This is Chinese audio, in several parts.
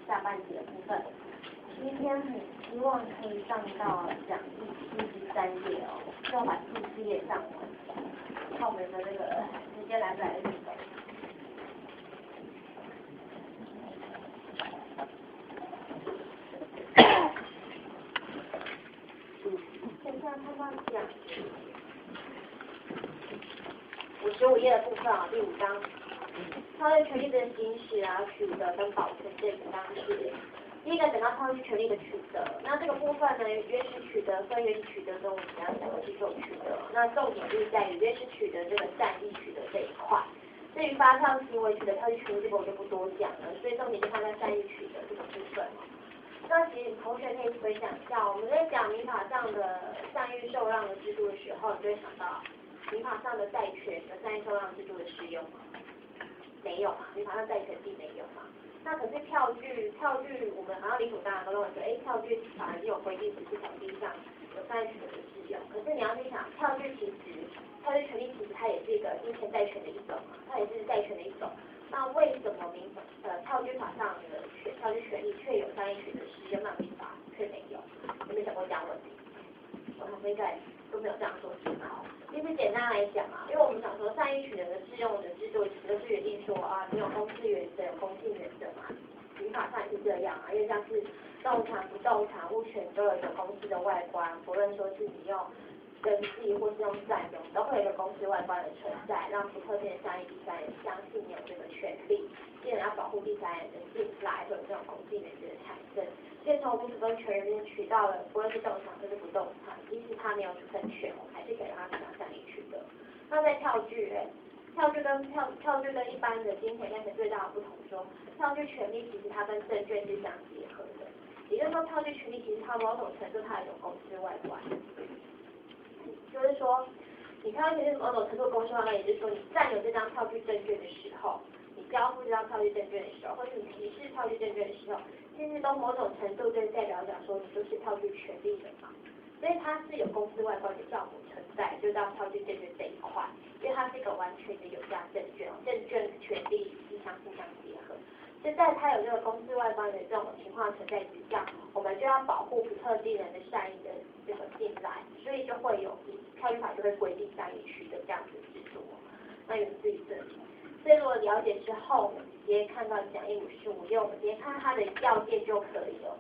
下半节的部分。今天很希望可以上到讲义73页哦，就要把44页上完。看我们的这个时间来不来得及。现在看到讲55页的部分啊，第5章。超越权利的行使啊、取得跟保存这5章是第一个讲到超越权利的取得，那这个部分呢，原始取得跟原始取得跟我们要讲的是这种取得，那重点就是在于原始取得这个善意取得这一块。至于发票行为取得超越权利这个我就不多讲了，所以重点就放在善意取得这个部分。那其实同学可以回想一下，我们在讲民法上的善意受让的制度的时候，你就会想到民法上的债权的善意受让制度的适用吗？没有嘛，民法上债权并没有嘛。那可是票据我们好像理所当然都认为说，票据法已经有规定14条第1项有善意取得的适用。可是你要去想，票据权利其实它也是一个金钱债权的一种嘛，它也是债权的一种。那为什么票据法上的票据权利却有善意取得适用，那民法却没有？有没有想过这样的问题？我们应该都没有这样做思考。其实简单来讲啊，因为我们想说善意取得的适用的制度，其实都是约定说啊，你有公司原则、有公信原则嘛。民法上也是这样啊，因为像是动产、不动产、物权都有一个公司的外观，不论说是你用登记或是用占用，都会有一个公司外观的存在，让不特定的善意第三人相信你有这个权利，既然要保护第三人的信赖，会有这种公信原则的产生。所以从我们主分权人里面取到了，不论是动产或是不动产，即使他没有主分权，我们还是可以让他主张善意取得。那在票据跟一般的金钱债权最大的不同说，票据权利其实它跟证券是相结合的，也就是说票据权利其实它某种程度它有公司外观，就是说你票据权利某种程度公司外观，也就是说你占有这张票据证券的时候，你交付这张票据证券的时候，或者你提示票据证券的时候，其实都某种程度就代表讲说你就是票据权利的嘛，所以它是有公司外观的效果存在，就到票据证券这一块，因为它是一个完全的有价证券，证券权利是互相结合。就在它有这个公司外观的这种情况存在之下，我们就要保护不特定人的善意的这个信赖，所以就会有票据法就会规定善意取得这样子的制度。那源自于这里。所以如果了解之后，我们直接看到讲义55页，我们直接看它的要件就可以了。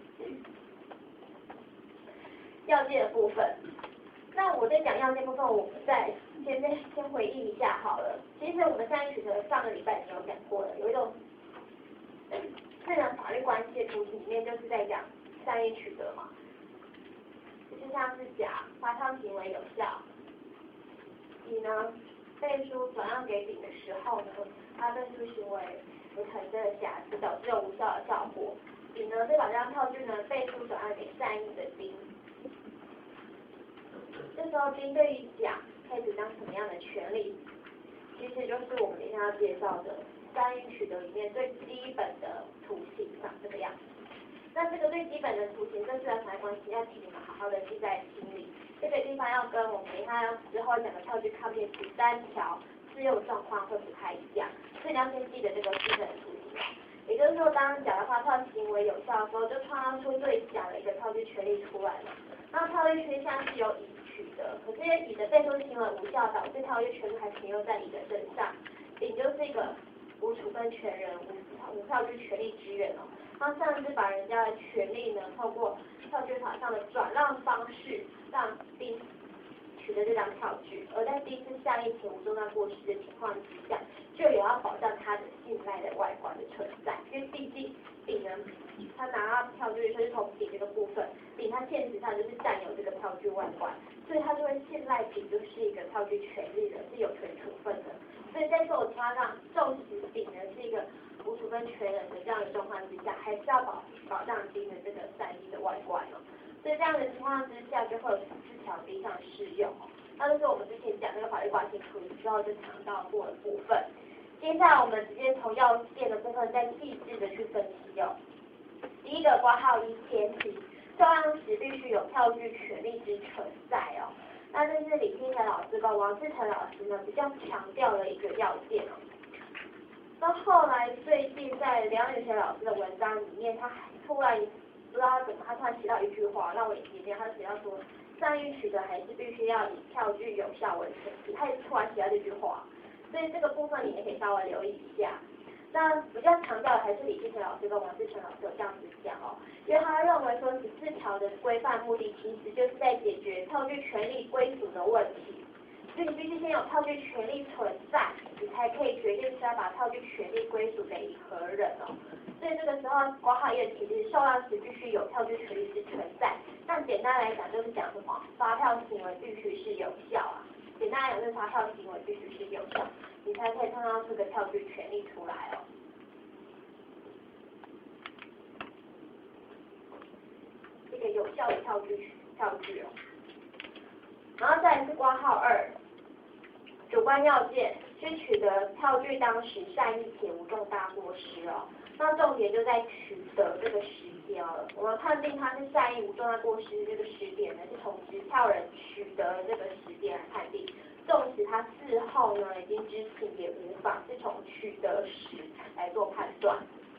要件的部分，那我在讲要件部分，我们再先回忆一下好了。其实我们善意取得上个礼拜已经有讲过了，有一种智能法律关系的图形里面就是在讲善意取得嘛，就是像是甲发票行为有效，乙呢背书转让给丙的时候呢，他背书行为不产生的瑕疵，导致有无效的效果。丙呢再把这张票据呢背书转让给善意的丁。这时候丁对于甲可以主张什么样的权利？其实就是我们等一下要介绍的善意取得里面最基本的图形长这个样子。那这个最基本的图形跟自然法律关系要请你们好好的记在心里。这个地方要跟我们等一下之后讲的票据抗辩13条适用状况会不太一样，所以你要先记得这个基本的图形。也就是说，当甲的发票行为有效的时候，就创造出对甲的一个票据权利出来了。那票据权利现在是由乙取得，可是因为乙的背书行为无效，导致票据权利还停留在乙的身上，丙就是一个无处分权人、无票据权利之人哦。他擅自把人家的权利呢，透过票据法上的转让方式，让丁取得这张票据，而在第一次善意且无重大过失的情况之下，就有要保障他的信赖的外观的存在，因为毕竟丙呢，他拿到票据就是从丙这个部分，丙他现实上就是占有这个票据外观，所以他就会信赖丙就是一个票据权利人，是有权处分的。所以在这种情况下，纵使丙呢是一个无处分权人的这样的状况之下，还是要保障丁的这个善意的外观哦。所以这样的情况之下，就会有14条第1项适用哦。那就是我们之前讲那个法律关系图之后就谈到过的部分。接下来我们直接从要件的部分再细致的去分析哦。第一个括号1前提，受让时必须有票据权利之存在哦。那这是李清成老师跟王志成老师呢比较强调的一个要件哦。 那后来最近在梁雨贤老师的文章里面，他突然不知道他怎么，他突然提到一句话，让我也提点，他提到说，善意取得还是必须要以票据有效为前提，他也突然提到这句话，所以这个部分你也可以稍微留意一下。那比较强调的还是李志成老师跟王志成老师有这样子讲哦，因为他认为说14条的规范目的其实就是在解决票据权利归属的问题。所以你必须先有票据权利存在，你才可以决定是要把票据权利归属给何人哦。所以这个时候括号1其实受让时必须有票据权利是存在。那简单来讲就是讲什么？发票行为必须是有效啊。简单来讲就是发票行为必须是有效，你才可以创造出个票据权利出来哦。这个有效的票据哦。然后再来是括号2。主观要件是取得票据当时善意且无重大过失哦，那重点就在取得这个时间了。我们判定它是善意无重大过失这个时点呢，是从持票人取得这个时点来判定。纵使他事后呢已经知情也无妨，是从取得时来做判断。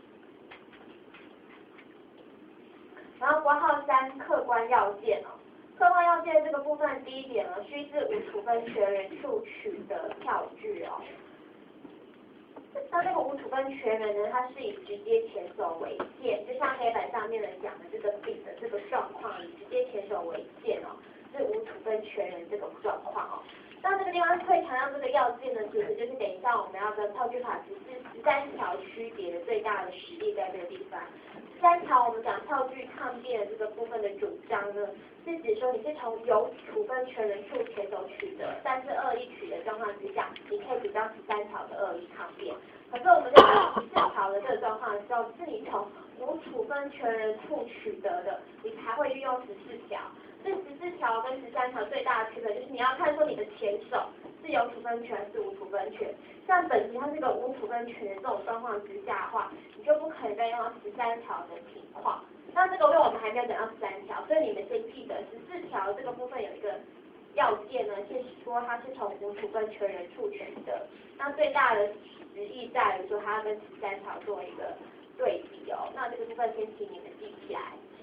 然后括号3客观要件哦。客观要件这个部分，第一点呢，须自无处分权人处取得票据哦。那这个无处分权人呢，它是以直接前手为限，就像黑板上面讲的这个丙的这个状况，以直接前手为限哦，是无处分权人这种状况哦。那这个地方会强调这个要件呢，其实就是等一下我们要跟票据法实施13条区别的最大的实例在这个地方。13条我们讲票据抗辩的这个部分的主张呢，是指说你是从有处分权人处前手取得，但是恶意取得状况之下，你可以主张13条的恶意抗辩。可是我们在讲14条的这个状况的时候，是你从无处分权人处取得的，你才会运用14条。这14条跟13条最大的区别就是你要看说你的前手是有处分权还是无处分权。像本题它是个无处分权的这种状况之下的话，你就不可以再用到13条的情况。那这个因为我们还没有讲到13条，所以你们先记得14条这个部分有一个要件呢，是说它是从无处分权人处取的。那最大的实意在于说它跟13条做一个对比哦。那这个部分先请你们记起来。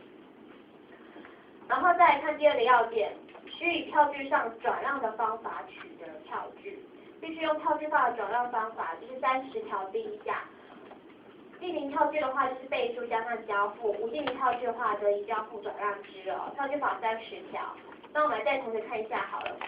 然后再来看第二个要件，须以票据上转让的方法取得票据，必须用票据法的转让方法，就是30条第一项。记名票据的话就是背书加上交付，无记名票据的话则以交付转让之哦。票据法30条，那我们来再同时看一下好了，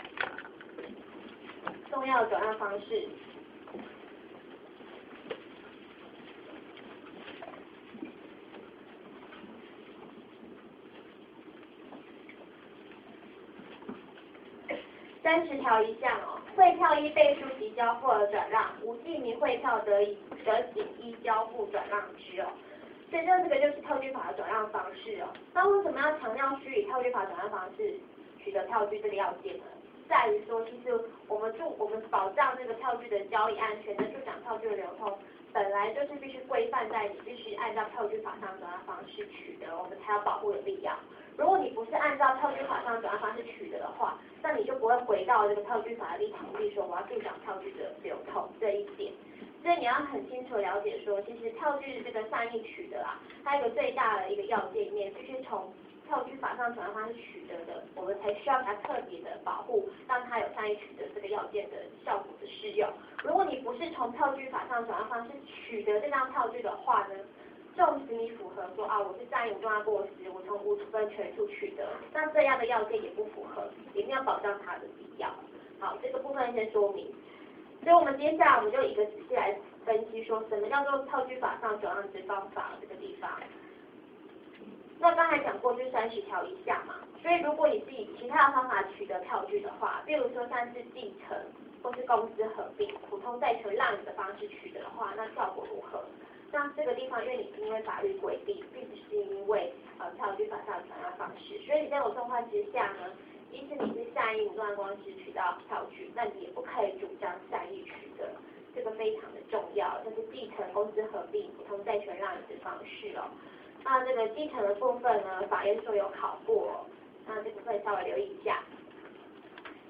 重要的转让方式。30条一项哦，汇票依背书及交付而转让，无记名汇票得仅依交付转让之哦。所以这个就是票据法的转让方式哦。那为什么要强调须以票据法转让方式取得票据这个要件呢？在于说，其实我们保障这个票据的交易安全，跟助长票据的流通，本来就是必须规范在你必须按照票据法上转让方式取得，我们才有保护的必要。如果你不是按照票据法上转让方式取得的话，那你就不会回到这个票据法的立场目的，说我要助长票据的流通这一点。所以你要很清楚了解说，其实票据这个善意取得啊，它有一个最大的一个要件里面，必须从票据法上转让方式取得的，我们才需要它特别的保护，让它有善意取得这个要件的效果的适用。如果你不是从票据法上转让方式取得这张票据的话呢，纵使你符合说啊，我是善意无重大过失，我从无处分权处取得，那这样的要件也不符合，一定要保障它的必要。好，这个部分先说明。所以我们接下来我们就一个仔细来分析说什么叫做票据法上转让之方法这个地方。那刚才讲过就是30条以下嘛，所以如果你是以其他的方法取得票据的话，比如说像是继承或是公司合并、普通债权让与的方式取得的话，那效果如何？那这个地方因为你是因为法律规定，并不是因为票据法上的转让方式，所以在这种状况之下呢，即使你是善意无重大过失取到票据，那你也不可以主张善意取得，这个非常的重要，就是继承、公司合并、普通债权让与的方式哦。那这个继承的部分呢，法院说有考过，那这部分稍微留意一下。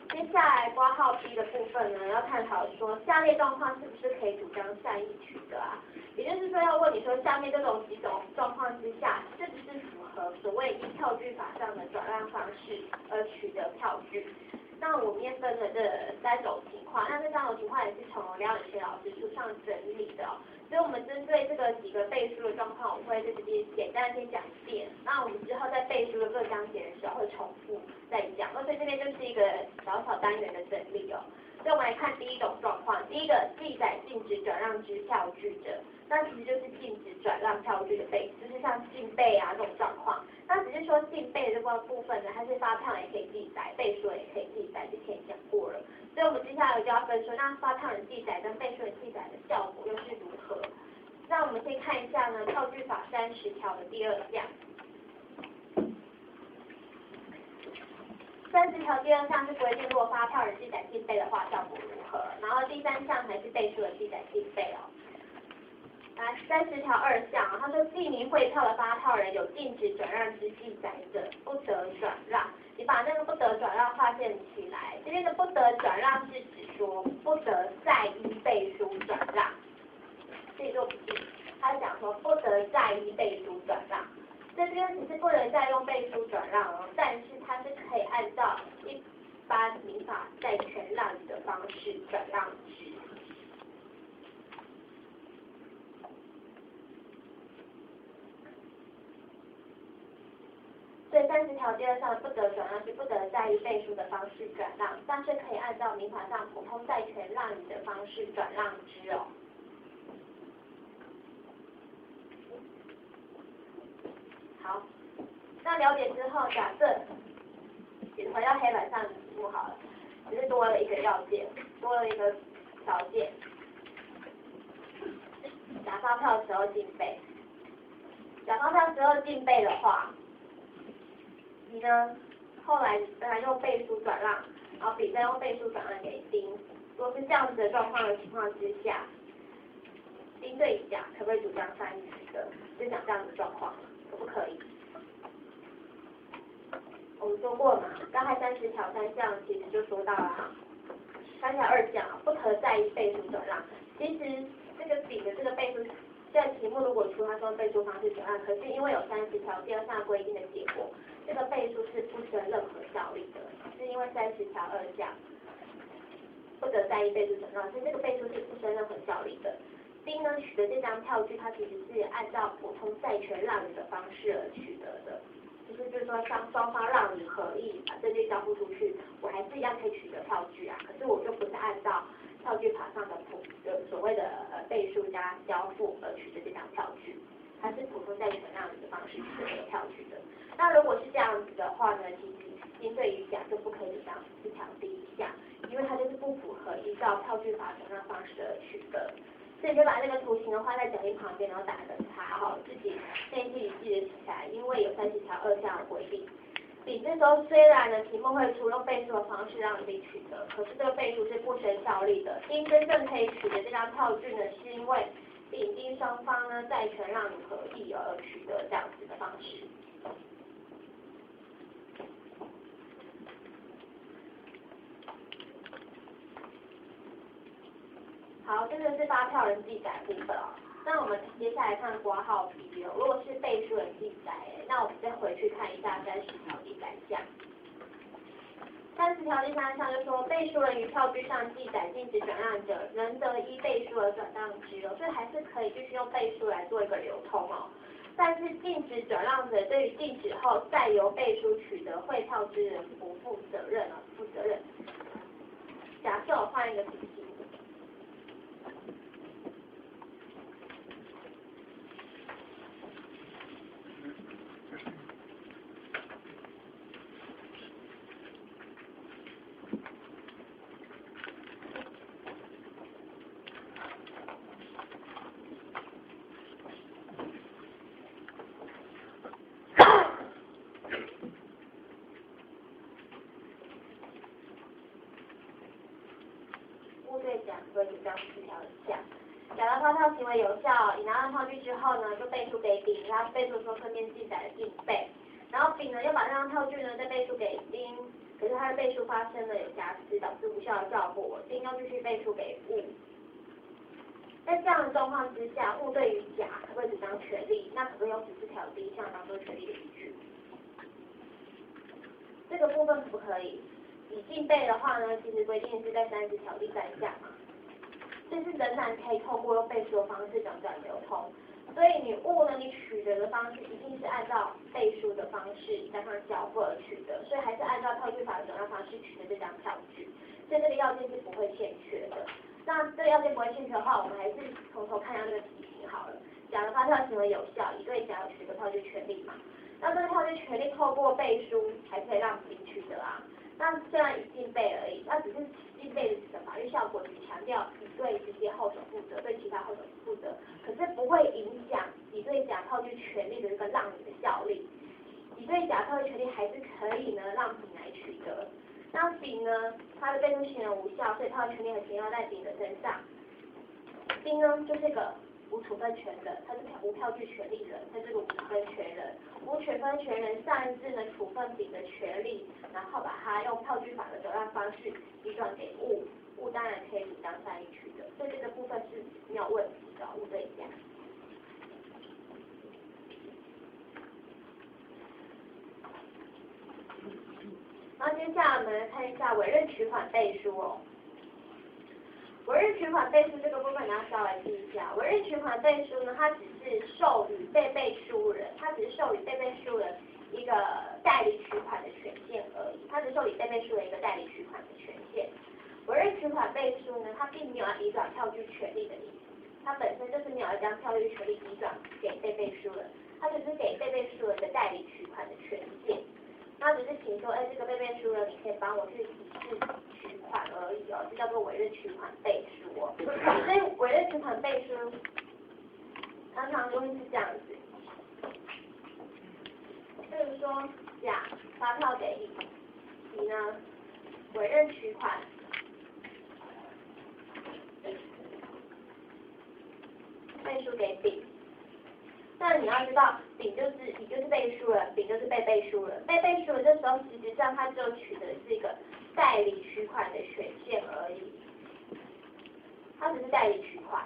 接下来括号 B 的部分呢，要探讨说下列状况是不是可以主张善意取得啊？也就是说要问你说下面这种几种状况之下，是不是符合所谓依票据法上的转让方式而取得票据？那我们也分了这3种情况，那这3种情况也是从梁永贤老师书上整理的哦。所以我们针对这个几个背书的状况，我会在这边简单先讲一遍。那我们之后在背书的各章节的时候会重复再讲。所以这边就是一个小小单元的整理哦。所以我们来看第一种状况，第一个记载禁止转让之票据者，那其实就是禁止转让票据的背，就是像禁备啊这种状况。那只是说禁备的这个部分呢，它是发票也可以记载，背书也可以记载，之前也讲过了。所以我们接下来就要分说，那发票人记载跟背书人记载的效果又是如何？那我们先看一下呢，票据法30条的第2项。30条第2项是规定，如果发票人记载禁备的话，效果如何？然后第3项才是背书人记载禁备哦。来，30条2项，他说记名汇票的发票人有禁止转让之记载者，不得转让。你把那个不得转让划线起来，这边的不得转让是指说不得再依背书转让。自己做笔记，他讲说不得再依背书转让。这边只是不能再用背书转让哦，但是它是可以按照一般民法债权让与的方式转让之。所以30条第2项的不得转让是不得再依背书的方式转让，但是可以按照民法上普通债权让与的方式转让之哦。好，那了解之后，假设回到黑板上的题目好了，只是多了一个要件，多了一个条件，假发票的时候禁备。假发票时候禁备的话，你呢后来本来用背书转让，然后丙再用背书转让给丁，如果是这样子的状况的情况之下，丁对乙甲可不可以主张善意取得？就讲这样子的状况，可不可以？我们说过嘛，刚才30条3项其实就说到了哈，30条2项不可再依背书转让。其实这个丙的这个背书，这个题目如果出他说背书方式转让，可是因为有30条第2项规定的结果，这个背书是不生任何效力的，是因为30条2项不得再依背书转让，所以这个背书是不生任何效力的。丁呢取得这张票据，它其实是按照普通债权让与的方式而取得的。就是说双方让与合意把证据交付出去，我还是一样可以取得票据啊，可是我就不是按照票据法上的所谓的背书加交付而取得这张票据，它是普通债权让与的方式取得这个票据的。那如果是这样子的话呢，其实丁对于甲就不可以主张40条第1项，因为它就是不符合依照票据法转让方式而取得。所以就把那个图形的画在讲义旁边，然后打个叉哈，自己内心里记得起来，因为有30条2项的规定。丙这时候虽然呢题目会出用背书的方式让丁取得，可是这个背书是不生效力的。丁真正可以取得这张票据呢，是因为丙丁双方呢债权让与合意而取得这样子的方式。好，这个是发票人记载部分哦。那我们接下来看括号 B 哦，如果是背书人记载，那我们再回去看一下30条第3项。30条第3项就说，背书人于票据上记载禁止转让者，仍得依背书而转让之哦，所以还是可以继续用背书来做一个流通哦。但是禁止转让者对于禁止后再由背书取得汇票之人不负责任哦，不负责任。假设我换一个题型。所以主张40条1项，假如发票行为有效，你拿到票据之后呢，就背书给丙，然后背书说顺便记载了禁备，然后丙呢又把这张票据呢再背书给丁， 可是它的背书发生了有瑕疵，导致无效的效果，应用继续背书给物。在这样的状况之下，物对于甲可不可以主张权利？那可不可以用14条第1项当做权利的依据？这个部分可不可以？乙进备的话呢，其实规定是在30条第3项嘛，就是仍然可以透过用背书的方式转转流通。所以你物呢，你取得的方式一定是按照背书的方式加上交付而取得，所以还是按照票据法的转让方式取得这张票据，所以这个要件是不会欠缺的。那这个要件不会欠缺的话，我们还是从头看一下这个题型好了。甲的发票行为有效，乙对甲有取得票据权利嘛？那这个票据权利透过背书还可以让丙取得啊。那虽然乙进备而已，那只是进备的法律效果只强调乙对直接后手负责，对其他后手负责，可是不会影响乙对甲票据权利的这个让乙的效力。乙对甲票据权利还是可以呢让丙来取得。那丙呢，他的背书行为无效，所以票据权利很停留在丙的身上。丁呢就是个无处分权人，他是无票据权利人，他是个无处分权人。无处分权人擅自呢处分丙的权利，然后把它用票据法的转让方式移转给物，物当然可以主张善意取得，所以这个部分是没有问题的，物对甲。然后接下来我们来看一下委任取款背书哦。委任取款背书这个部分你要稍微记一下，委任取款背书呢，它只是授予被背书人，它只是授予被背书人一个代理取款的权限而已，它只授予被背书人一个代理取款的权限。委任取款背书呢，它并没有要移转票据权利的意思，它本身就是没有要将票据权利移转给被背书人，它只是给被背书人的代理取款的权限。他只是请说，这个被背书人，你可以帮我去提示取款而已哦，这叫做委任取款背书哦。所以委任取款背书，常常东西是这样子，就是说，甲发票给乙，乙呢委任取款，背书给丙。但你要知道，乙就是背书人，丙就是被背书人。被背书人这时候，实质上他只有取得是一个代理取款的权限而已，他只是代理取款。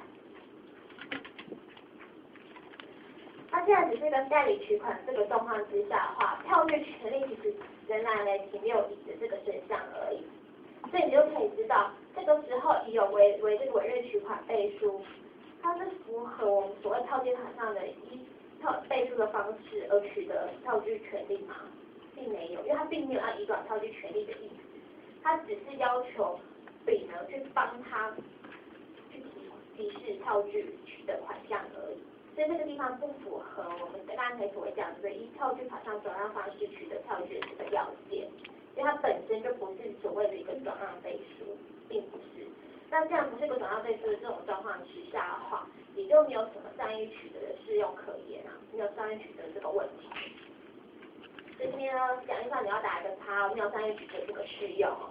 那既然只是一个代理取款这个状况之下的话，票据权利其实仍然来停留乙的这个身上而已。所以你就可以知道，这个时候乙有为这个委任取款背书。它是符合我们所谓票据法上的依背书的方式而取得票据权利吗？并没有，因为它并没有要移转票据权利的意思，它只是要求丙呢去帮他去提示票据取得款项而已，所以这个地方不符合我们刚才所谓讲的依票据法上转让方式取得票据的这个要件，因为它本身就不是所谓的一个转让背书，并不是。那这样不是个转让背书的这种状况之下的话，也就没有什么善意取得的适用可言啊，没有善意取得这个问题。所以今天呢讲一下你要打一个叉，没有善意取得这个适用哦。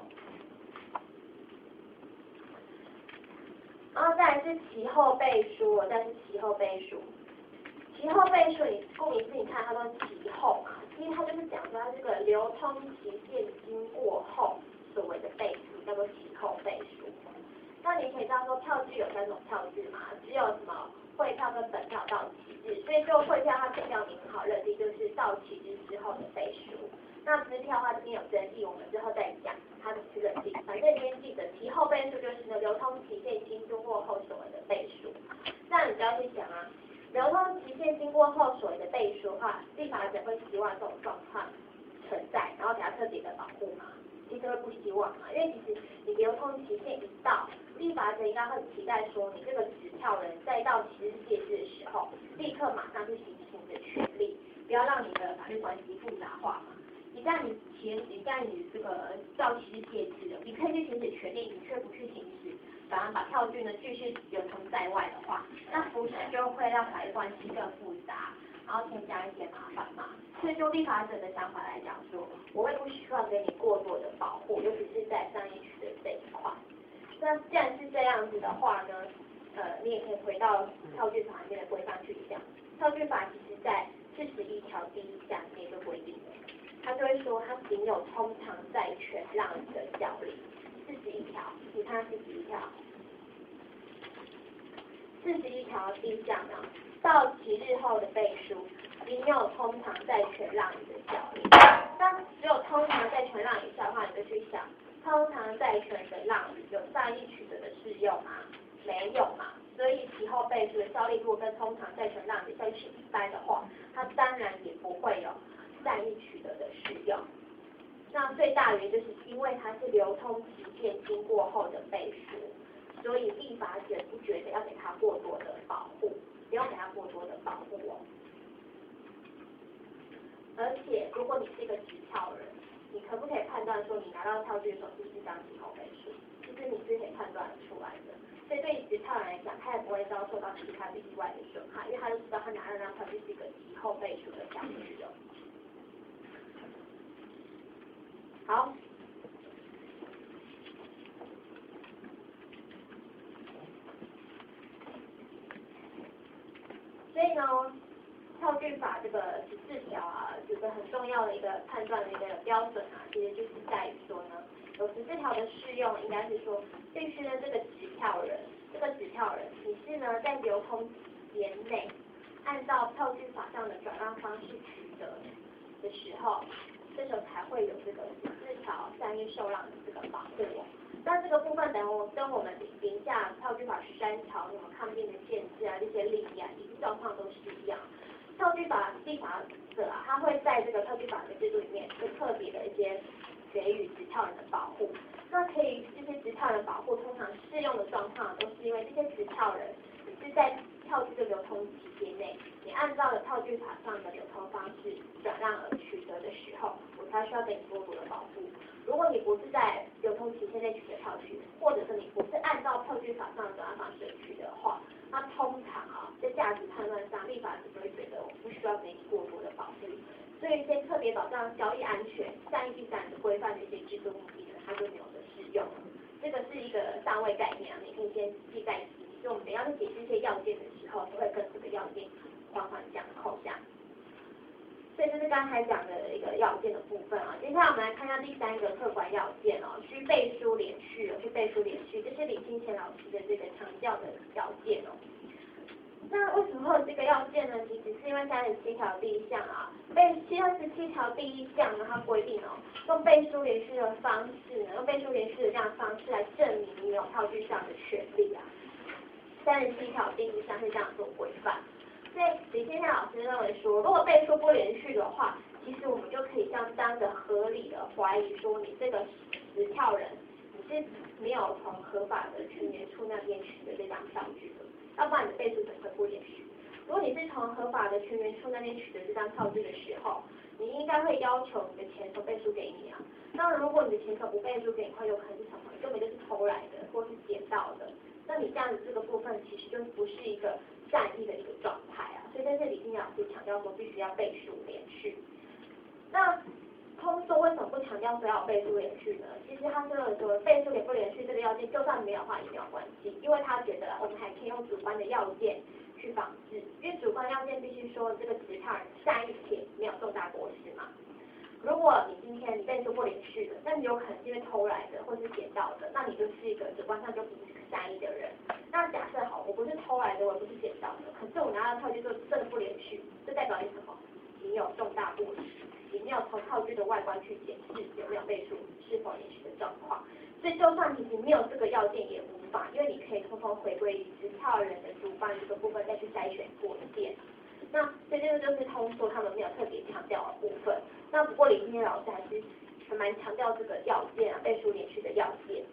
然后再来是其后背书，再来是其后背书。其后背书，你顾名思义，看它都其后嘛，因为它就是讲说它这个流通期限经过后所谓的背书，叫做其后背书。那你可以知道说票据有3种票据嘛，只有什么汇票跟本票到期日，所以就汇票它比较你很好认定，就是到期日之后的背书。那支票的话这边有争议，我们之后再讲它怎么去认定。反正你先记得其后背书就是呢流通期限经过后所谓的背书。那你就要去想啊，流通期限经过后所谓的背书的话，立法者会希望这种状况存在，然后给它特别的保护嘛。其实会不希望嘛，因为其实你流通期限一到，立法者应该会期待说，你这个持票人在到期日届至的时候，立刻马上去行使你的权利，不要让你的法律关系复杂化嘛。一旦你这个到期日届至了，你可以去行使权利，你却不去行使，反而把票据呢继续流通在外的话，那不是就会让法律关系更复杂，然后添加一些麻烦嘛。所以就立法者的想法来讲说，我也不希望给你过多的保护，尤其是在善意取得这一块。那既然是这样子的话呢，你也可以回到票据法里面的规范去讲。票据法其实在41条第1项里面就规定了，它他就会说他仅有通常债权让与的效力。41条，你看41条，41条第一项呢，到期日后的背书，仅有通常债权让与的效力。那只有通常债权让与效的话，你就去想，通常债权的让与有善意取得的适用吗？没有嘛。所以其后背书的效力如果跟通常债权让与效力是一般的话，它当然也不会有善意取得的适用。那最大原因就是因为它是流通期限经过后的背书，所以立法者不觉得要给它过多的保护，不用给它过多的保护哦。而且如果你是一个直票人，你可不可以判断说你拿到票据的时候是不是当期后背书？其实你是可以判断得出来的。所以对于直票人来讲，他也不会遭受到其他的意外的损害，因为他就知道他拿到那张票据是一个期后背书的票据哦。好，所以呢，票据法这个14条啊，有个很重要的一个判断的一个标准啊，其实就是在于说呢，有14条的适用，应该是说必须呢这个纸票人，你是呢在流通期间内，按照票据法上的转让方式取得的时候，这时候才会有这个14条善意受让的这个保护哦。那这个部分跟我们名下票据法13条什么抗辩的限制啊，这些例啊，以及状况都是一样。票据法立法者啊，他会在这个票据法的制度里面，有特别的一些给予直票人的保护。那可以这些直票人保护，通常适用的状况都是因为这些直票人你是在票据的流通期间内，你按照了票据法上的流通方式转让而取得的时候，我才需要给你多多的保护。如果你不是在流通期限内取得票据，或者是你不是按照票据法上的转让方式取得的话，那通常啊，在价值判断上，立法者就会觉得我不需要给你过多的保护。所以一些特别保障交易安全、善意第三人的规范的一些制度目的呢，它就没有的适用。这个是一个上位概念啊，你可以先记在心里。就我们等一下在解释一些要件的时候，就会跟这个要件环环相扣下。所以这是刚才讲的一个要件的部分啊。接下来我们来看一下第3个客观要件哦，需背书连续哦，需背书连续，这是李清贤老师的这个强调的要件哦。那为什么会有这个要件呢？其实是因为37条第1项啊，37条第1项呢，它规定哦，用背书连续的方式呢，用背书连续的这样的方式来证明你有票据上的权利啊。37条第1项是这样做规范。所以李清贤老师认为说，如果背书不连续的话，其实我们就可以相当的合理的怀疑说，你这个持票人你是没有从合法的权源处那边取得这张票据的，要不然你的背书怎么会不连续？如果你是从合法的权源处那边取得这张票据的时候，你应该会要求你的前手背书给你啊。那如果你的前手不背书给你的话，有可能是什么？根本就是偷来的，或是捡到的。那你这样子这个部分其实就不是一个善意的一个状态啊。所以在这里，金老师强调说必须要背书连续。那通说为什么不强调说要背书连续呢？其实他是认为说背书连不连续这个要件，就算没有的话也没有关系，因为他觉得我们还可以用主观的要件去防治，因为主观要件必须说这个持票人善意且没有重大过失嘛。如果你今天你背书不连续的，那你有可能是因为偷来的或是捡到的，那你就是一个主观上就不是个善意的人。那假设好，我不是偷来的，我也不是捡到的，可是我拿到票据就真的不连续，这代表你什么？你有重大过失，你没有从票据的外观去检视有没有背书是否连续的状况。所以就算其实没有这个要件也无法，因为你可以通通回归持票人的主观这个部分再去筛选过件。那所以这个就是通说他们没有特别强调的部分。那不过李清贤老师还是蛮强调这个要件啊，背书连续的要件。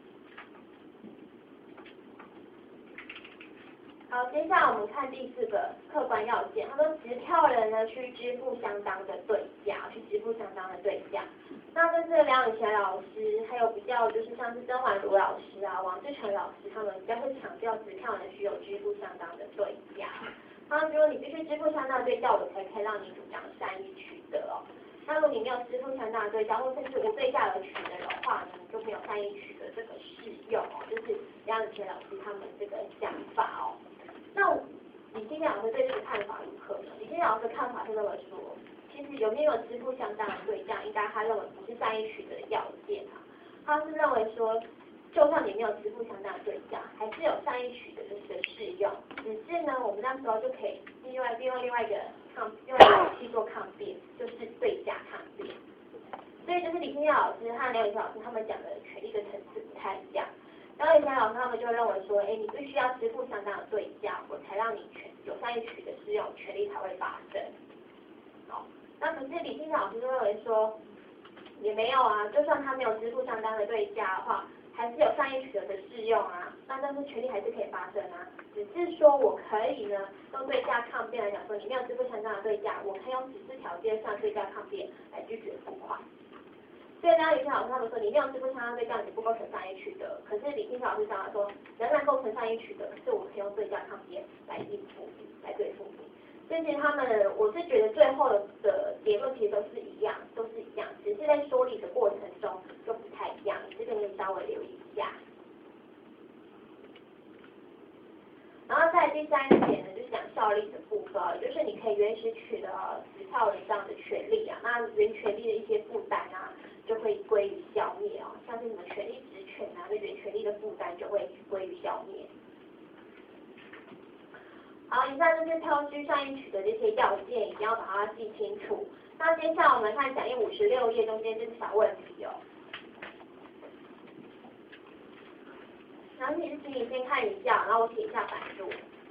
好，接下来我们看第4个客观要件。他说，持票人呢去支付相当的对价，那这是梁永贤老师，还有比较就是像是曾婉如老师啊、王志成老师，他们比较会强调持票人需有支付相当的对价。他说你必须支付相当的对价，我才可以让你主张善意取得哦。那如果你没有支付相当的对价，或甚至无对价而取得的话呢，你就没有善意取得这个适用哦。就是梁永贤老师他们这个想法哦。那李清贤老师对这个看法如何呢？李清贤老师的看法是认为说， 其实有没有支付相当的对价，应该他认为不是善意取得的要件啊。他是认为说，就算你没有支付相当的对价，还是有善意取得的适用。只是呢，我们那时候就可以利用另外一个武器做抗辩，就是对价抗辩。所以就是李清照老师和刘以前老师他们讲的权利的层次不太一样。然后以前老师他们就认为说，你必须要支付相当的对价，我才让你有善意取得适用，权利才会发生。好，那可是李清照老师就认为说，也没有啊，就算他没有支付相当的对价的话，还是有善意取得的适用啊，那但是权利还是可以发生啊，只是说我可以呢用对价抗辩来讲说，你没有支付相当的对价，我可以用14条件上对价抗辩来拒绝付款。所以呢，有些老师他们说你没有支付相当对价，你不构成善意取得。可是李清照老师讲他说，仍然构成善意取得，可是我可以用对价抗辩来应付你，来对付你。所以其实他们，我是觉得最后的结论其实都是一样，只是在说理的过程中就不太一样，这个你稍微留意一下。然后在第3点呢，就是讲效力的部分，就是你可以原始取得持票人这样的权利啊，那原权利的一些负担啊，就会归于消灭哦，像是什么权利职权啊，那原权利的负担就会归于消灭。好，以上就是票据善意取得这些要件，一定要把它记清楚。那接下来我们看讲义56页中间这个小问题哦。然后你请你先看一下，然后我写一下版注。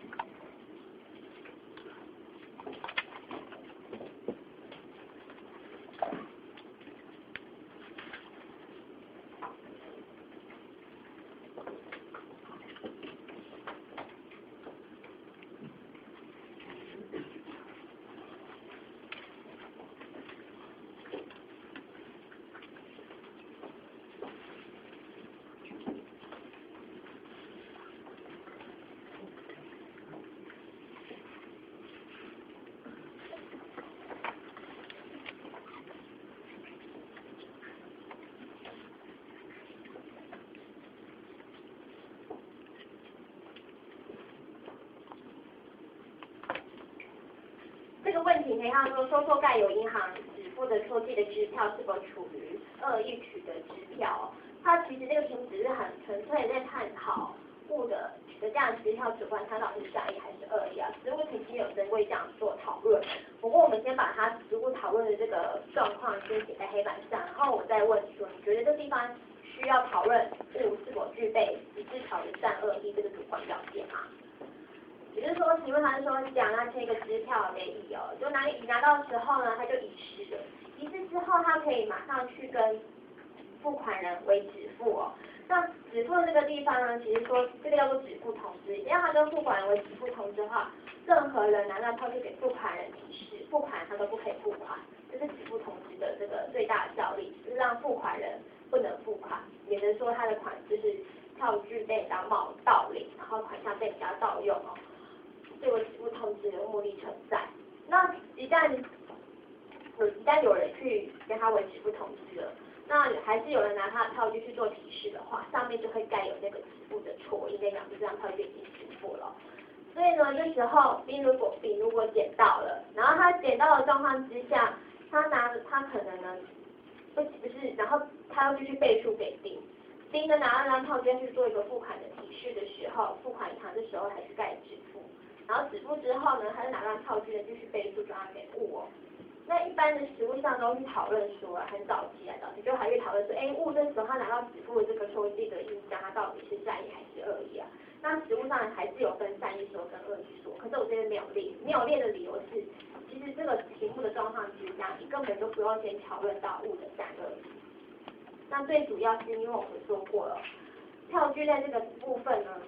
这个问题可以看说，收受盖有银行支付的收据的支票是否处于恶意取得支票？它其实这个题目只是很纯粹在探讨物的取得这样的支票主观它到底是善意还是恶意啊？实务曾经有针对这样做讨论，不过我们先把它实务讨论的这个状况先写在黑板上，然后我再问你说，你觉得这地方需要讨论物是否具备一致考虑善恶意这个主观要件吗？也就是说，请问他是说讲那签一个支票给乙哦，就乙拿到的时候呢，他就遗失了。遗失之后，他可以马上去跟付款人为止付哦。那止付的这个地方呢，其实说这个叫做止付通知，只要他跟付款人为止付通知的话，任何人拿到票据给付款人提示，付款人他都不可以付款，这是止付通知的这个最大的效力，就是让付款人不能付款，免得说他的款就是票据被人家盗领，然后款项被人家盗用哦。这个止付通知的目的存在。那一旦有人去跟他为止付通知了，那还是有人拿他的票据去做提示的话，上面就会盖有那个支付的戳，应该讲这张票据已经支付了。所以呢，这时候丙如果捡到了，然后他捡到的状况之下，他可能呢不是，然后他要继续背书给丁。丁呢拿到那张票据去做一个付款的提示的时候，付款银行这时候还是盖止付。然后止付之后呢，他就拿到票据的继续背书转让给物哦。那一般的实务上都去讨论说，很早期就还会讨论说，物这时候他拿到止付的这个收据的印象，他到底是善意还是恶意啊？那实务上还是有分善意说跟恶意说，可是我这边没有列的理由是，其实这个题目的状况之下，你根本就不用先讨论到物的善恶意。那最主要是因为我们说过了，票据在这个部分呢。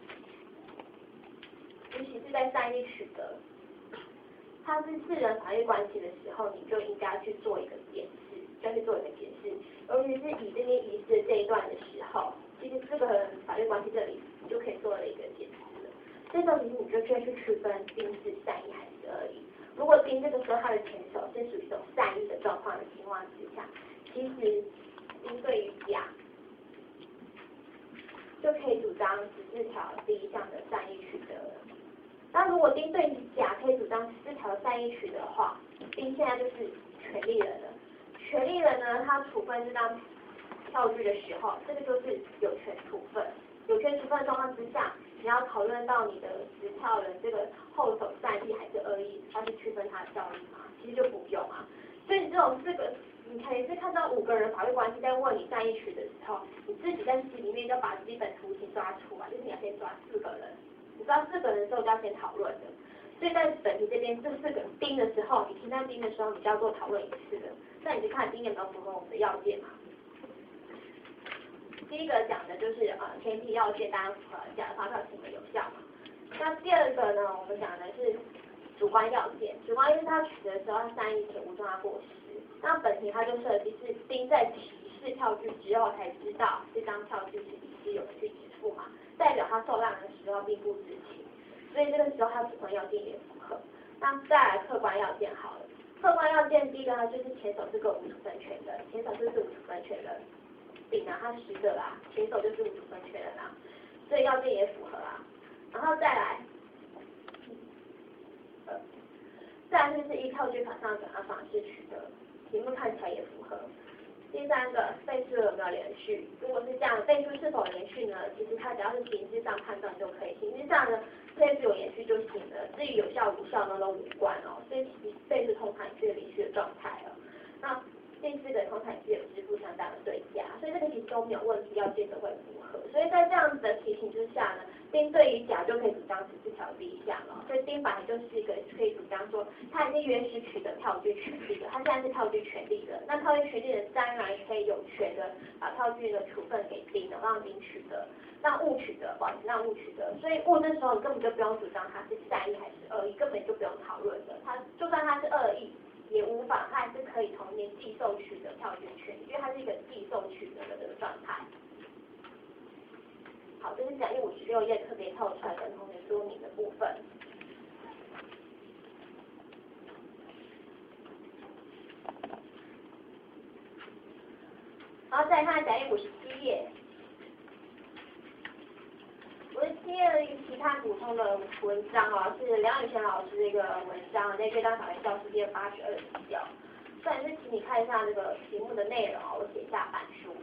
尤其是在善意取得，它是4人法律关系的时候，你就应该去做一个解释，尤其是以这边遗失的这一段的时候，其实这个法律关系这里你就可以做了一个解释了。这时候其实你就需要去区分丁是善意还是恶意。如果丁这个时候他的前手是属于一种善意的状况的情况之下，其实丁对于甲就可以主张14条第1项的善意取得了。那如果丁对于甲可以主张14条善意取得的话，丁现在就是权利人了。权利人呢，他处分这张票据的时候，这个就是有权处分。有权处分的状况之下，你要讨论到你的持票人这个后手善意还是恶意，要去区分它的效力吗？其实就不用啊。所以这种4个，你可以是看到5个人法律关系在问你善意取的时候，你自己在心里面就把基本图形抓出来，就是你要先抓4个人。你抓4个人之后就要先讨论的。所以在本题这边这4个丁的时候，你停在丁的时候，你就要做讨论一次的。那你就看丁有没有符合我们的要件嘛。第一个讲的就是前提要件当然符合，假的发票行为有效嘛。那第2个呢，我们讲的是主观要件。主观要件他取得的时候，他善意且无重大过失。那本题它就设计是丁在提示票据之后才知道这张票据是乙是有去支付嘛，代表他受让人的时候并不知情，所以这个时候他主观要件也符合。那再来客观要件好了，客观要件第一个呢就是前手是个无处分权人，前手就是无处分权人。丙啊，他实的啦，前手就是无处分权人啦，所以要件也符合啦。然后再来，再来就是依票据法上转让方式取得，题目看起来也符合。第3个，废数有没有连续？如果是这样，废数是否连续呢？其实它只要是形式上判断就可以，形式上呢，废数有延续就行了，至于有效无效呢都无关哦。所以其实废数通常也是连续的状态了。那第4个通常也是有支付相当的对价，所以这个题都没有问题，要件都会符合。所以在这样子的题型之下呢，丁对于甲就可以主张14条第一项了。所以丁本来就是一个可以主张说，他已经原始取得票据权利了，他现在是票据权利的，那票据权利人当然可以有权的把票据的处分给丁的，让丁取得，让物取得，不好意思，让物取得。所以物这时候你根本就不用主张他是善意还是恶意，根本就不用讨论的。他就算他是恶意，也无妨，它还是可以同年寄售取得票据权，因为它是一个寄售取得的这个状态。好，这是讲56页特别透出来跟同学说明的部分。然后再看讲义57页，57页的一个其他补充的文章啊，是梁宇贤老师的一个文章，在这张法律教师第82题哦。再是请你看一下这个题目的内容，我写下板书。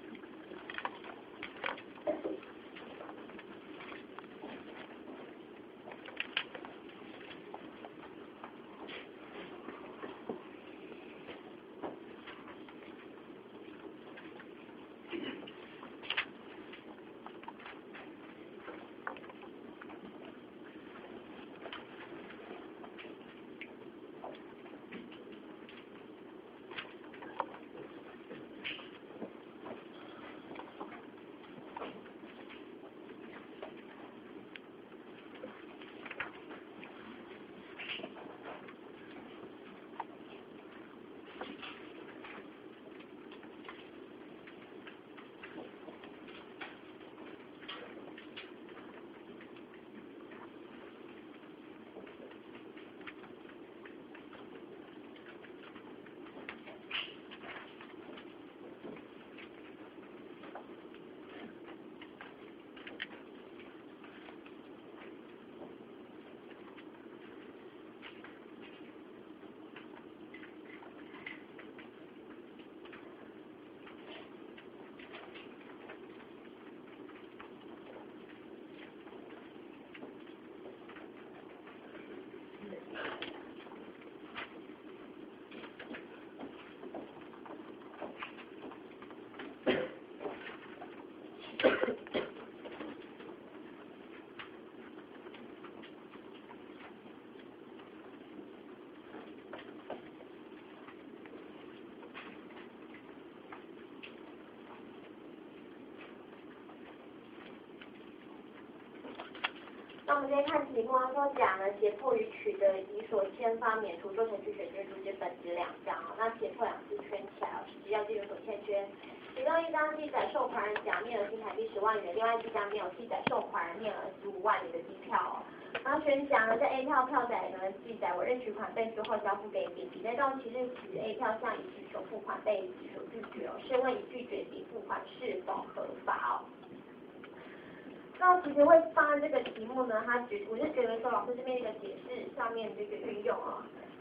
那我们先看题目，他说甲呢胁迫于取得乙所签发免除授权拒绝捐出之本质2项哦，那胁迫2字圈起来哦，实际要记有所欠缺。其中一张记载受款人甲面额新台币10万元，另外一张没有记载受款人面额15万元的机票哦。然后选甲呢在 A 票票载呢记载我认取款被收后交付给丙，丙在到期日起 A 票向乙举求付款被乙所拒绝哦，试问乙拒绝丙付款是否合法哦？那其实会放在这个题目呢，我是觉得说老师这边一个解释上面这个运用哦，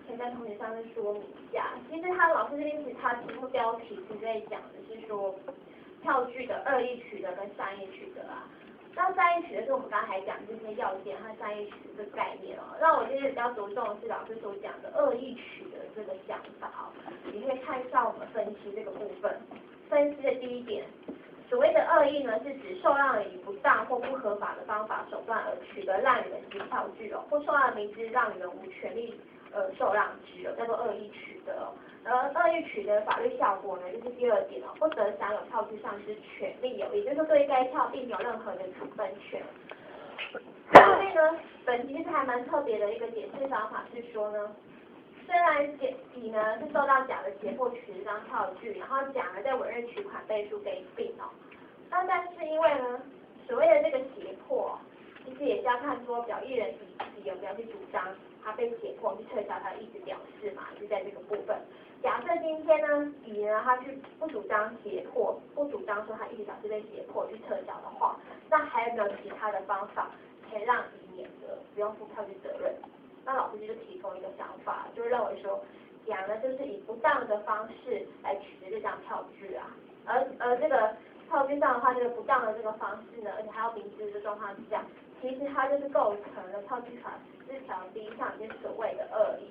可以在同学上面说明一下。其实他老师这边其实他题目标题是在讲的是说票据的恶意取得跟善意取得啊。那善意取得是我们刚才讲这些要件和善意取得的概念哦。那我今天比较着重的是老师所讲的恶意取得这个想法哦。你可以看一下我们分析这个部分。分析的第一点，所谓的恶意呢，是指受让人以不当或不合法的方法手段而取得让人之票据哦，或受让人明知让人无权利受让之哦，叫做恶意取得哦。而恶意取得法律效果呢，就是第二点哦，不得享有票据上之权利哦，也就是说对该票并没有任何的处分权。所以呢，本题其实还蛮特别的一个解释方法是说呢。虽然乙呢是受到甲的胁迫取这张票据，然后甲呢在委任取款背书给丙哦，那但是因为呢所谓的这个胁迫，其实也是要看说表意人乙有没有去主张他被胁迫去撤销他的意思表示嘛，是在这个部分。假设今天呢乙呢他去不主张胁迫，不主张说他意思表示被胁迫去撤销的话，那还有没有其他的方法可以让乙免得不用负票据责任？那老师就提供一个想法，就认为说，甲呢就是以不当的方式来取得这张票据啊，而这个票据上的话，这个不当的这个方式呢，而且还要明知的状况之下，其实它就是构成了票据法14条第1项就是所谓的恶意，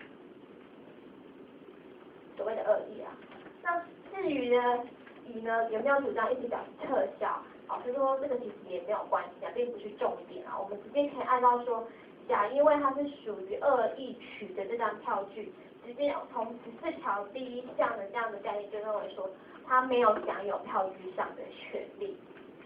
所谓的恶意啊。那至于呢，乙呢有没有主张意思表示撤销？老师说这个其实也没有关系啊，并不是重点啊，我们直接可以按照说。甲因为它是属于恶意取得这张票据，直接从14条第1项的这样的概念就认为说，他没有享有票据上的权利。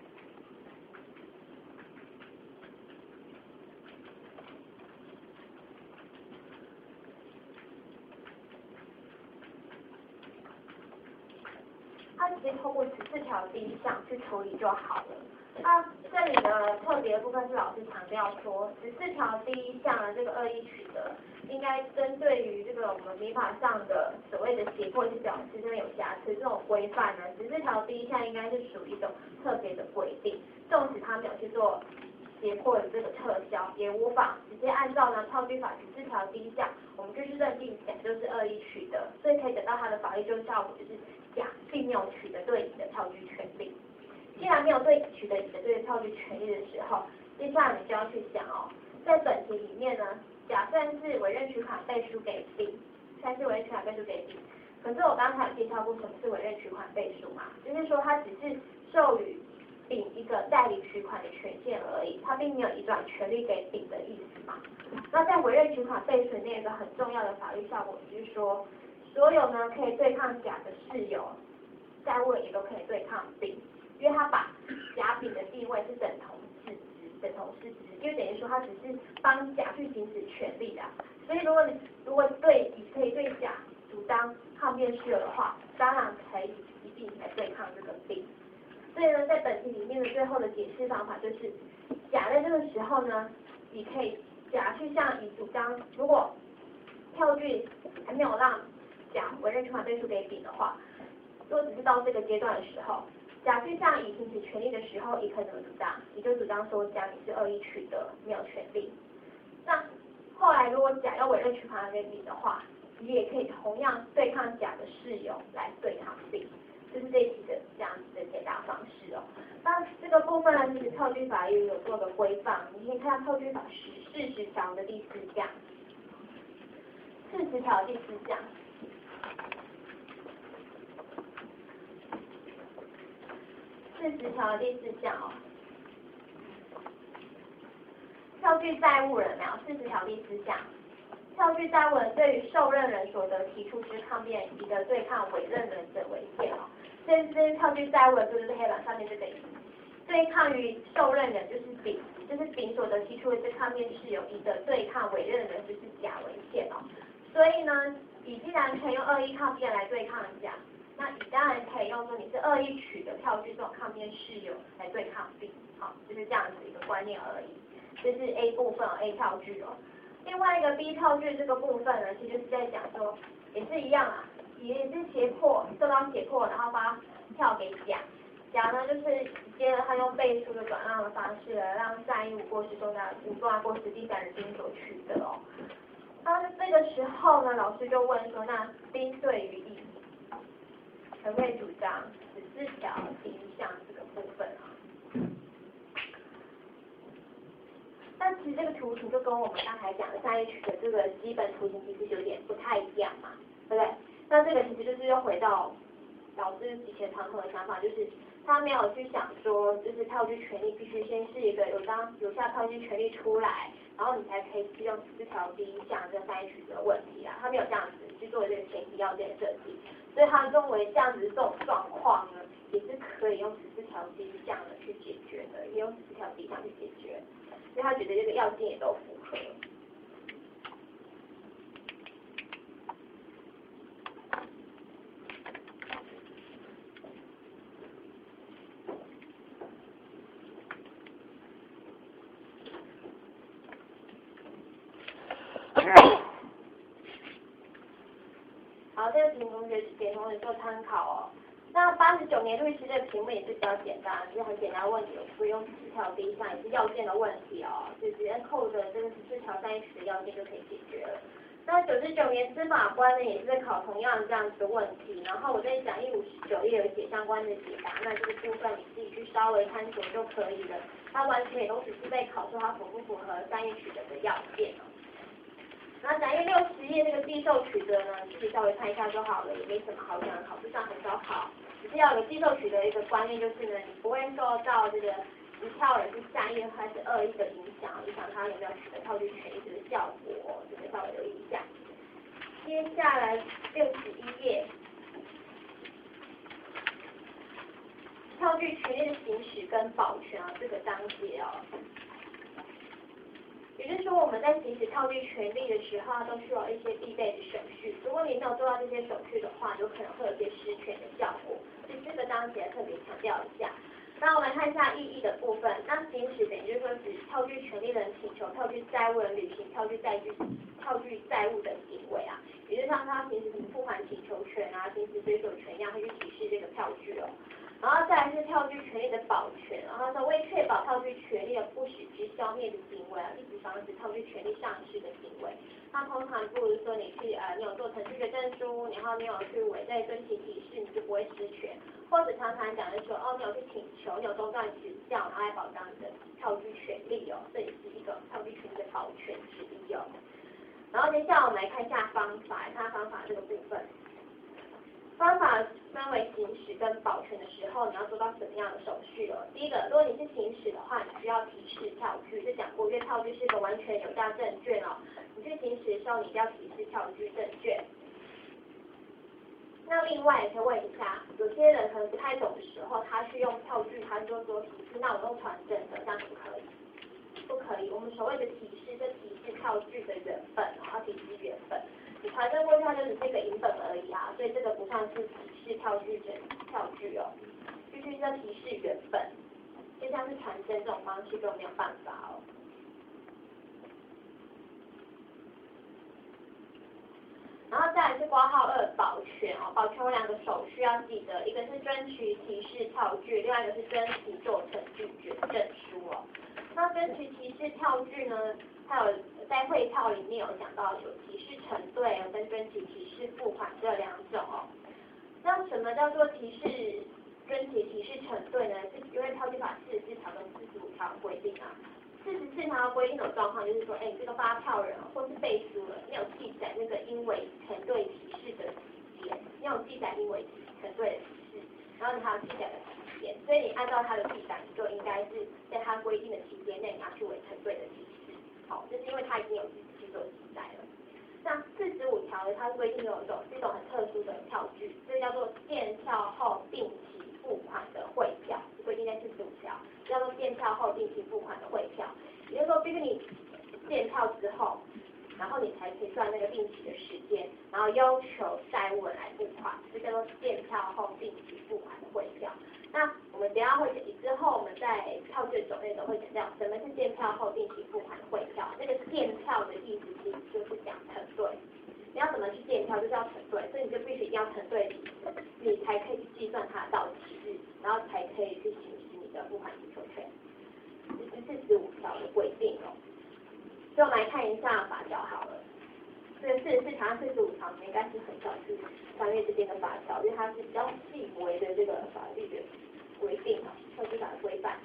他直接透过14条第1项去处理就好了。那这里的特别部分是老师强调说，14条第1项的这个恶意取得，应该针对于这个我们民法上的所谓的胁迫意思表示这边有瑕疵这种规范呢，14条第1项应该是属于一种特别的规定，纵使他没有去做胁迫的这个撤销，也无法直接按照呢票据法14条第1项，我们就是认定甲就是恶意取得，所以可以得到它的法律救效果，就是甲并没有取得对乙的票据权利。既然没有对取得乙的这个票据权利的时候，接下来你就要去想哦，在本题里面呢，甲算是委任取款背书给丙，算是委任取款背书给丙。可是我刚才有介绍过什么是委任取款背书嘛，就是说他只是授予丙一个代理取款的权限而已，他并没有移转权利给丙的意思嘛。那在委任取款背书里面有一个很重要的法律效果，就是说所有呢可以对抗甲的事由，债务人也都可以对抗丙。因为他把甲丙的地位是等同事实，因为等于说他只是帮甲去行使权利的，所以如果对乙可以对甲主张抗辩事由的话，当然可以一并来对抗这个丙。所以呢，在本题里面的最后的解释方法就是，甲在这个时候呢，你可以甲去向乙主张，如果票据还没有让甲委任取款背书给丙的话，如果只是到这个阶段的时候。甲去向乙行使权利的时候，乙可以怎么主张？乙就主张说甲你是恶意取得，没有权利。那后来如果甲要委任取款给丙的话，乙也可以同样对抗甲的事由来对抗丙，就是这一题的这样子的解答方式哦。那这个部分呢，其实票据法也有做个规范，你可以看票据法40条的第4项，40条第4项。40条第4项哦，票据债务人没有？40条第4项，票据债务人对于受任人所得提出之抗辩，以的对抗委任人者为限哦。这是票据债务人，就是黑板上面这个对抗于受任人就是丙，就是丙所得提出的这抗辩事由，以的对抗委任人就是甲为限哦。所以呢，乙既然可以用恶意抗辩来对抗甲。那乙当然可以用说你是恶意取得票据这种抗辩事由来对抗丙，好，就是这样子一个观念而已。这是 A 部分A 票据哦。另外一个 B 票据这个部分呢，其实就是在讲说，也是一样啊，也是受到胁迫，然后发票给甲，甲呢就是直接他用背书的转让的方式来让善意无过失重大过失第三人之所取得哦。 那这个时候呢，老师就问说，那丁对于乙，可不可以主张14条第一项这个部分啊？但其实这个图形就跟我们刚才讲的上一曲的这个基本图形其实有点不太一样嘛，对不对？那这个其实就是又回到老师以前常说的想法，就是他没有去想说，就是票据权利必须先是一个有效票据权利出来，然后你才可以适用14条第一项这个上一曲的问题啊，他没有这样子去做这个前提要件设计，所以他认为这样子这种状况呢，也是可以用14条第一项的去解决的，也用14条第一项去解决。所以他觉得这个要件也都符合。好，这个题目给同学做参考哦。那89年律师这个题目也是比较简单，就是很简单的问题，不用14条第一项也是要件的问题哦，就直接扣着这个14条上一曲的要件就可以解决了。那99年司法官呢也是在考同样这样子的问题，然后我在讲159页有写相关的解答，那这个部分你自己去稍微探索就可以了。它完全也都只是在考说它符不符合上一曲的要件哦。那讲160页这个递授取得呢，自己稍微看一下就好了，也没什么好讲的，考试上很少考。只是要有递授取得一个观念，就是呢，你不会受到这个一票人是善意还是恶意的影响他有没有取得票据权益这个效果，这个稍微留意一下。接下来61页，票据权利的行使跟保全啊这个章节哦。也就是说，我们在行使票据权利的时候，都需要一些必备的手续。如果你没有做到这些手续的话，有可能会有一些失权的效果。所以这个章节特别强调一下。那我们看一下意义的部分。那行使等于就是说，指票据权利人请求票据债务人履行票据债务的行为啊，也就是像他行使什么付款请求权啊、行使追索权一样，会去提示这个票据哦。然后再来是票据权利的保全，然后说为确保票据权利的不使之消灭的行为啊，一直防止票据权利丧失的行为。那通常不如说你有做程序的证书，然后你有去伪造遵循提示，你就不会失权。或者常常讲的说，你有去请求，你有中断时效，然后来保障你的票据权利哦，这也是一个票据权利的保全之一哦。然后接下来我们来看一下方法，看方法这个部分。方法分为行使跟保全的时候，你要做到什么样的手续哦？第一个，如果你是行使的话，你需要提示票据，就讲过，因为票据是个完全有价证券哦。你去行使的时候，你一定要提示票据证券。那另外也可以问一下，有些人可能不太懂的时候，他去用票据，他就说提示，那我用传真的，这样可不可以？不可以。我们所谓的提示，就提示票据的原本，然后提示原本。你传真过去它就只是一个影本而已啊，所以这个不算是提示票据哦，必须要提示原本，就像是传真这种方式就没有办法哦。然后再来是括号2保全哦，保全有2个手续要记得，一个是争取提示票据，另外一个是争取做程序证书哦。那争取提示票据呢，还有在会票里面有讲到有提示承兑跟争取提示付款这2种哦。那什么叫做提示争取提示承兑呢？是因为票据法44条跟45条规定啊。44条规定的状况就是说，你这个发票人或是背书人，你有记载那个应为承兑提示的期间，你有记载应为承兑的提示，然后你还有记载的期间，所以你按照他的记载，你就应该是在他规定的期间内拿去为承兑的提示。好，这是因为他已经有去做记载了。那45条呢，它规定是一种很特殊的票据，这叫做见票后定期付款的汇票，规定在45条，叫做见票后定期付款的汇票。也就是说，必须你见票之后，然后你才可以算那个定期的时间，然后要求债务人来付款，这叫做见票后定期付款的汇票。那我们等一下会之后我们在票据种类都会讲到什么是见票后定期付款的汇票。这个见票的意思其实就是讲承兑，你要怎么去见票就是要承兑，所以你就必须一定要承兑你才可以去计算它的到期日，然后才可以去行使你的付款请求权。这是45条的规定哦。所以我们来看一下法条好了。 这个44条和45条应该是很少去穿越这边的法条，因为它是比较细微的这个法律的规定啊，特殊法的规范。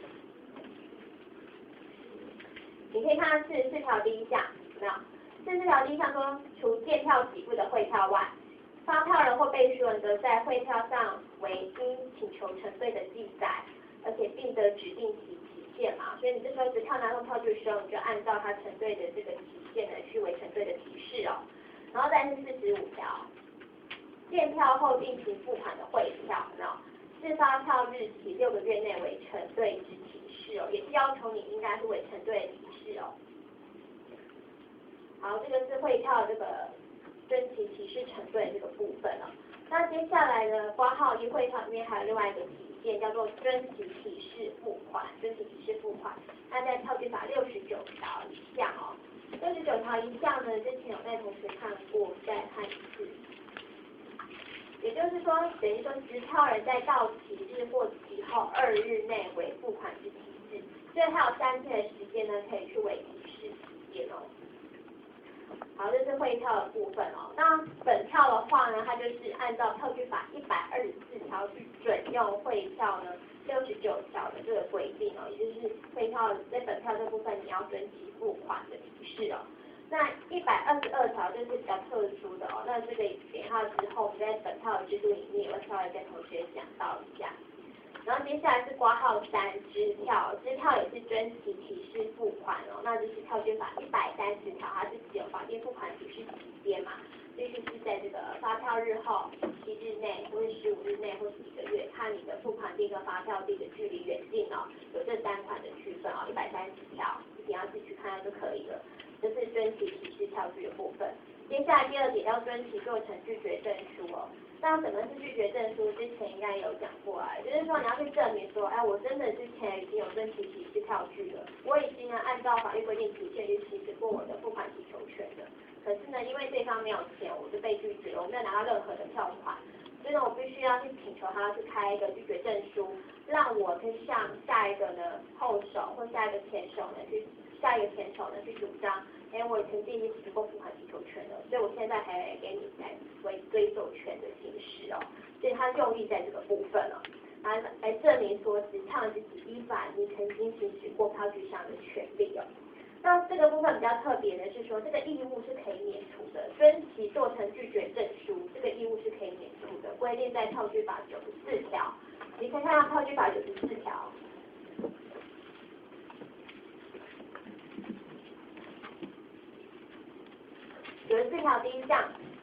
你可以看到44条第1项，有没有？44条第1项说，除见票给付的汇票外，发票人或被书人则在汇票上为应请求承兑的记载，而且并得指定期限嘛，所以你这时候只票拿到票据的时候，你就按照他承兑的这个期限呢去为承兑的提示哦。然后再是45条，见票后进行付款的汇票，有没有？自发票日期6个月内为承兑之提示哦，也是要求你应该是为承兑的提示哦。好，这个是汇票这个征期提示承兑这个部分哦。那接下来呢，挂号1汇票里面还有另外一个体现叫做征期提示付款，征期提示付款，那在票据法69条一项哦。69条一项呢，之前有带同学看过，再看一次。也就是说，等于说持票人在到期日或期后2日内为付款之提示，所以还有3天的时间呢，可以去为提示时间哦。好，这是汇票的部分哦。那本票的话呢，它就是按照票据法124条去准用汇票呢69条的这个规定哦，也就是汇票在本票这部分你要征集付款的提示哦。那122条就是比较特殊的哦，那这个等一下之后我们在本票的制度里面，我稍微跟同学讲到一下。然后接下来是挂号3支票，支票也是征期提示付款哦，那就是票据法130条，它是只有法定付款提示期间嘛，必须是在这个发票日后7日内，或是15日内，或是1个月，看你的付款地跟发票地的距离远近哦，有这3款的区分哦，130条，自己要自己去看就可以了。这是征期提示票据的部分。接下来第2点要征期做成拒绝证书哦。那什么是拒绝证书？之前应该有讲过啊，就是说你要去证明说，哎，我真的之前已经有征期提示票据了，我已经呢按照法律规定期限去行使过我的付款请求权的。可是呢，因为对方没有钱，我就被拒绝了，我没有拿到任何的票款，所以呢，我必须要去请求他去开一个拒绝证书，让我去向下一个呢后手或下一个前手呢去主张，哎，我曾经已经行使过付款请求权了，所以我现在还来给你来为追索权的行使哦，所以他用意在这个部分哦，来证明说持票人是依法你曾经行使过票据上的权利哦。那这个部分比较特别的是说，这个义务是可以免除的，征期做成拒绝证书，这个义务是可以免除的，规定在票据法94条，你可以看到票据法94条。94条第1项，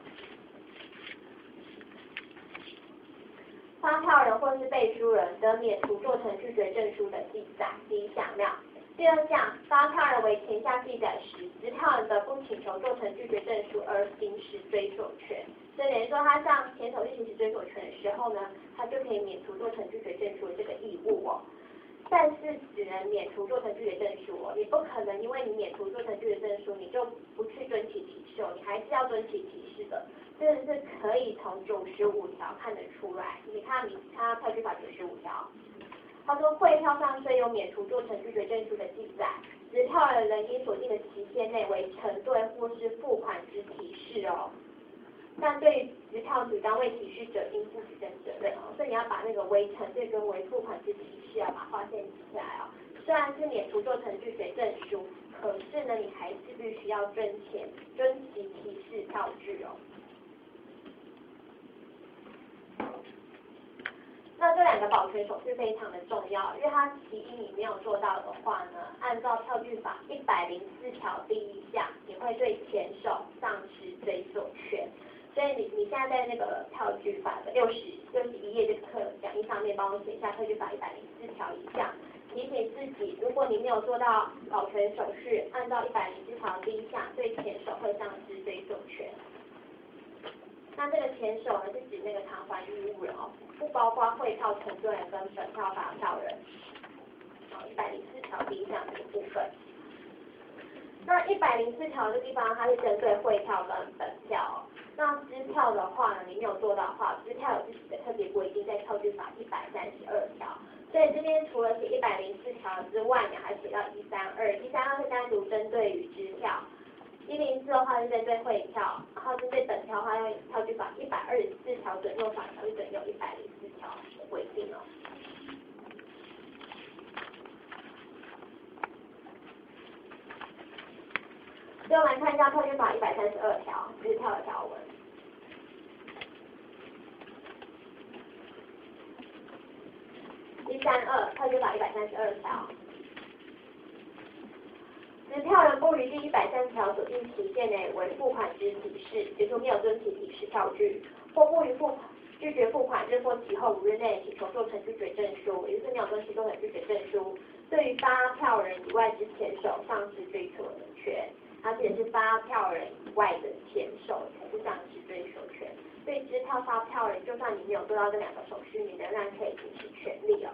发票人或是背书人得免除做成拒绝证书的记载，第1项料。第2项，发票人为前项记载时，持票人得不请求做成拒绝证书而行使追索权。所以等于说，他向前手去行使追索权的时候呢，他就可以免除做成拒绝证书的这个义务哦。但是只能免除做成拒绝证书哦，你不可能因为你免除做成拒绝证书，你就不去遵其提示哦，你还是要遵其提示的。这个是可以从95条看得出来，你看票据法95条。他说汇票上虽有免除做成拒绝证书的记载，持票人仍因所定的期限内为承兑或是付款之提示哦。但对于持票主张未提示者，应负举证责任哦。所以你要把那个为承兑跟为付款之提示要把划线起来哦。虽然是免除做成拒绝证书，可是呢，你还是必须要遵其提示票据哦。那这2个保全手续非常的重要，因为它其一你没有做到的话呢，按照票据法104条第1项，你会对前手丧失追索权。所以你现在在那个票据法的61页这个课讲义上面帮我写一下票据法104条1项，提醒自己，如果你没有做到保全手续，按照104条第1项，对前手会丧失追索权。那这个前手呢，是指那个偿还义务人哦，不包括汇票承兑人跟本票发票人。104条第1项这个部分。那104条这地方它是针对汇票跟本票哦。那支票的话呢，你没有做到的话，支票有自己的特别规定，在票据法132条。所以这边除了写104条之外，你还写到132，132是单独针对于支票。 104的话是针对汇票，然后针对等票的话，用票据法124条准用法条是准用104条的规定哦。所以我们来看一下票据法132条支票的条文。132票据法132条。持票人不于第130条所定期限内为付款之提示，解除没有遵其提示票据，或不予拒绝付款日或其后5日内请求做成拒绝证书，也就是没有遵其做成拒绝证书，对于发票人以外之前手丧失追求人权，而且是发票人以外的前手才是丧失追求权。对支票发票人，就算你没有做到这2个手续，你仍然可以行使权利哦。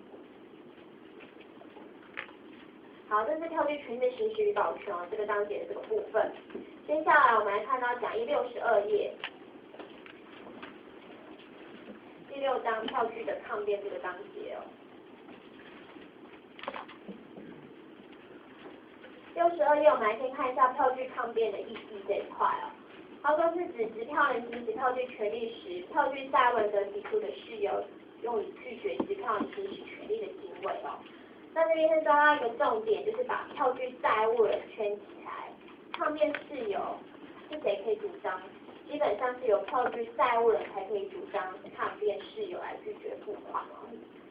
好，这是票据权利的行使与保全哦，这个章节的这个部分。接下来我们来看到讲义62页，第6章票据的抗辩这个章节哦。62页我们来先看一下票据抗辩的意义这一块哦。它说是指支票人行使票据权利时，票据债务人得提出的事由，用以拒绝支票人行使权利的行为哦。那这边是抓到一个重点，就是把票据债务人圈起来。抗辩事由是谁可以主张？基本上是由票据债务人才可以主张抗辩事由来拒绝付款哦。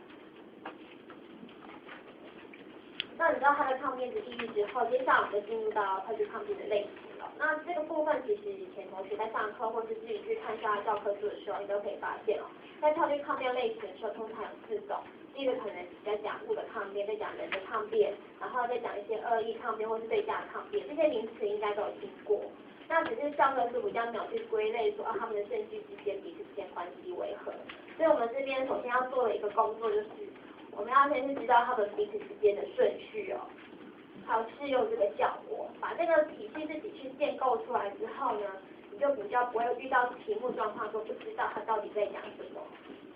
那你知道它的抗辩的意义之后，接下来我们就进入到票据抗辩的类型了。那这个部分其实以前同学在上课或是自己去看一下教科书的时候，你都可以发现哦，在票据抗辩类型的时候，通常有4种。第一个可能在讲物的抗辩，在讲人的抗辩，然后再讲一些恶意抗辩或是对价抗辩，这些名词应该都有听过。那只是教科书比较没有去归类说他们的顺序之间彼此之间关系为何。所以我们这边首先要做的一个工作就是，我们要先去知道他们彼此之间的顺序哦，还有适用这个效果。把这个体系自己去建构出来之后呢，你就比较不会遇到题目状况说不知道他到底在讲什么。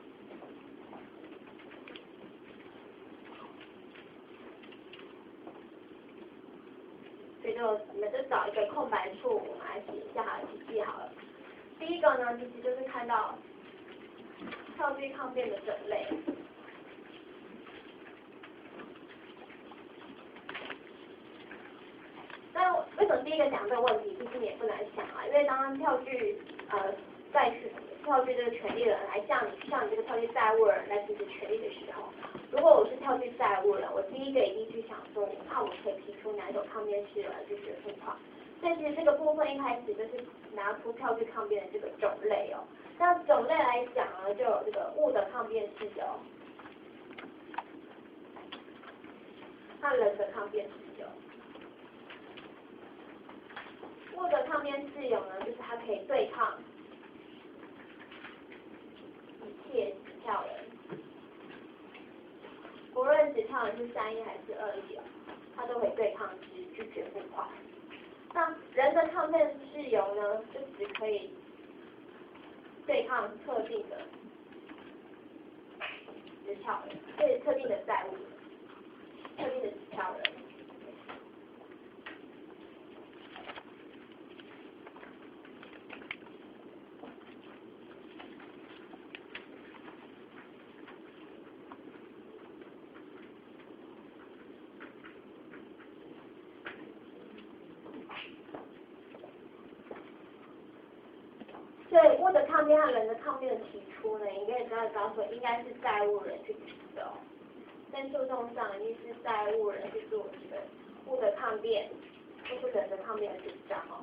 所以我们就找一个空白处，我们来写一下它的体系好了。第一个呢，其实就是看到票据抗辩的种类。那为什么第一个讲这个问题，其实你也不难想啊，因为当票据票据这个权利人来向你这个票据债务人来行使权利的时候，如果我是票据债务人，我第一个一定去想说，看我可以提出哪一种抗辩事由来拒绝付款。但是这个部分一开始就是拿出票据抗辩的这个种类哦。那种类来讲呢，就有这个物的抗辩事由，和人的抗辩事由。物的抗辩事由呢，就是它可以对抗一切持票人，不论持票人是善意还是恶意哦，他都可以对抗之拒绝付款。那人的抗辩事由呢，就只可以对抗特定的持票人，对特定的债务人，特定的持票人。所以物的抗辩和人的抗辩的提出呢，应该也知道说应该是债务人去提的哦。在诉讼上一定是债务人去做这个物的抗辩，或是人的抗辩的主张哦。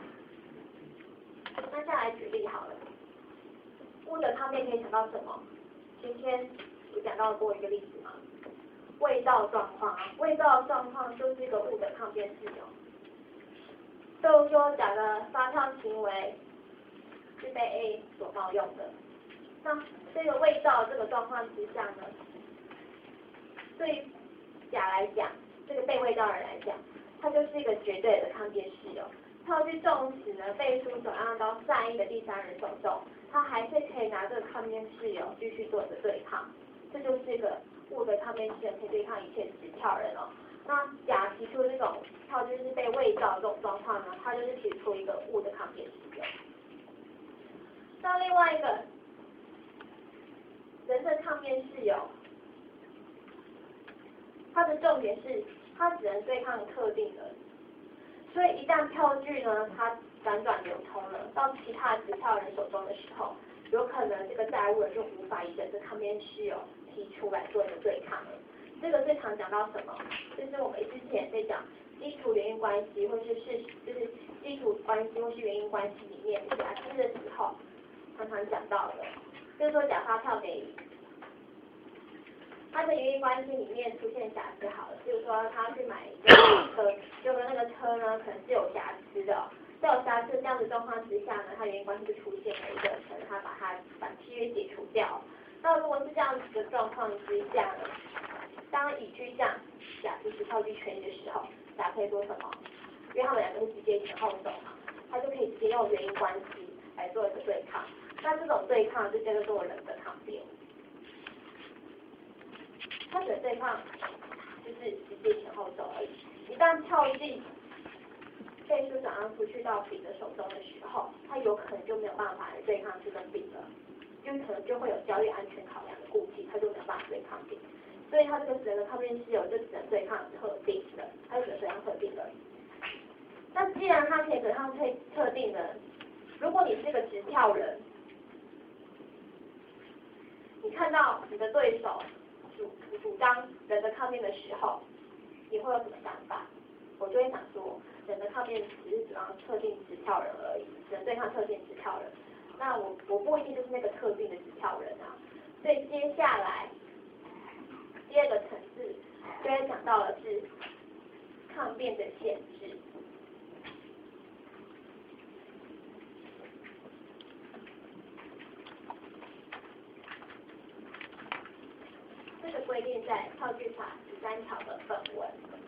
那下来举例好了，物的抗辩可以想到什么？今天有讲到过一个例子吗？伪造状况啊，伪造状况就是一个物的抗辩事由。就是说，假的发票行为是被 A 所冒用的，那这个伪造这个状况之下呢，对于甲来讲，这个被伪造人来讲，它就是一个绝对的抗辩事由。票据纵使呢被诉转让到善意的第三人手中，他还是可以拿这个抗辩事由继续做一个对抗，这就是一个物的抗辩事由可以对抗一切持票人哦。那甲提出这种票据是被伪造这种状况呢，它就是提出一个物的抗辩事由。那另外一个人的抗辩事由，它的重点是它只能对抗特定的，所以一旦票据呢它辗转流通了到其他持票人手中的时候，有可能这个债务人就无法以人的抗辩事由提出来做一个对抗了。这个最常讲到什么？就是我们之前在讲基础原因关系，或是就是基础关系或是原因关系里面假释的时候，常常讲到的，就是说假发票给予，它的原因关系里面出现瑕疵好了，比如说他去买一个车，结果那个车呢可能是有瑕疵的，在有瑕疵这样的状况之下呢，它原因关系就出现了一个，可能他把契约解除掉。那如果是这样子的状况之下呢，当已居这样假释持票据权益的时候，大家可以做什么？因为他们两个是直接前后走嘛，他就可以直接用原因关系来做一个对抗。那这种对抗就叫做人的抗辩。他的对抗就是直接前后走而已。一旦票据被书转让出去到丙的手中的时候，他有可能就没有办法来对抗这个丙了，因为可能就会有交易安全考量的顾忌，他就没有办法对抗丙。所以他这个人的抗辩事由就只能对抗特定的，他就只能对抗特定的。那既然他可以对抗特定的，如果你是个持票人，你看到你的对手主张人的抗辩的时候，你会有什么想法？我就会想说，人的抗辩只是主张特定持票人而已，只能对抗特定持票人。那我不一定就是那个特定的持票人啊。所以接下来第二个层次就会讲到的是抗辩的限制。这个规定在票据法13条的本文。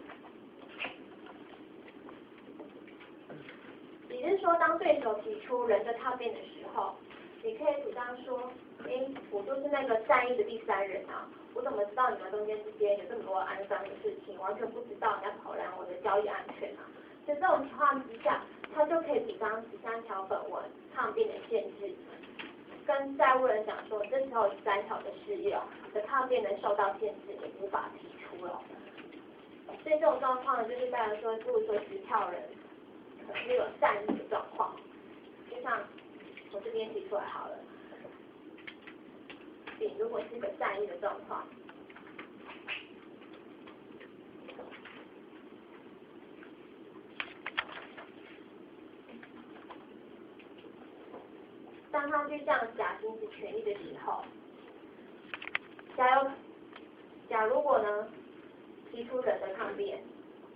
也就是说，当对手提出人的抗辩的时候，你可以主张说，我就是那个善意的第三人啊，我怎么知道你们中间之间有这么多肮脏的事情，完全不知道你要考量我的交易安全啊。在这种情况之下，他就可以主张13条本文抗辩的限制，跟债务人讲说，这时候13条的事由的抗辩能受到限制，你无法提出了。所以这种状况就是代表说，如果说持票人可能有善意的状况，就像我这边提出来好了，丙如果是个善意的状况，当他去这样假行使权益的时候，假如果呢提出人的抗辩，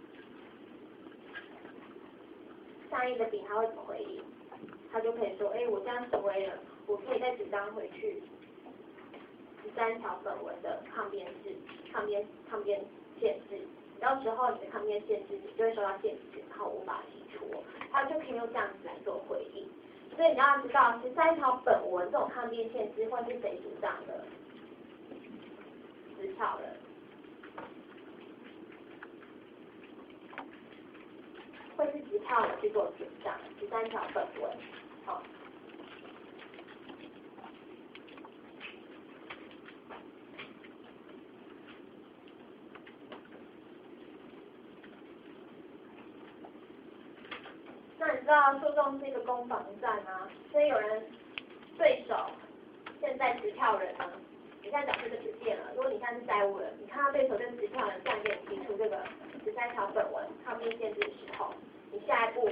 善意的丙他会怎么回应？他就可以说，我这样行为了，我可以再主张回去13条本文的抗辩限制，到时候你的抗辩限制你就会受到限制，然后无法提出，他就可以用这样子来做回应。所以你要知道，13条本文这种抗辩限制会是谁主张的？持票人。会是持票人去做主张，13条本文，好。那你知道诉讼是一个攻防战啊，所以有人对手现在持票人呢，你现在讲这个事件了，如果你现在是债务人，你看到对手跟持票人这样给你提出这个13条本文抗辩限制的时候，你下一步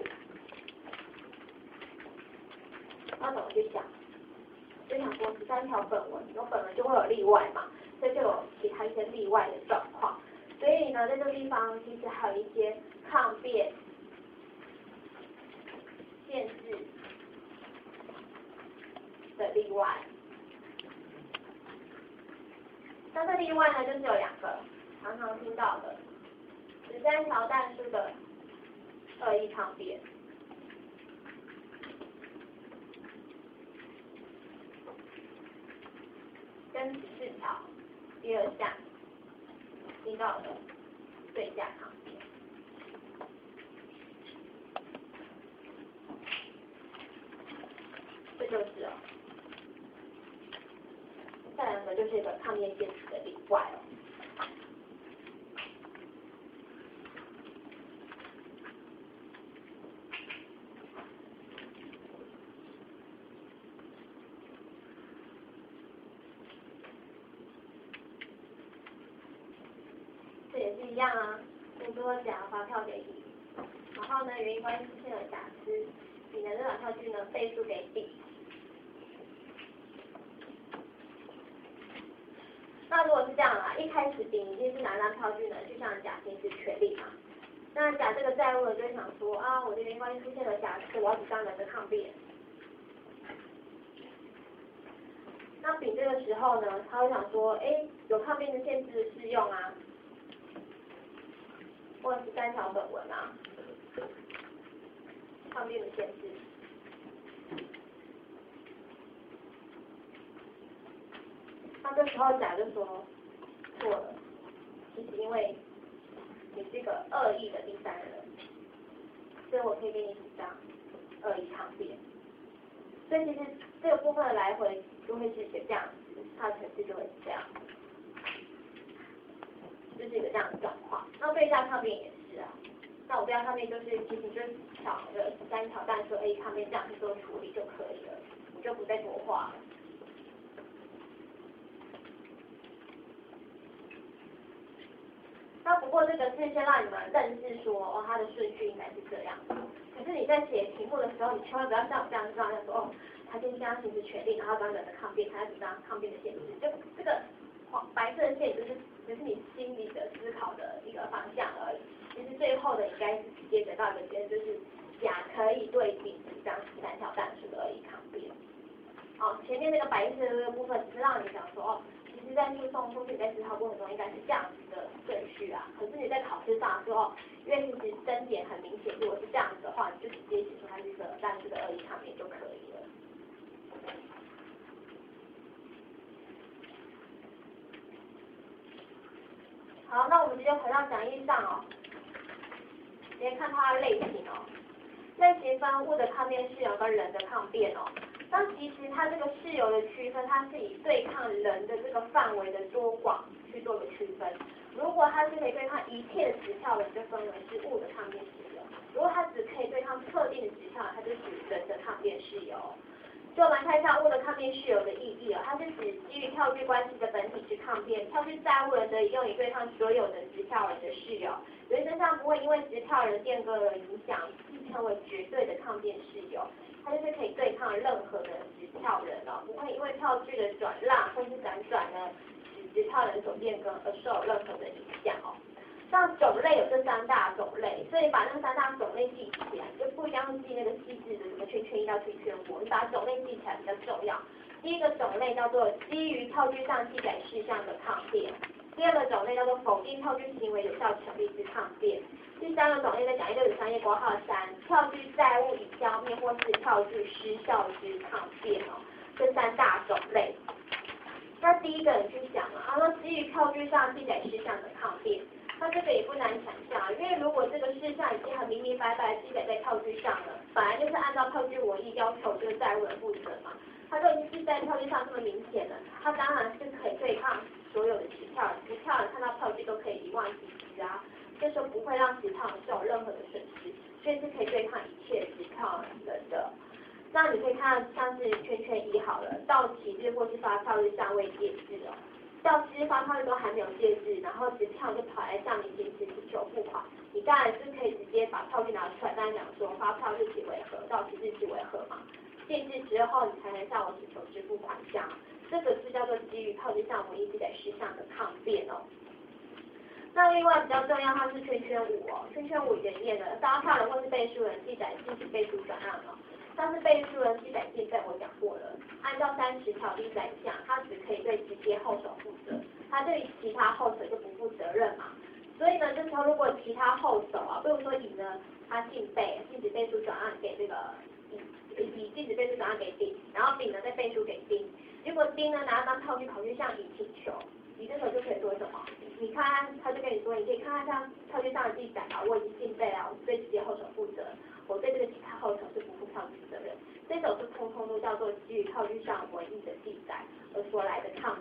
要怎么去想？就想说13条本文，有本文就会有例外嘛，所以就有其他一些例外的状况。所以呢，在这个地方其实还有一些抗辩限制的例外。那这例外呢，就是有2个常常听到的13条但书的恶意抗辩，跟14条第2项听到的对价抗辩。 呢，就是一个抗辩限制的例外哦。这也是一样啊，更多甲发票给乙，然后呢，原因关系出现了假私，乙的这两票据呢背书给丙。那如果是这样啊，一开始丙已经是拿张票据呢，去向甲行使权利嘛。那甲这个债务人就会想说啊，我的原因关系出现了假私，我要主张人的抗辩。那丙这个时候呢，他会想说，有抗辩的限制的适用啊。或者是3条本文啊，抗辩的限制。那这时候甲就说错了，其实因为你是个恶意的第三人，所以我可以给你主张恶意抗辩。所以其实这个部分的来回就会是一个这样子，它的程式就会是这样。就是一个这样的状况，那对价抗辩也是啊。那我对价抗辩就是，其实你就是挑个3条但说 A 抗辩这样去做处理就可以了，你就不再多话了。那不过这个是先让你们认识说，哦，它的顺序应该是这样。可是你在写题目的时候，你千万不要像我这样说，哦，他先将行使权利，然后当人的抗辩，他要主张抗辩的限制，就这个白色的线只是你心里的思考的一个方向而已。其实最后的应该是直接得到一个结论，就是甲可以对丙主张13条但书的恶意抗辩。前面那个白色的这个部分只是让你想说，哦，其实在诉讼或是你在思考过程中应该是这样子的顺序啊。可是你在考试上的时候，因为其实争点很明显，如果是这样子的话，你就直接写出它是一个但书的恶意抗辩就可以了。好，那我们直接回到讲义上哦，直接看它的类型哦。类型分物的抗辩事由跟人的抗辩哦。那其实它这个事由的区分，它是以对抗人的这个范围的多广去做个区分。如果它是可以对抗一切的时效人，就分为是物的抗辩事由；如果它只可以对抗特定的时效人，它就属于人的抗辩事由。就我们看一下物的抗辩事由的意义它是指基于票据关系的本体之抗辩，票据债务人得以用以对抗所有的持票人的事由，原则上不会因为持票人变更而影响，继称为绝对的抗辩事由。它就是可以对抗任何的持票人不会因为票据的转让或是辗转呢，使持票人所变更而受任何的影响像种类有这3大种类，所以把那3大种类记起来，就不一定要记那个细致的什么圈圈1到圈圈5，你把种类记起来比较重要。第一个种类叫做基于票据上记载事项的抗辩，第二个种类叫做否定票据行为有效权利之抗辩，第3个种类在讲义63页括号3，票据债务已消灭或是票据失效之抗辩这3大种类。那第一个你去想说基于票据上记载事项的抗辩。那这个也不难想象，因为如果这个事项已经很明明白白记载在票据上了，本来就是按照票据文义要求这个债务人负责嘛，他都已经记在票据上这么明显了，他当然是可以对抗所有的持票人，持票人看到票据都可以一望即知啊，这时候不会让持票人受任何的损失，所以是可以对抗一切持票人的。那你可以看像是圈圈1好了，到期日或是发票日尚未届至到期发票日都还没有届至，然后持票就跑来向你行使请求付款，你当然是可以直接把票据拿出来，刚才讲说发票日期为何，到期日期为何嘛，届至之后你才能向我请求支付款项，这个是叫做基于票据上文义记载事项的抗辩那另外比较重要，它是圈圈5圈圈5里面的发票人或是被诉人记载禁止被诉转让像是被诉人记载进费我讲过了，按照30条例来讲，他只可以对直接后手负责，他对于其他后手就不负责任嘛。所以呢，这时候如果其他后手比如说乙呢，他进被禁止被诉转让给这个乙禁止被诉转让给丙，然后丙呢再被诉给丁，如果丁呢拿到张票据跑去向乙请求，你这时候就可以做什么？你看他就跟你说，你可以看看像票据上的记载我已经进被我是对直接后手负责。我对这个其他后手是不负票据责任，这种是通通都叫做基于票据上文义的记载而所来的抗辩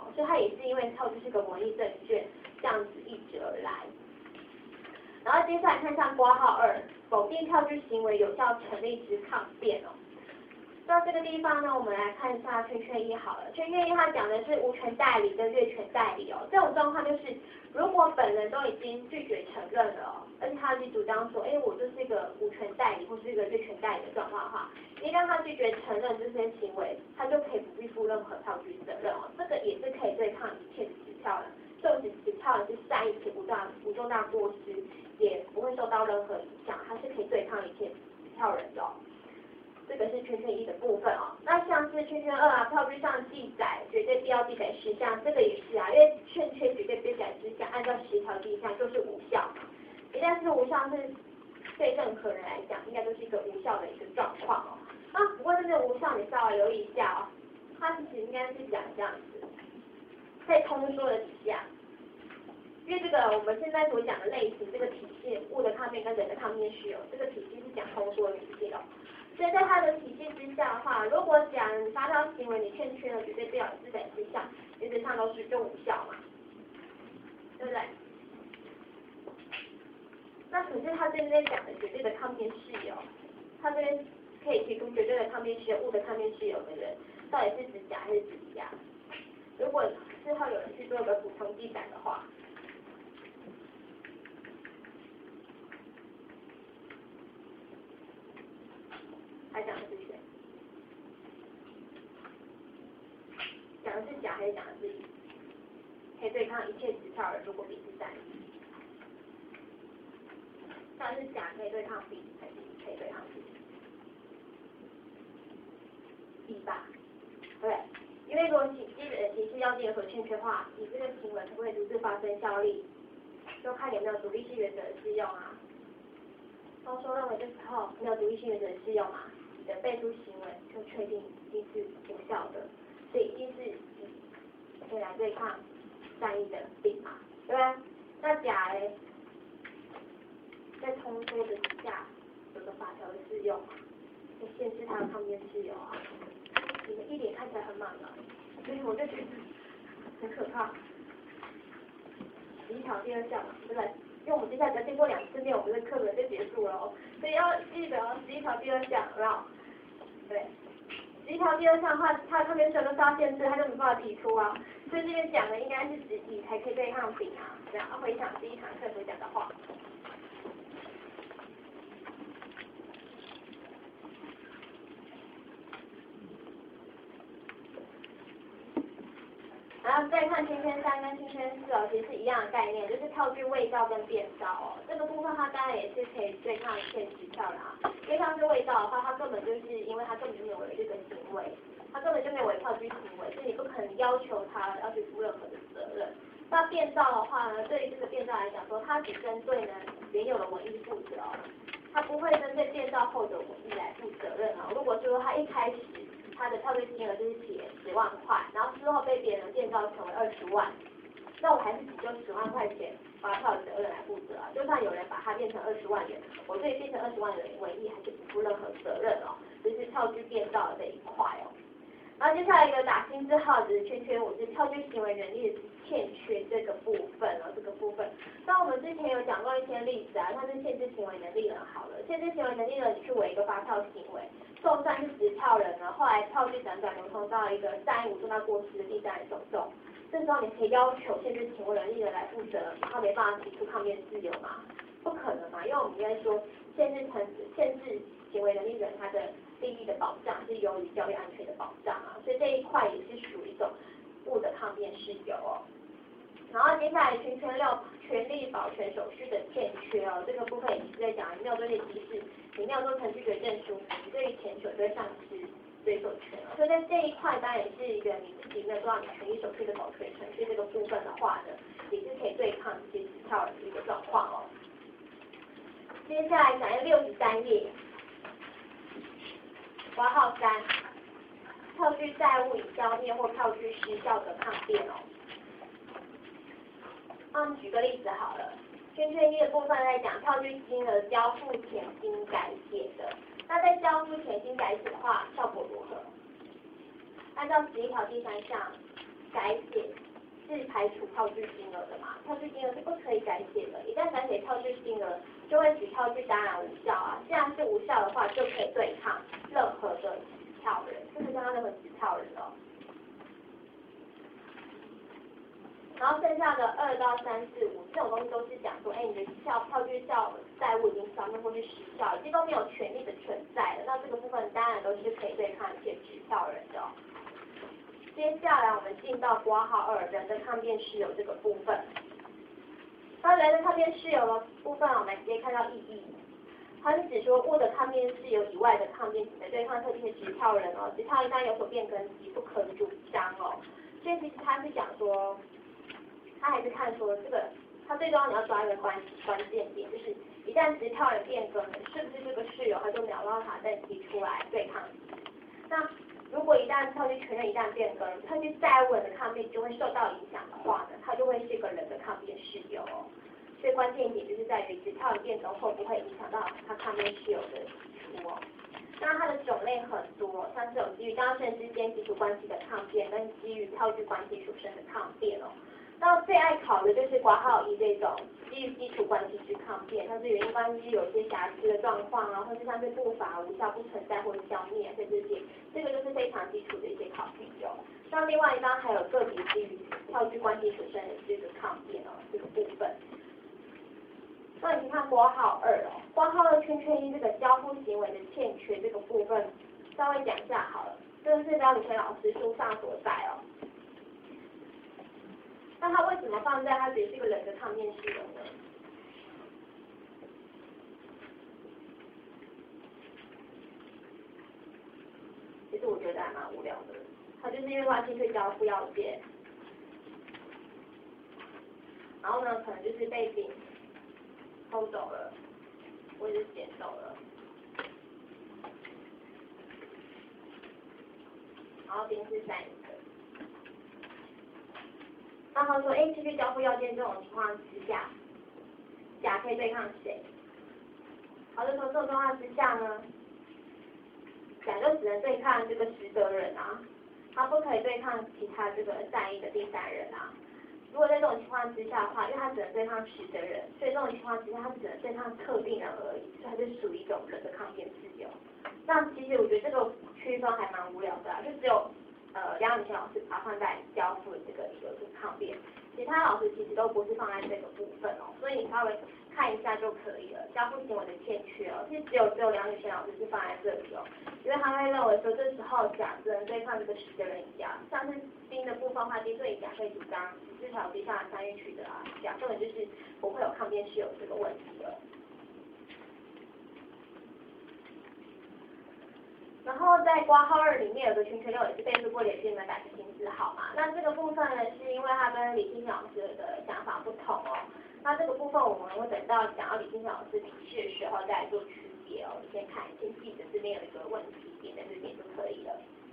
所以它也是因为票据是个模拟证券这样子一直而来。然后接下来看上括号2，否定票据行为有效成立之抗辩哦。到这个地方呢，我们来看一下圈圈1好了。圈圈1它讲的是无权代理跟越权代理哦。这种状况就是，如果本人都已经拒绝承认了哦，而且他已经主张说，我就是一个无权代理或是一个越权代理的状况的话，你让他拒绝承认这些行为，他就可以不必负任何票据责任哦。这个也是可以对抗一切的持票人，就使持票人是善意且无重大过失，也不会受到任何影响，它是可以对抗一切持票人的哦。这个是圈圈1的部分哦。那像是圈圈2啊，票据上记载绝对必要记载事项，这个也是啊，因为欠缺绝对必载事项，按照10条第1项就是无效嘛。一旦是无效，是对任何人来讲，应该都是一个无效的一个状况哦。那不过这个无效，你稍微留意一下哦，它其实应该是讲这样子，在通说的底下。因为这个我们现在所讲的类型，这个体系，物的抗辩跟人的抗辩是有这个体系是讲通说的体系哦。所以在它的体系之下的话，如果讲发票行为你欠缺了绝对必要记载事项，原则上都是就无效嘛，对不对？那可是他这边讲的绝对的抗辩事由，他这边可以提出绝对的抗辩事由、物的抗辩事由的人，到底是指甲还是指甲？如果事后有人去做一个补充记载的话，还讲的是谁？讲的是甲还是讲的是乙？可以对抗一切持票人，如果丙是善意。但是甲可以对抗丙，还是乙可以对抗丙？乙吧，对。因为如果基本的提示要件有所欠缺的话，你这个行为可不可以独自发生效力，就看有没有独立性原则的适用啊。都说认为这时候没有独立性原则的适用啊，你的背书行为就确定一定是无效的，所以一定是可以来对抗善意的丙嘛，对吧？那甲嘞，在通说的底下有个法条的适用嘛，就限制它的抗辩事由啊。你们一脸看起来很茫然，所以我就觉得很可怕。11条第2项嘛，对不对？因为我们接下来只要经过2次念，我们的课本就结束了哦。所以要记得11条第2项，有没有？对，11条第2项的话，它的抗辩事由都是要限制，它就没办法提出啊。所以这边讲的应该是指乙才可以对抗丙啊，这样回想第1堂课所讲的话。然后再看圈圈3跟圈圈4哦，其实是一样的概念，就是票据伪造跟变造哦。这个部分它当然也是可以对抗一切持票人啊。因为像是伪造的话，它根本就是因为它根本就没有这个行为，它根本就没有违票据行为，所以你不可能要求他要去负任何的责任。那变造的话呢，对于这个变造来讲说，它只针对呢原有的文意负责哦，它不会针对变造后的文意来负责任哦。如果说它一开始他的票据金额就是写10万块，然后之后被别人变造成为20万，那我还是只就10万块钱发票责任来负责啊。就算有人把它变成20万元，我对变成20万元为意还是不负任何责任哦。这是票据变造的这一块哦。然后接下来一个打星之号只是圈圈5是票据行为能力的欠缺这个部分哦，这个部分。那我们之前有讲过一些例子啊，像是限制行为能力人好了，限制行为能力人你去违一个发票行为。就算是持票人呢，后来票据辗转流通到一个善意无重大过失的第三人手中，这时候你可以要求限制行为能力人来负责，然后没办法提出抗辩事由嘛？不可能嘛，因为我们应该说限制行为能力人他的利益的保障是优于交易安全的保障啊，所以这一块也是属于一种物的抗辩事由哦。然后接下来圈圈6权利保全手续的欠缺哦，这个部分也是在讲你没有对你提示，你没有做程序决证书，你对于前手就会丧失追索权哦。所以在这一块当然也是一个你自己没有做到你权利手续的保全程序这个部分的话呢，也是可以对抗一些持票人的一个状况哦。接下来讲63页，括号3，票据债务已消灭或票据失效的抗辩哦。举个例子好了，圈圈1的部分在讲票据金额交付前经改写的，那在交付前经改写的话，效果如何？按照11条第3项，改写是排除票据金额的嘛，票据金额是不可以改写的，一旦改写票据金额，就会使票据当然无效啊。既然是无效的话，就可以对抗任何的持票人，就可以对抗任何持票人了。然后剩下的2到3、4、5这种东西都是讲说，你的票据债务已经消灭或是失效，已经都没有权利的存在了。那这个部分当然都是可以对抗一些持票人的。接下来我们进到括号2人的抗辩事由这个部分。那人的抗辩事由的部分，我们直接看到意义。它是指说，物的抗辩事由以外的抗辩，只能对抗特定的持票人哦。持票一旦有所变更，即不可主张哦。所以其实它是讲说。他还是看说这个，他最重要你要抓一个关键点，就是一旦持票人变更了，是不是这个事由他就秒让他再提出来对抗？那如果一旦票据权人一旦变更，票据债务人的抗辩就会受到影响的话呢，他就会是一个人的抗辩事由哦。所以关键点就是在于持票人变更会不会影响到他抗辩事由的提出哦。那它的种类很多，像是有基于当事人之间基础关系的抗辩，跟基于票据关系属身的抗辩哦。那最爱考的就是括号1这种基于基础关系之抗辩，像是原因关系有一些瑕疵的状况啊，或是像是不法无效不存在或者消灭这些，这个就是非常基础的一些考题哦。那另外一张还有个别基于票据关系属身的这个抗辩哦，这个部分。那你看括号2哦，括号2圈1这个交付行为的欠缺这个部分，稍微讲一下好了，这个是廖宇轩老师书上所在哦。那他为什么放在他只是一个人的抗辩事由呢？其实我觉得还蛮无聊的，他就是因为乱侵退交付要件，然后呢可能就是被丙偷走了，或者是捡走了，然后丙是3个。那他说，继续交付要件这种情况之下，甲可以对抗谁？好就说这种状况之下呢，甲就只能对抗这个实得人啊，他不可以对抗其他这个善意的第三人啊。如果在这种情况之下的话，因为他只能对抗实得人，所以这种情况之下，他只能对抗特定人而已，所以它就属于一种人的抗辩事由。那其实我觉得这个区分还蛮无聊的啊，就只有梁宇轩老师把它放在交付的这个理由是抗辩，其他老师其实都不是放在这个部分哦，所以你稍微看一下就可以了。交付行为的欠缺哦，其实只有梁宇轩老师是放在这里哦，因为他会认为说这时候甲只能对抗这个实得人甲，像是丁的部分的话，丁对甲可以主张这条地下参与取得啊，甲根本就是不会有抗辩事由这个问题了。然后在括号2里面有个圈圈6也是被诉过连续没改成新字号嘛，那这个部分呢是因为它跟李清老师的想法不同哦，那这个部分我们会等到讲到李清老师理事的时候再来做区别哦，你先记得这边有一个问题点在这边就可以了。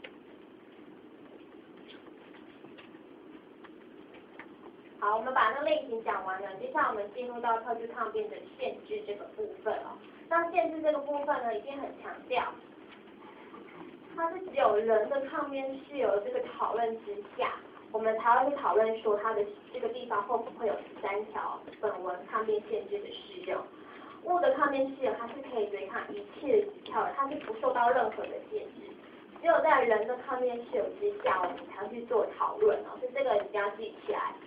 好，我们把那个类型讲完了，接下来我们进入到票据抗辩的限制这个部分哦。那限制这个部分呢，一定很强调。它是只有人的抗辩事由这个讨论之下，我们才会去讨论说它的这个地方会不会有13条本文抗辩限制的适用。物的抗辩事由它是可以对抗一切的持票人，它是不受到任何的限制。只有在人的抗辩事由之下，我们才去做讨论哦，所以这个一定要记起来。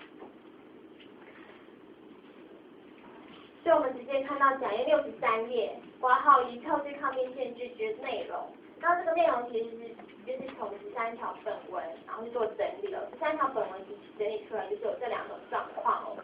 所以我们直接看到讲义63页，括号1票据抗辩限制之内容。那这个内容其实就是从13条本文，然后去做整理了。13条本文其实整理出来就是有这2种状况哦。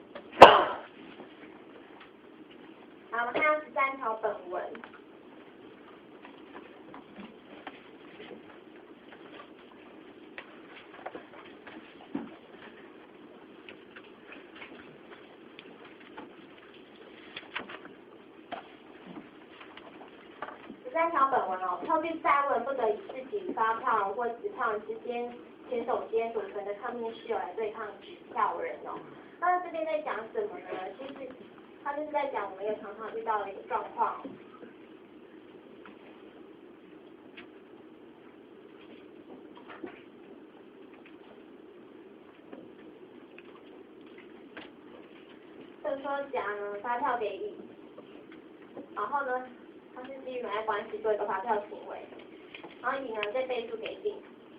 好，我们看13条本文。13条本文哦，票据债务人不得以自己发票或持票人之间牵手间所存的抗辩事由来对抗持票人哦。那这边在讲什么呢？其实他就是在讲我们也常常遇到的一个状况。 说甲呢发票给乙，然后呢，他是基于买卖关系做一个发票行为，然后乙呢再背书给丙。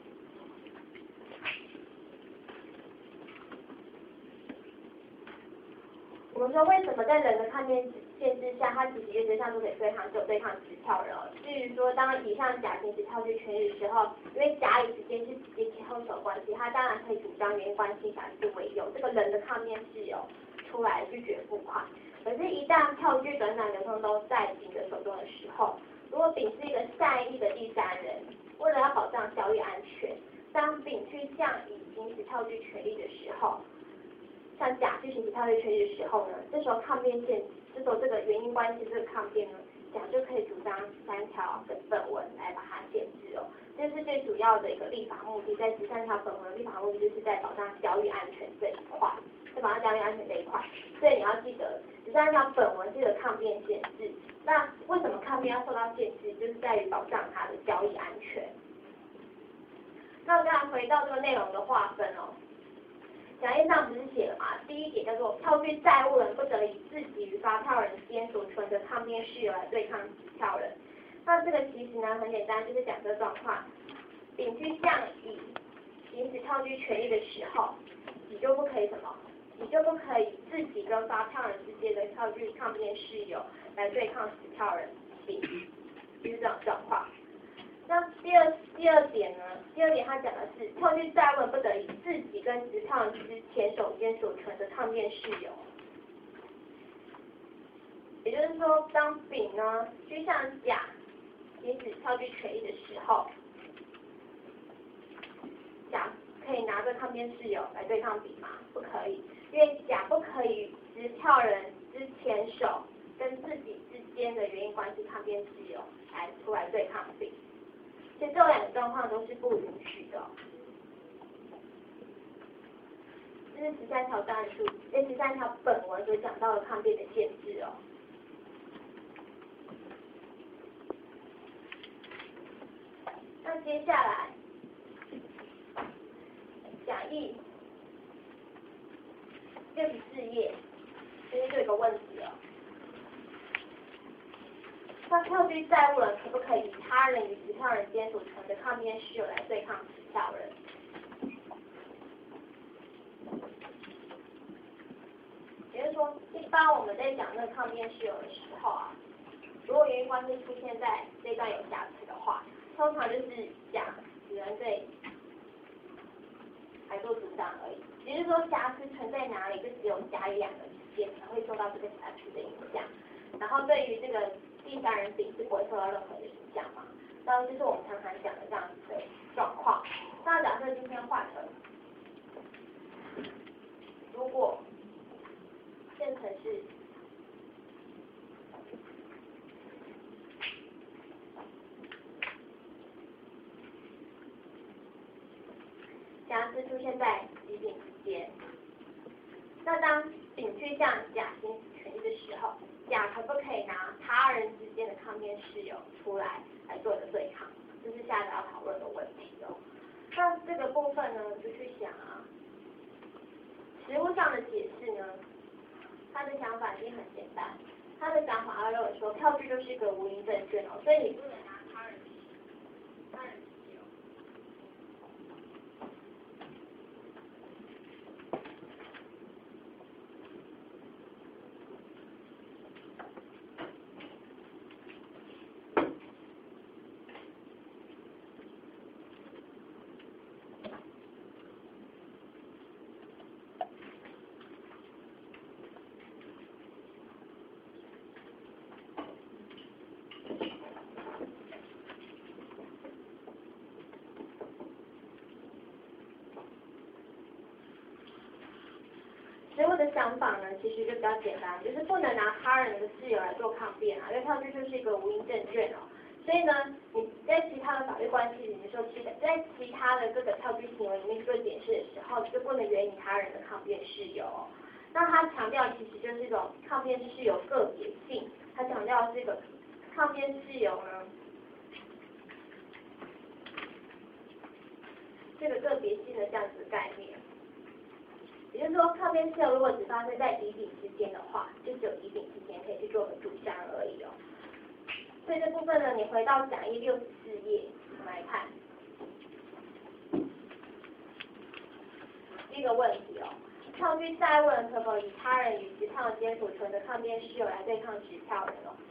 我们说为什么在人的抗辩限制下，它其实原则上都可以对抗，只有对抗直跳人。至于说当乙向甲行使跳居权利的时候，因为甲乙之间是直接前后手关系，他当然可以主张原因关系法是为由，这个人的抗辩是有出来拒绝付款。可是，一旦票据短短流通都在丙的手中的时候，如果丙是一个善意的第三人，为了要保障交易安全，当丙去向乙行使票据权利的时候，像甲去行使票据权利的时候呢，这时候抗辩限，这时候这个原因关系这个抗辩呢，甲就可以主张3条的本文来把它限制哦。这是最主要的一个立法目的，在13条本文的立法目的就是在保障交易安全这一块，在保障交易安全这一块。所以你要记得13条本文这个抗辩限制。那为什么抗辩要受到限制？就是在于保障它的交易安全。那我们再来回到这个内容的划分哦。讲义上不是写了嘛？第一点叫做票据债务人不得以自己与发票人间所存的抗辩事由来对抗直票人。那这个其实呢很简单，就是讲这个状况，丙去向乙行使票据权利的时候，乙就不可以什么？乙就不可以自己跟发票人之间的票据抗辩事由来对抗直票人丙，就是这种状况。那第二点呢？第二点他讲的是票据债务人不得以自己跟直票人之前手间所存的抗辩事由。也就是说，当丙呢去向甲行使票据权利的时候，甲可以拿着抗辩事由来对抗丙吗？不可以，因为甲不可以直票人之前手跟自己之间的原因关系抗辩事由来出来对抗丙。所以这两个状况都是不允许的。这是13条单数，这13条本文所讲到的抗辩的限制哦。那接下来讲义64页，这边就有一个问题了。那票据债务人可不可以以他人与直票人间所存的抗辩事由来对抗直票人？也就是说，一般我们在讲那个抗辩事由的时候啊，如果原因关系出现在这段有瑕疵的话，通常就是甲只能对来做主张而已。也就是说，瑕疵存在哪里，就只有甲与两个之间才会受到这个瑕疵的影响。然后对于这个第三人丙是不会受到任何的影响嘛？当然就是我们常常讲的这样子的状况。那假设今天换成，如果变成是瑕疵出现在乙丙之间，那当丙去向甲行使权利的时候，甲可不可以拿他人之间的抗辩事由出来做一个对抗？这是下一个要讨论的问题哦。那这个部分呢，就去想啊，实务上的解释呢，他的想法已经很简单，他的想法要认为说，票据就是一个无因证券哦，所以你不能拿他人事由。实务的想法呢，其实就比较简单，就是不能拿他人的事由来做抗辩啊，因为票据就是一个无因证券哦。所以呢，你在其他的法律关系里面说，在其他的各个票据行为里面做解释的时候，就不能援引他人的抗辩事由哦。那他强调其实就是一种抗辩事由个别性，他强调这个抗辩事由呢，这个个别性的这样子的概念。也就是就是说靠边持有如果只发生在乙丙之间的话，就只有乙丙之间可以去做个主张而已哦。所以这部分呢，你回到讲义64页，我们来看第一个问题哦。票据债务人可否以他人与持票人间所存的抗辩事由来对抗持票人哦？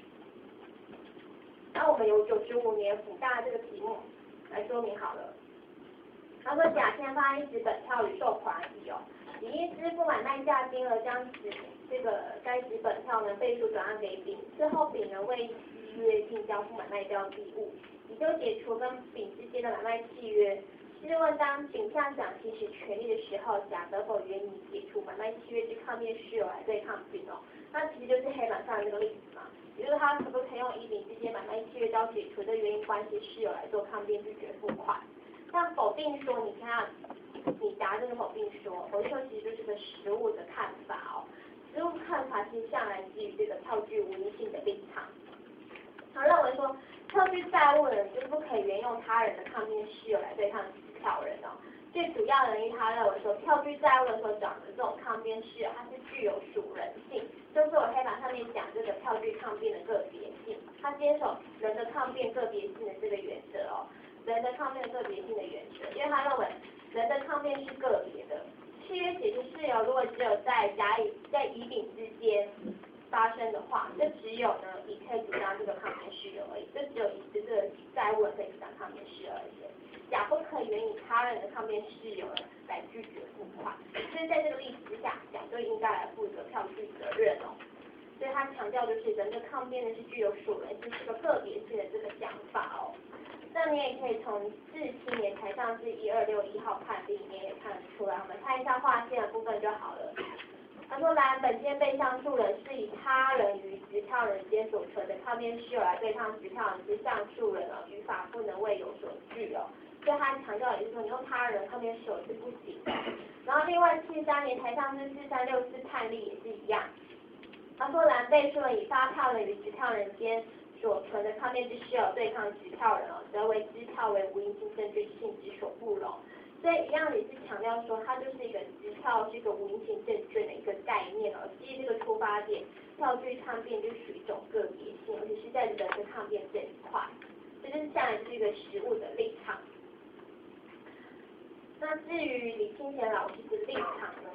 那我们有95年辅大这个题目来说明好了。他说甲先发一纸本票与受款乙哦，乙因支付买卖价金额将该纸本票呢倍数转让给丙，之后丙呢未契约并交付买卖标的物，乙就解除跟丙之间的买卖契约。试问当丙向甲行使权利的时候，甲可否援乙解除买卖契约之抗辩事由来对抗丙哦？那其实就是黑板上的那个例子嘛，也就是他可不可以用乙丙之间买卖契约遭解除的原因关系事由来做抗辩拒绝付款？那否定说，你看你答这个否定说，否定说其实就是个实务的看法哦。实务看法其实向来基于这个票据无因性的立场。他认为说，票据债务人就是不可以援用他人的抗辩事由来对抗持票人哦。最主要的原因，他认为说，票据债务人所讲的这种抗辩事由，它是具有属人性，就是我黑板上面讲这个票据抗辩的个别性，他坚守人的抗辩个别性的这个原则哦。人的抗辩个别性的原则，因为他认为人的抗辩是个别的，契约解除事由如果只有在乙丙之间发生的话，就只有呢乙可以主张这个抗辩事由而已，就只有乙这个债务人可以主张抗辩事由而已。甲不可以援引他人的抗辩事由来拒绝付款，所以在这个例子之下，甲就应该来负责票据责任哦。所以他强调就是人的抗辩呢是具有属人性，是个个别性的这个讲法哦。那你也可以从47年台上是1261号判例里面也看得出来，我们看一下划线的部分就好了。他说来，本件被上诉人是以他人与持票人间所存的抗辩事由来对抗持票人之上诉人哦，语法不能为有所据哦。所以他强调也就是说，你用他人抗辩事由是不行的。然后另外73年台上是4364判例也是一样。他说蓝被诉人以发票人与持票人间所存的抗辩之事由对抗持票人哦，则为支票为无因性证据性之所不容。所以一样也是强调说，它就是一个支票是一个无因性证券的一个概念哦。基于这个出发点，票据抗辩就属于一种个别性，而且是在人的抗辩这一块，这就是下来是一个实务的立场。那至于李清贤老师的立场呢？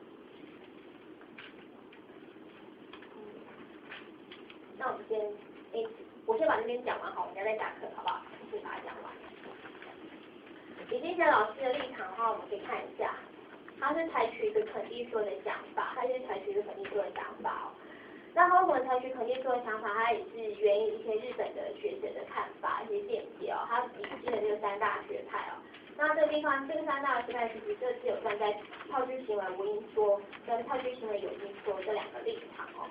那我们我先把这边讲完好，我们再下课好不好？先把它讲完。李清贤老师的立场的话，我们可以看一下，他是采取一个肯定说的想法，他是采取一个肯定说的想法哦。那他为什么采取肯定说的想法？他也是源于一些日本的学者的看法，一些见解哦。他引进了这个3大学派哦。那这个地方，这个3大学派其实这次有站在票据行为无因说跟票据行为有因说这2个立场哦。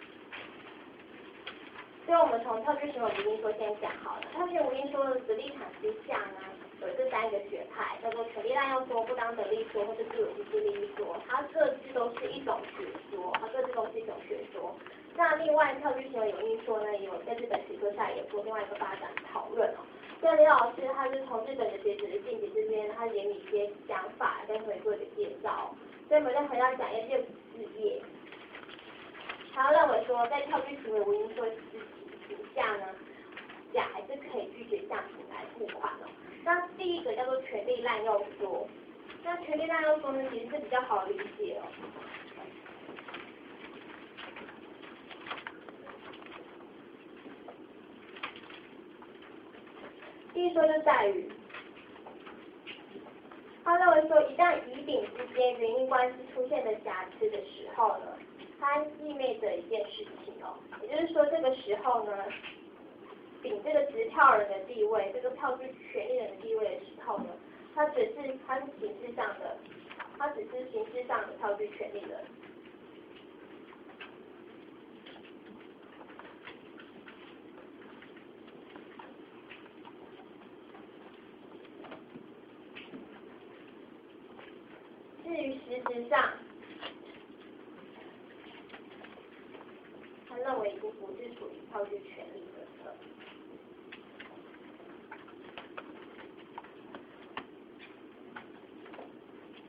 所以我们从票据行为无因说先讲好了。票据无因说的立场之下呢，有这3个学派，叫做权利滥用说、不当得利说或者自有其利益说，它各自都是一种学说，那另外票据行为有因说呢，有在日本学说下也做另外一个发展讨论哦。所以李老师他是从日本的学者的见解这边，他引领一些想法跟可以做一个介绍。所以我们再回到讲义64页，他认为说在票据行为无因说之情下呢，甲还是可以拒绝向丙来付款哦。那第一个叫做权利滥用说，那权利滥用说呢，其实是比较好理解哦。第一说就在于，他认为说，一旦乙丙之间原因关系出现的瑕疵的时候呢，它意味着一件事情哦，也就是说这个时候呢，丙这个持票人的地位，这个票据权利人的地位的时候呢，它是形式上的票据权利人。至于实质上，他认为已经不是属于票据权利人了。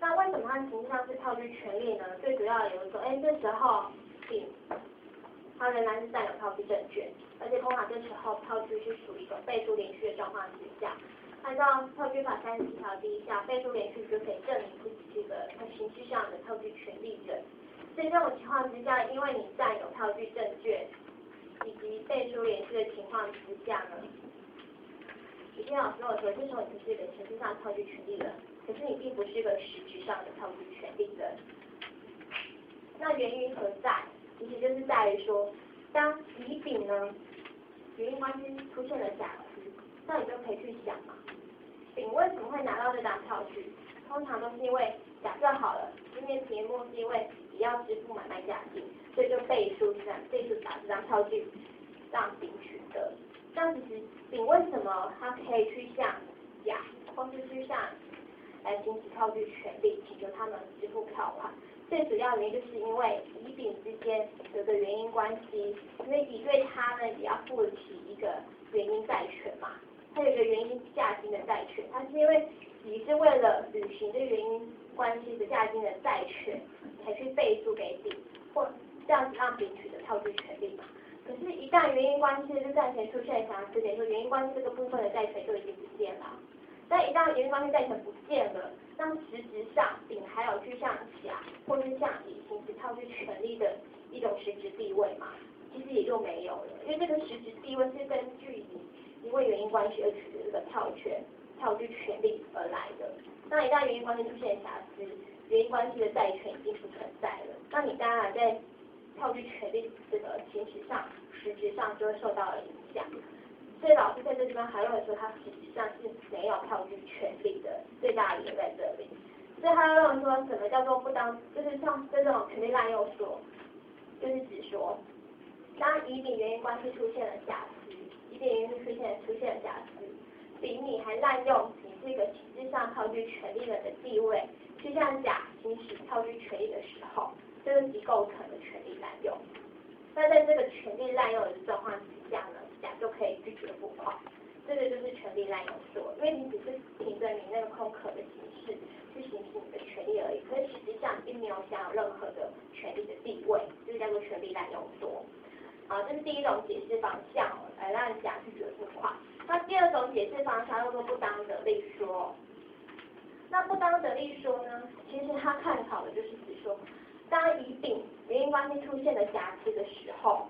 那为什么它形式上是票据权利呢？最主要的理由说，这时候丙它仍然是占有票据证券，而且通常这时候票据是属于一种背书连续的状况之下。按照票据法37条第1项，背书连续就可以证明自己是一个形式上的票据权利人。所以这种情况之下，因为你占有票据证券以及背书连续的情况之下呢，以前老师跟我说，这时候你是一个形式上的票据权利人，可是你并不是一个实质上的票据权利人。那原因何在？其实就是在于说，当乙丙呢原因关系出现了假资，那你就可以去想嘛，丙为什么会拿到这张票据？通常都是因为假设好了，今天题目是因为你要支付买卖价金，所以就背书把这张票据让丙取得。那其实丙为什么他可以去向甲或是去向行使票据权利，请求他们支付票款？最主要原因就是因为乙丙之间有个原因关系，因为乙对他呢也要负起一个原因债权嘛，他有一个原因价金的债权，他是因为乙是为了履行这个原因关系的价金的债权，才去背书给丙，或这样子让丙取得票据权利嘛。可是，一旦原因关系这债权出现瑕疵，等于说原因关系这个部分的债权就已经不见了。但一旦原因关系债权不见了，那实质上丙还有去向甲或是向乙行使票据权利的一种实质地位嘛，其实也就没有了，因为这个实质地位是根据你因为原因关系而取得这个票据权利而来的。那一旦原因关系出现瑕疵，原因关系的债权已经不存在了，那你当然在票据权利这个行使上，实质上就会受到了影响。所以老师在这地方还认为说，他实质上是没有票据权利的，最大的理由在这里。所以他认为说，什么叫做不当，就是像这种权利滥用说，就是指说，当乙丙原因关系出现了瑕疵，乙丙原因出现了瑕疵，丙乙还滥用你这个形式上票据权利人的地位，去向甲行使票据权利的时候，这个即构成了权利滥用。那在这个权利滥用的状况之下呢，甲就可以拒绝付款，这个就是权利滥用说，因为你只是凭着你那个空壳的形式去行使你的权利而已，可是实际上并没有享有任何的权利的地位，这个叫做权利滥用说。好，这是第一种解释方向，来让甲拒绝付款。那第二种解释方向叫做不当得利说。那不当得利说呢，其实他探讨的就是指说，当乙丙原因关系出现了瑕疵的时候，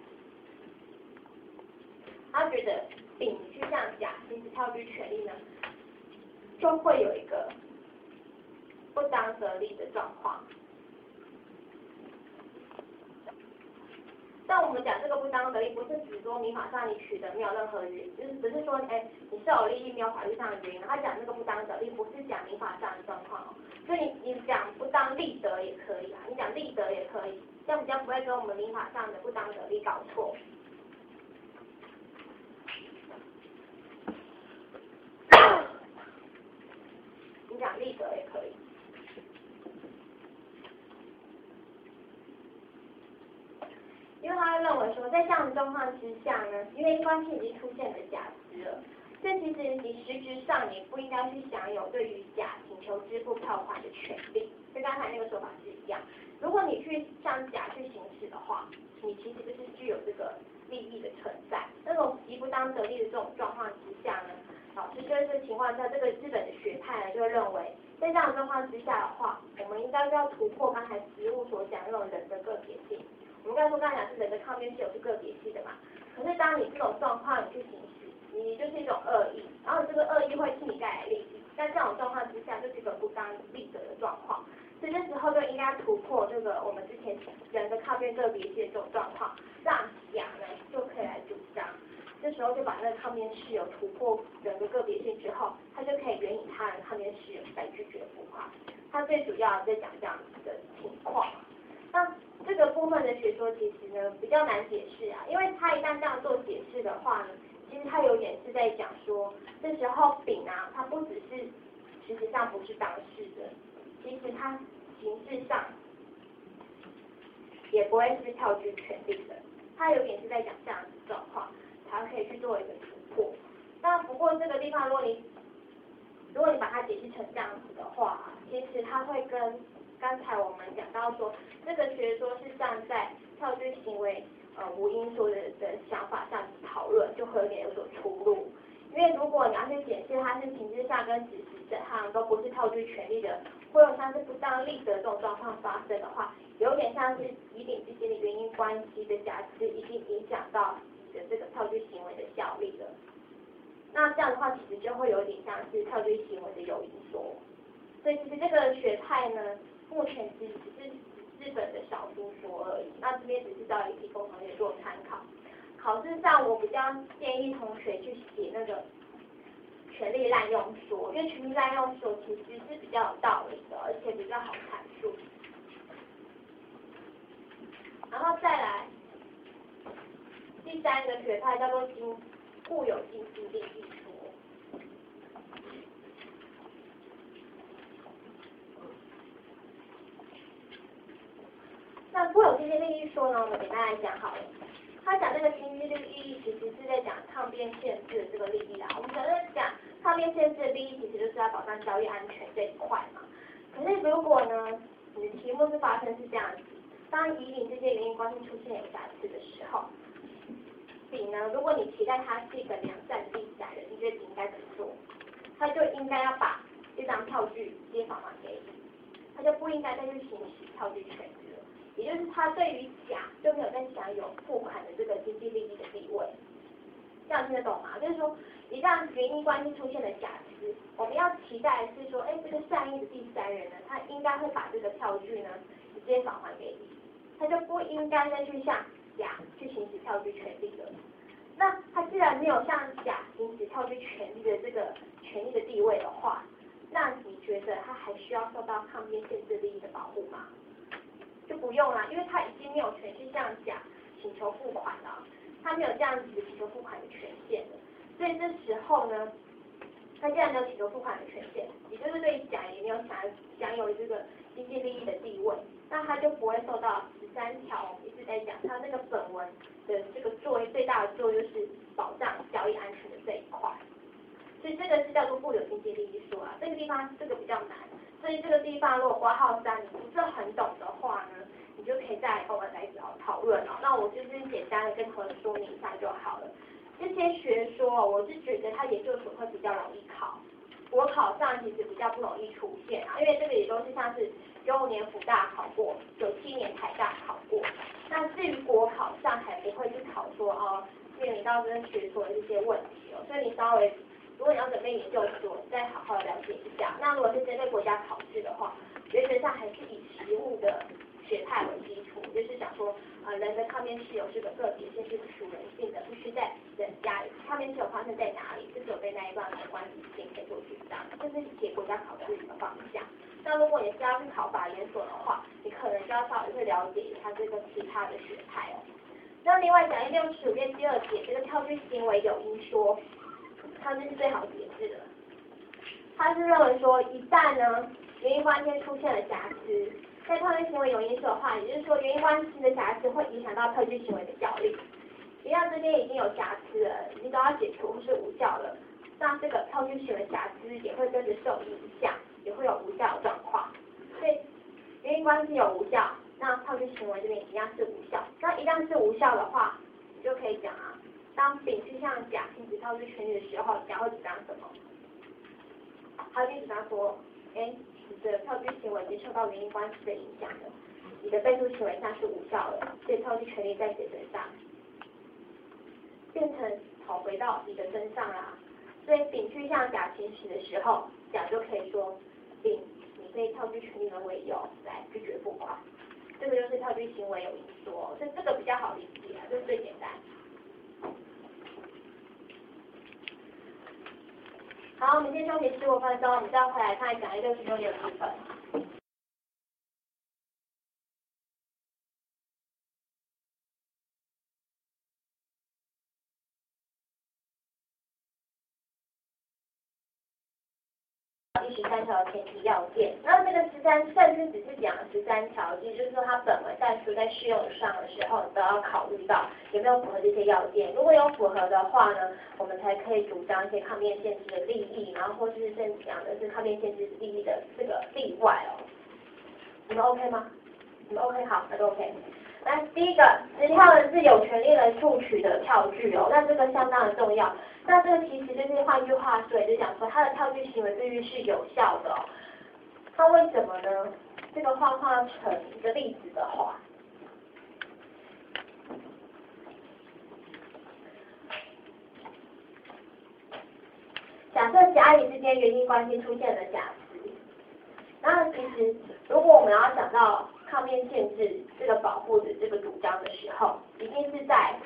他觉得丙去向甲行使票据权利呢，就会有一个不当得利的状况。但我们讲这个不当得利，不是指说民法上你取得没有任何原因，就是只是说，你是有利益没有法律上的原因。他讲这个不当得利，不是讲民法上的状况哦。所以你讲不当利得也可以啊，你讲利得也可以，这样比较不会跟我们民法上的不当得利搞错。你讲利得也可以。因为他认为说，在这样的状况之下呢，因为关系已经出现了瑕疵了，所以其实你实质上也不应该去享有对于甲请求支付票款的权利，跟刚才那个说法是一样。如果你去向甲去行使的话，你其实就是具有这个利益的存在。那种极不当得利的这种状况之下呢，老师就是这情况下，这个日本的学派呢就认为，在这样的状况之下的话，我们应该要突破刚才实务所讲那种人的个别性。我们刚才讲是人的抗辩是有是个别性的嘛，可是当你这种状况你去行使，你就是一种恶意，然后这个恶意会替你带来利益，在这种状况之下就是一个不当利得的状况，所以这时候就应该突破这个我们之前人的抗辩个别性这种状况，让甲呢就可以来主张，这时候就把那个抗辩事由突破人的个别性之后，他就可以援引他人抗辩事由来拒绝付款，他最主要在讲这样子的情况。那这个部分的学说其实呢比较难解释啊，因为他一旦这样做解释的话呢，其实他有点是在讲说，这时候丙啊，他不只是实质上不是当事人，其实他形式上也不会是票据权利的，他有点是在讲这样子的状况，才可以去做一个突破。那不过这个地方如果你把它解释成这样子的话，其实它会跟刚才我们讲到说，这个学说是站在跳居行为无因素的想法上讨论，就会有所出入。因为如果你要去检视它是情之下跟指实这项都不是跳居权利的，或有像是不当利得这种状况发生的话，有点像是乙丙之间的原因关系的假设已经影响到你的这个跳居行为的效力了。那这样的话，其实就会有点像是跳居行为的有因说。所以其实这个学派呢，目前只是日本的少数说而已。那这边只是稍微提供同学做参考。考试上我比较建议同学去写那个权利滥用说，因为权利滥用说其实是比较有道理的，而且比较好阐述。然后再来第三个学派叫做固有经济利益说。那固有经济利益说呢，我们简单来讲好了。他讲这个经济利益，其实是在讲抗辩限制的这个利益啦。我们在讲抗辩限制的利益，其实就是要保障交易安全这一块嘛。可是如果呢，你的题目是发生是这样子，当乙丙这些原因关系出现有瑕疵的时候，丙呢，如果你期待他是一个良善的利益家人，你觉得丙应该怎么做？他就应该要把这张票据直接返还给你，他就不应该再去行使票据权利了。也就是他对于甲就没有在享有付款的这个经济利益的地位，这样听得懂吗？就是说，一旦原因关系出现了瑕疵，我们要期待的是说，这个善意的第三人呢，他应该会把这个票据呢直接返还给你，他就不应该再去向甲去行使票据权利了。那他既然没有向甲行使票据权利的这个权利的地位的话，那你觉得他还需要受到抗辩限制利益的保护吗？就不用啦，因为他已经没有权去向甲请求付款了，他没有这样子请求付款的权限了。所以这时候呢，他既然没有请求付款的权限，也就是对甲也没有享有这个经济利益的地位，那他就不会受到13条我们一直在讲他那个本文的这个最大的作用就是保障交易安全的这一块。所以这个是叫做固有经济利益说啊，这个地方这个比较难。所以这个地方如果括号3你不是很懂的话呢，你就可以再跟我来讨论哦。那我就是简单的跟同学说明一下就好了。这些学说，我是觉得它研究所会比较容易考，国考上其实比较不容易出现啊，因为这个也都是像是95年辅大考过，97年台大考过。那至于国考上还不会去考说面临到这个学说的这些问题哦，所以你稍微。如果你要准备研究所，你再好好了解一下。那如果是针对国家考试的话，原则上还是以实务的学派为基础，就是想说，人的抗辩事由是个别性，是属人性的，必须在人家抗辩事由发生在哪里，是只有对那一段的关系性可以做主张，这是写国家考试的方向。那如果你是要去考法研所的话，你可能就要稍微去了解一下这个其他的学派哦。那另外讲165页第2节，这个跳居行为有因说。他这是最好解释的，他是认为说，一旦呢原因关系出现了瑕疵，在跳居行为有因说的话，也就是说原因关系的瑕疵会影响到跳居行为的效力。一旦这边已经有瑕疵了，已经都要解除或是无效了，那这个跳居行为瑕疵也会跟着受影响，也会有无效的状况。所以原因关系有无效，那跳居行为这边一样是无效。那一旦是无效的话，你就可以讲啊。当丙去向甲行使跳居权利的时候，甲会主张什么？他就主张说，你的跳居行为已经受到原因关系的影响了，你的被诉行为上是无效了，所以跳居权利在谁身上？变成跑回到你的身上啦。所以丙去向甲行使的时候，甲就可以说，丙，你可以跳居权利的为由来拒绝付款。这个就是跳居行为有因说，所以这个比较好理解啊，这是最简单。好，我们先休息15分钟，我们再回来看讲166页的部分。第13条的前提要件，然后这个圣经只是讲了13条，也就是说它本文但书在适用上的时候，你都要考虑到有没有符合这些要件。如果有符合的话呢，我们才可以主张一些抗辩限制的利益，然后或是正讲的是抗辩限制利益的这个例外哦。 你们 OK 吗？你们 OK 好，那就 OK。来，第一个，持票人是有权利人处取的票据哦，那这个相当的重要。那这个其实就是换句话说，也就讲说他的票据行为必须是有效的哦。那为什么呢？这个画成一个例子的话，假设甲乙之间原因关系出现了假实，那其实如果我们要讲到抗辩限制这个保护的这个主张的时候，一定是在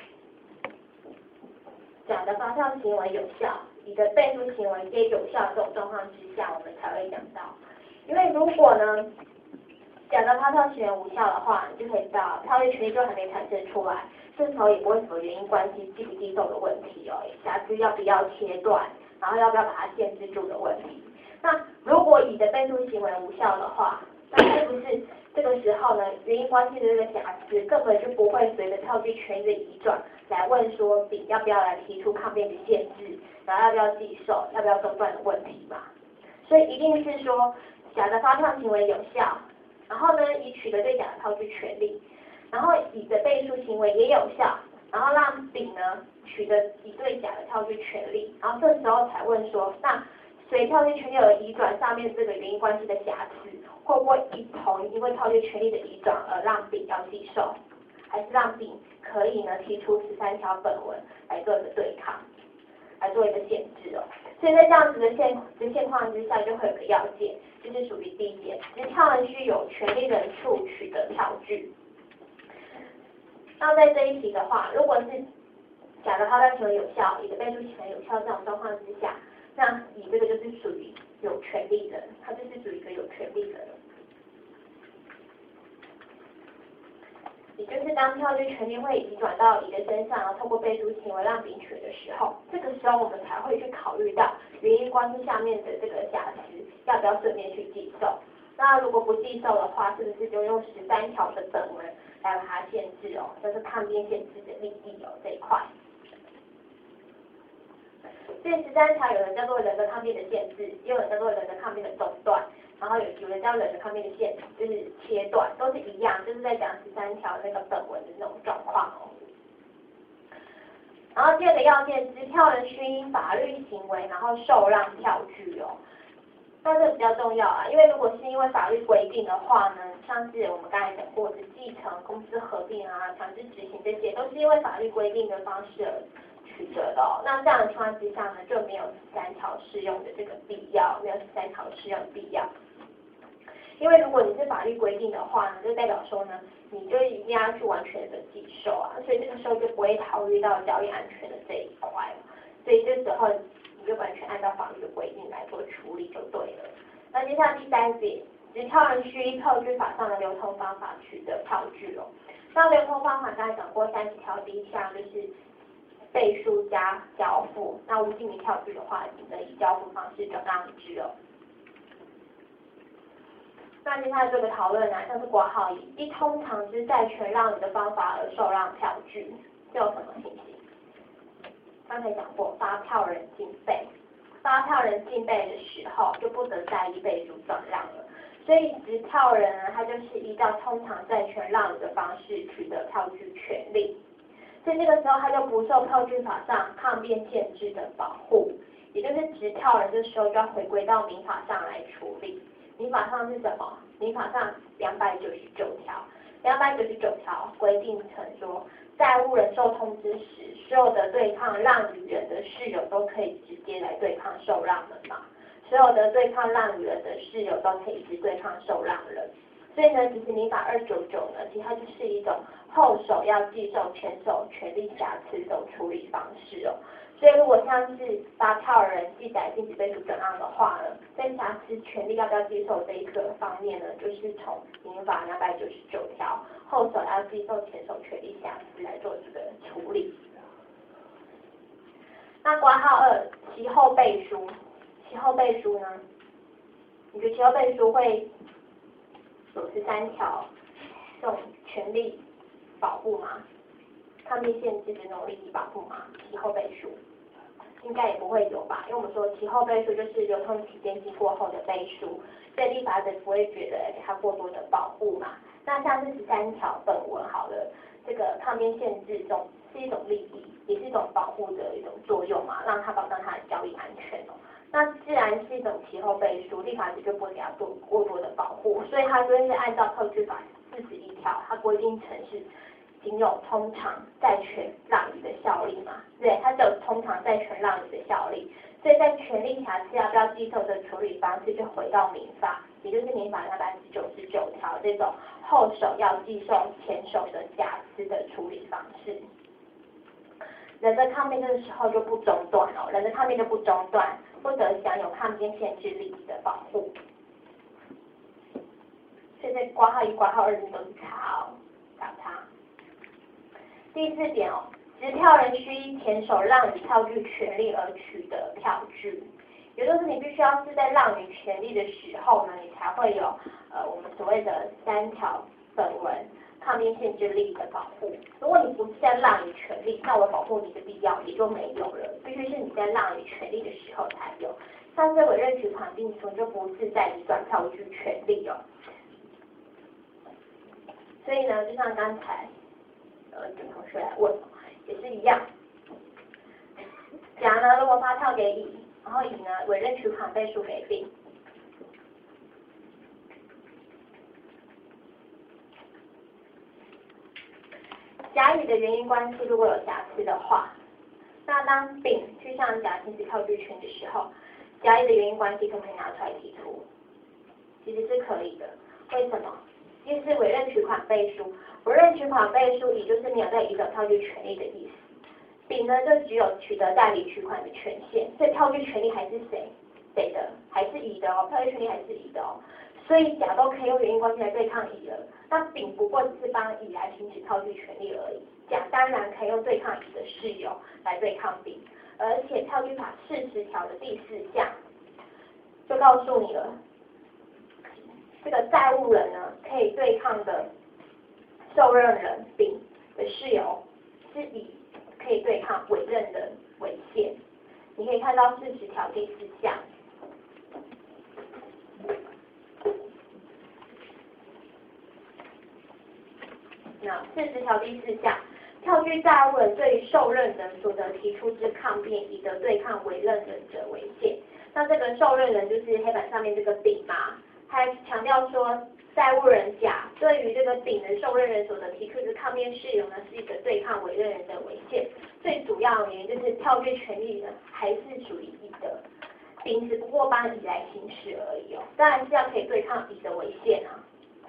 甲的发票行为有效，乙的背书行为皆有效这种状况之下，我们才会讲到。因为如果呢，甲的发票行为无效的话，你就可以知道票据权利就还没产生出来，这时候也不会什么原因关系继不继受的问题哦，瑕疵要不要切断，然后要不要把它限制住的问题。那如果乙的背书行为无效的话，那是不是这个时候呢，原因关系的这个瑕疵根本就不会随着票据权利的移转来问说丙要不要来提出抗辩的限制，然后要不要继受，要不要中断的问题嘛？所以一定是说甲的发票行为有效，然后呢，乙取得对甲的票据权利，然后乙的背书行为也有效，然后让丙呢取得乙对甲的票据权利，然后这时候才问说，那随票据权利而移转上面这个原因关系的瑕疵，会不会一同因为票据权利的移转而让丙要继受，还是让丙可以呢提出13条本文来做一个对抗，来做一个限制哦？所以在这样子的现况之下，就会有个要件，就是属于第一点，持票人需有权利人处取得票据。那在这一题的话，如果是甲的发票行为有效，乙的背书行为有效这种状况之下，那乙这个就是属于有权利人，他就是属于一个有权利人。也就是当票据权利会移转到乙的身上，然后透过背书行为让丙取的时候，这个时候我们才会去考虑到原因关系下面的这个瑕疵要不要顺便去继受。那如果不继受的话，是不是就用13条的本文来把它限制哦？这是抗辩限制的利益哦这一块。所以13条有人叫做人的抗辩的限制，也有人叫做人的抗辩的中断，然后有人叫人的抗辩的限制，就是切断，都是一样，就是在讲13条那个本文的那种状况哦。然后第二个要件，持票人需因法律行为然后受让票据哦。那这比较重要啊，因为如果是因为法律规定的话呢，像是我们刚才讲过的继承、公司合并啊、强制执行这些，都是因为法律规定的方式而取得的哦。那这样的情况之下呢，就没有13条适用的这个必要，没有13条适用的必要。因为如果你是法律规定的话呢，就代表说呢，你就一定要去完全的继受啊，所以这个时候就不会考虑到交易安全的这一块，所以这时候你就完全按照法律的规定来做处理就对了。那接下来第3点，持票人需依票据法上的流通方法取得票据哦。那流通方法刚才讲过30条，第一项就是背书加交付，那无记名票据的话，只能以交付方式转让之哦。那接下来这个讨论啊，像是挂号以通常之债权让与的方法而受让票据，这有什么情形？刚才讲过，发票人竞备，发票人竞备的时候就不得再依背书转让了，所以持票人呢，他就是依照通常债权让与的方式取得票据权利，所以这个时候他就不受票据法上抗辩限制的保护，也就是持票人这时候就要回归到民法上来处理。民法上是什么？民法上299条，299条规定成说，债务人受通知时，所有的对抗让与人的事由都可以直接来对抗受让人嘛，所有的对抗让与人的事由都可以直对抗受让人。所以呢，其实民法299呢，其实它就是一种后手要继受前手权利瑕疵这种处理方式哦。所以如果像是发票人记载禁止背书转让的话呢，在瑕疵权利要不要接受这一个方面呢，就是从民法299条后手要接受前手权利瑕疵来做这个处理。那括号2，其后背书，其后背书呢，你觉得其后背书会有13条这种权利保护吗？抗辩限制的那种利益保护吗？其后背书。 应该也不会有吧，因为我们说其后背书就是流通期间经过后的背书，所以立法者不会觉得给它过多的保护嘛。那像是13条本文好了，这个抗辩限制是一种利益，也是一种保护的一种作用嘛，让它保障它的交易安全哦。那既然是一种其后背书，立法者就不会给它做过多的保护，所以它就会是按照特区法41条，它规定成是仅有通常债权让与的效力嘛，对，它只有通常债权让与的效力，所以在权利瑕疵要不要继受的处理方式就回到民法，也就是民法99条这种后手要继受前手的瑕疵的处理方式。人的抗辩这个时候就不中断哦，人的抗辩就不中断，不得享有抗辩限制利益的保护。所以在括号1、括号2都是叉哦，打叉。第4点哦，持票人须依前手让与票据权利而取得票据，也就是你必须要是在让与权利的时候呢，你才会有我们所谓的3条本文抗辩限制利益的保护。如果你不是在让与权利，那我保护你的必要也就没有了，必须是你在让与权利的时候才有。像是委任取款并存就不是在移转票据权利哦。所以呢，就像刚才有同学来问，也是一样。甲呢，如果发票给乙，然后乙呢委任取款背书给丙，甲乙的原因关系如果有瑕疵的话，那当丙去向甲行使票据权的时候，甲乙的原因关系可不可以拿出来提出？其实是可以的。为什么？因为是委任取款背书，委任取款背书，也就是没有在移转票据权利的意思。丙呢，就只有取得代理取款的权限，所以票据权利还是谁的？还是乙的哦，票据权利还是乙的哦。所以甲都可以用原因关系来对抗乙了，那丙不过只是帮乙来行使票据权利而已。甲当然可以用对抗乙的事由来对抗丙，而且票据法40条的第4项就告诉你了。这个债务人呢，可以对抗的受任人丙的事由是乙可以对抗委任人违宪。你可以看到40条第4项。那40条第4项，票据债务人对于受任人所得提出之抗辩，以得对抗委任人者为限。那这个受任人就是黑板上面这个丙嘛。还强调说，债务人甲对于这个丙的受任人所得提出的抗辩事由呢，是一个对抗委任人的违宪。最主要的原因就是票据权利呢，还是属于乙的，丙只不过帮乙来行使而已哦。当然是要可以对抗乙的违宪啊。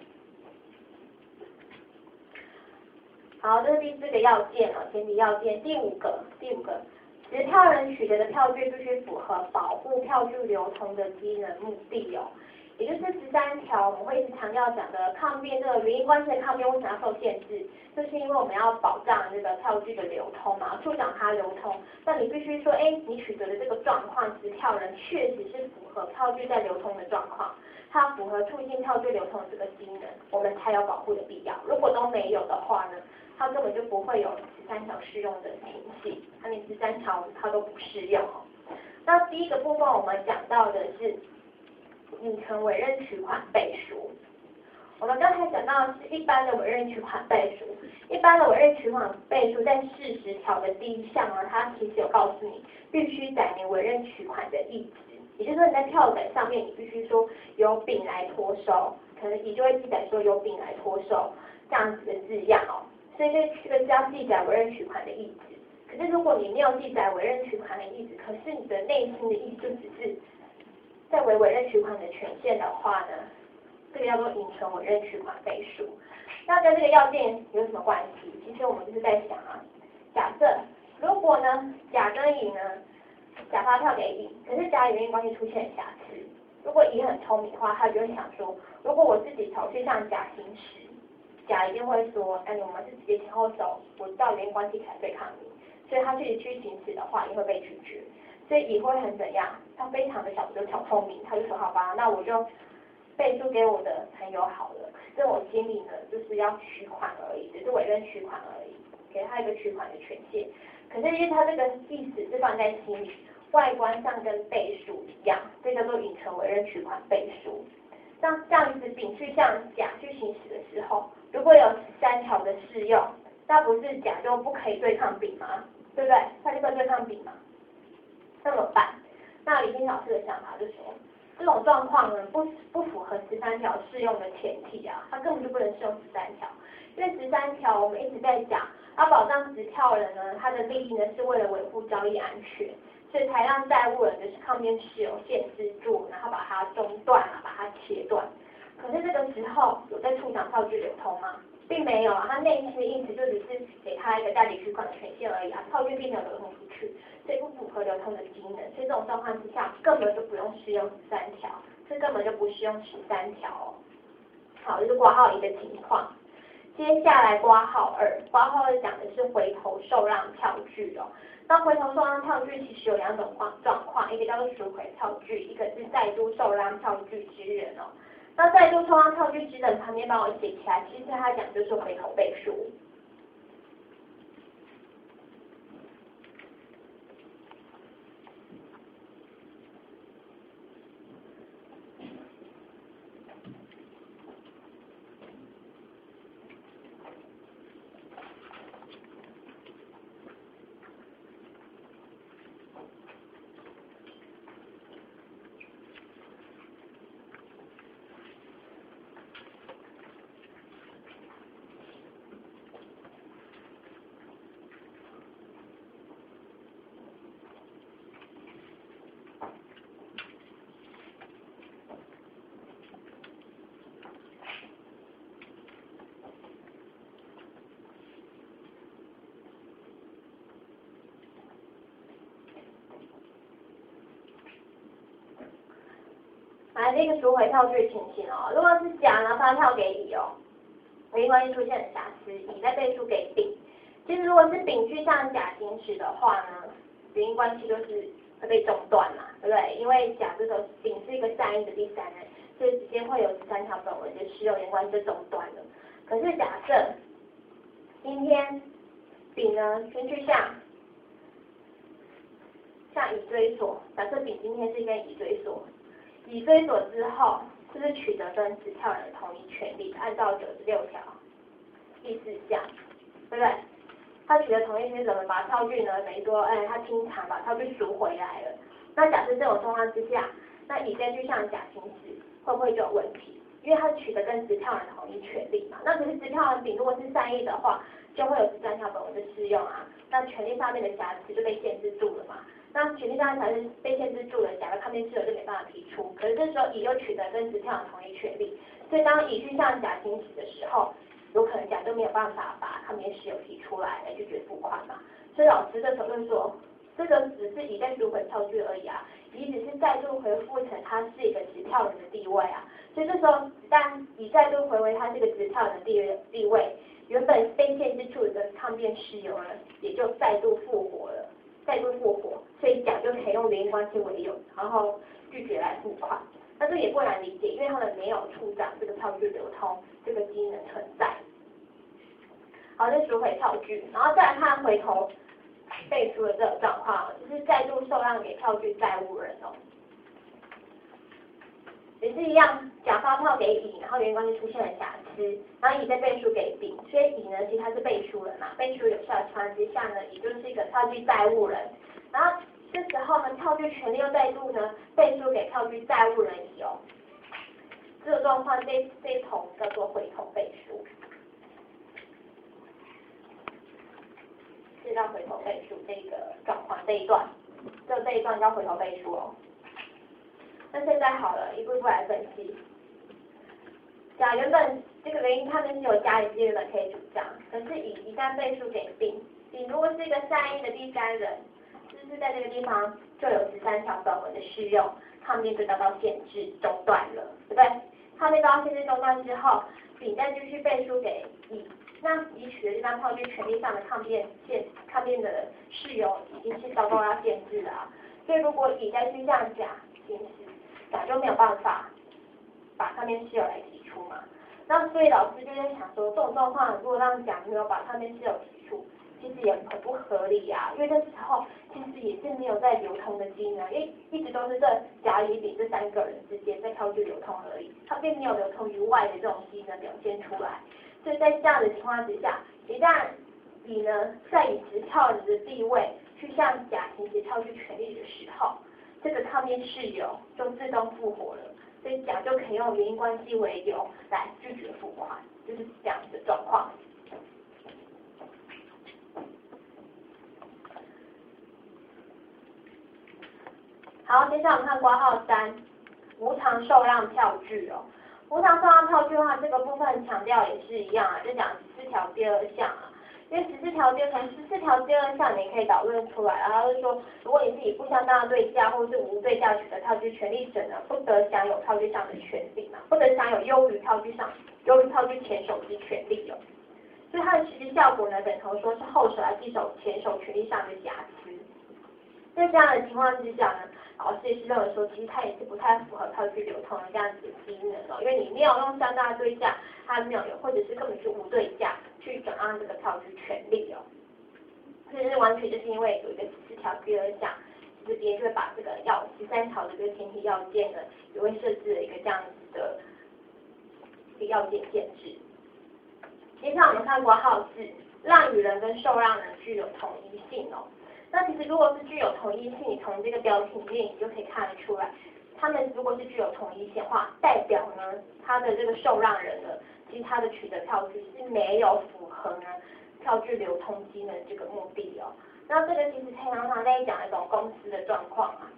好，这是第4个要件哦，前提要件。第五个，持票人取得的票据必须符合保护票据流通的机能目的哦。也就是13条，我们会一直强调讲的抗辩这个原因关系的抗辩为什么要受限制，就是因为我们要保障这个票据的流通嘛，促进它流通。那你必须说，你取得的这个状况，持票人确实是符合票据在流通的状况，它符合促进票据流通的这个机能，我们才有保护的必要。如果都没有的话呢，它根本就不会有13条适用的情形，那你13条它都不适用哦。那第一个部分我们讲到的是拟成委任取款背书。我们刚才讲到的是一般的委任取款背书，一般的委任取款背书在40条的第1项呢，它其实有告诉你必须载明委任取款的意旨，也就是说你在票载上面你必须说由丙来托收，可能你就会记载说由丙来托收这样子的字样哦，所以这个是要记载委任取款的意旨。可是如果你没有记载委任取款的意旨，可是你的内心的意思就只是在委任取款的权限的话呢，这个叫做拟成委任取款背书。那跟这个要件有什么关系？其实我们就是在想啊，假设如果呢甲跟乙呢，甲发票给乙，可是甲乙原因关系出现瑕疵，如果乙很聪明的话，他就会想说，如果我自己手去向甲行使，甲一定会说，我们是直接前后手，我知道原因关系才对抗你，所以他自己去行使的话，也会被拒绝。所以乙会很怎样？他非常的小聪明，他就说好吧，那我就背书给我的朋友好了。可是我心里呢，就是要取款而已，只是委任取款而已。 给他一个取款的权限。可是因为他这个意思是放在心里，外观上跟背书一样，这叫做隐存委任取款背书。像这样子丙去向甲去行使的时候，如果有13条的适用，那不是甲就不可以对抗丙吗？对不对？他就可以对抗丙嘛？那怎么办？那李天老师的想法就说，这种状况呢不符合13条适用的前提啊，它根本就不能适用13条，因为13条我们一直在讲，要保障持票人呢，他的利益呢是为了维护交易安全，所以才让债务人就是抗辩持有限制住，然后把它中断啊，把它切断。可是这个时候有在出厂票据流通吗？并没有啊，它内心的意思就只是给他一个代理取款的权限而已啊，票据并没有流通出去，所以不符合流通的机能，所以这种状况之下根本就不用适用13条，这根本就不适用13条哦。好，这是括号1的情况。接下来括号2，括号2讲的是回头受让票据哦。那回头受让票据其实有2种状况，一个叫做赎回票据，一个是再度受让票据之人哦。那再度受让票据之人旁边帮我写起来，其实他讲就是回头背书。来，这个赎回票据的情形哦，如果是甲呢发票给乙哦，原因关系出现了瑕疵，乙再背书给丙。其实如果是丙去向甲行使的话呢，原因关系就是会被中断嘛，对不对？因为甲这时候丙是一个善意的第三人，所以直接会有13条本文的适用，原因关系就中断了。可是假设今天丙呢先去向乙追索，假设丙今天是跟乙追索。乙追索之后，就是取得跟持票人的同意权利，按照96条第4项，对不对？他取得同意是怎么把票据呢？等于说，他清偿把票据赎回来了。那假设这种状况之下，那乙再去向甲行使，会不会就有问题？因为他取得跟持票人的同意权利嘛。那可是持票人丙如果是善意的话，就会有13条本文的适用啊。那权利上面的瑕疵就被限制住了嘛。那权利上才是被限制住了，甲的抗辩事由就没办法提出。可是这时候乙又取得跟持票人同意权利，所以当乙去向甲行使的时候，有可能甲就没有办法把抗辩事由提出来拒绝付款嘛。所以老师这时候就说，这个只是乙在赎回票据而已啊，乙只是再度回复成他是一个持票人的地位啊。所以这时候一旦乙再度回为他是个持票人的地位，原本被限制住的抗辩事由呢，也就再度复活，所以甲就可以用原因关系为由，然后拒绝来付款。那这也不难理解，因为他们没有处长这个票据流通这个机能存在。好，这赎回票据，然后再来看回头背书的这种状况，就是再度受让给票据债务人哦。也是一样，甲发票给乙，然后原因关系出现了瑕疵，然后乙再背书给丙，所以乙呢其实他是背书人嘛，背书有效的情况之下呢，乙就是一个票据债务人，然后这时候呢票据权利又再度呢背书给票据债务人乙哦，这个状况这一头叫做回头背书，这叫回头背书这个状况这一段叫回头背书哦。那现在好了，一步一步来分析。甲原本这个原因他们是有家里资源的可以主张，可是乙一旦背书给丙，丙如果是一个善意的第三人，就是在这个地方就有13条本文的适用，抗辩就遭到限制中断了，对不对？抗辩遭到限制中断之后，丙再继续背书给乙，那乙取得这张票据权利上的抗辩的事由已经是遭到要限制了啊，所以如果乙再去向甲行使，甲就没有办法把抗辩事由来提出嘛。那所以老师就在想说，这种状况如果让甲没有把抗辩事由提出， 其实也很不合理啊，因为这时候其实也是没有在流通的机能，因为一直都是这甲乙丙这3个人之间在票据流通而已，它并没有流通于外的这种机能表现出来。所以在这样的情况之下，一旦乙呢在以持票人的地位去向甲行使票据权利的时候，这个抗辩事由就自动复活了，所以甲就可以用原因关系为由来拒绝付款，就是这样的状况。好，接下来我们看括号3，无偿受让票据哦。无偿受让票据的话，这个部分强调也是一样啊，就讲14条第2项啊。因为14条第2项你可以导论出来，然后就是说，如果你是以不相当的对价或是无对价取得票据权利者呢，不得享有票据上的权利嘛，不得享有优于票据前手之权利哦。所以它的实际效果呢，等同说是后手来继手前手权利上的瑕疵。在这样的情况之下呢，老师也是认为说，其实它也是不太符合票据流通的这样子的机能哦，因为你没有用相当的对价，它没有或者是根本就无对价去转让这个票据权利哦。这是完全就是因为有一个14条第2项，这边就会把这个13条的这个前提要件呢，也会设置了一个这样子的一个要件限制。接下来我们看括号4，让与人跟受让人具有同一性哦。那其实如果是具有同一性，你从这个标题里面你就可以看得出来，他们如果是具有同一性的话，代表呢他的这个受让人呢，其实他的取得票据是没有符合呢票据流通机能这个目的哦。那这个其实常常在讲一种公司的状况啊，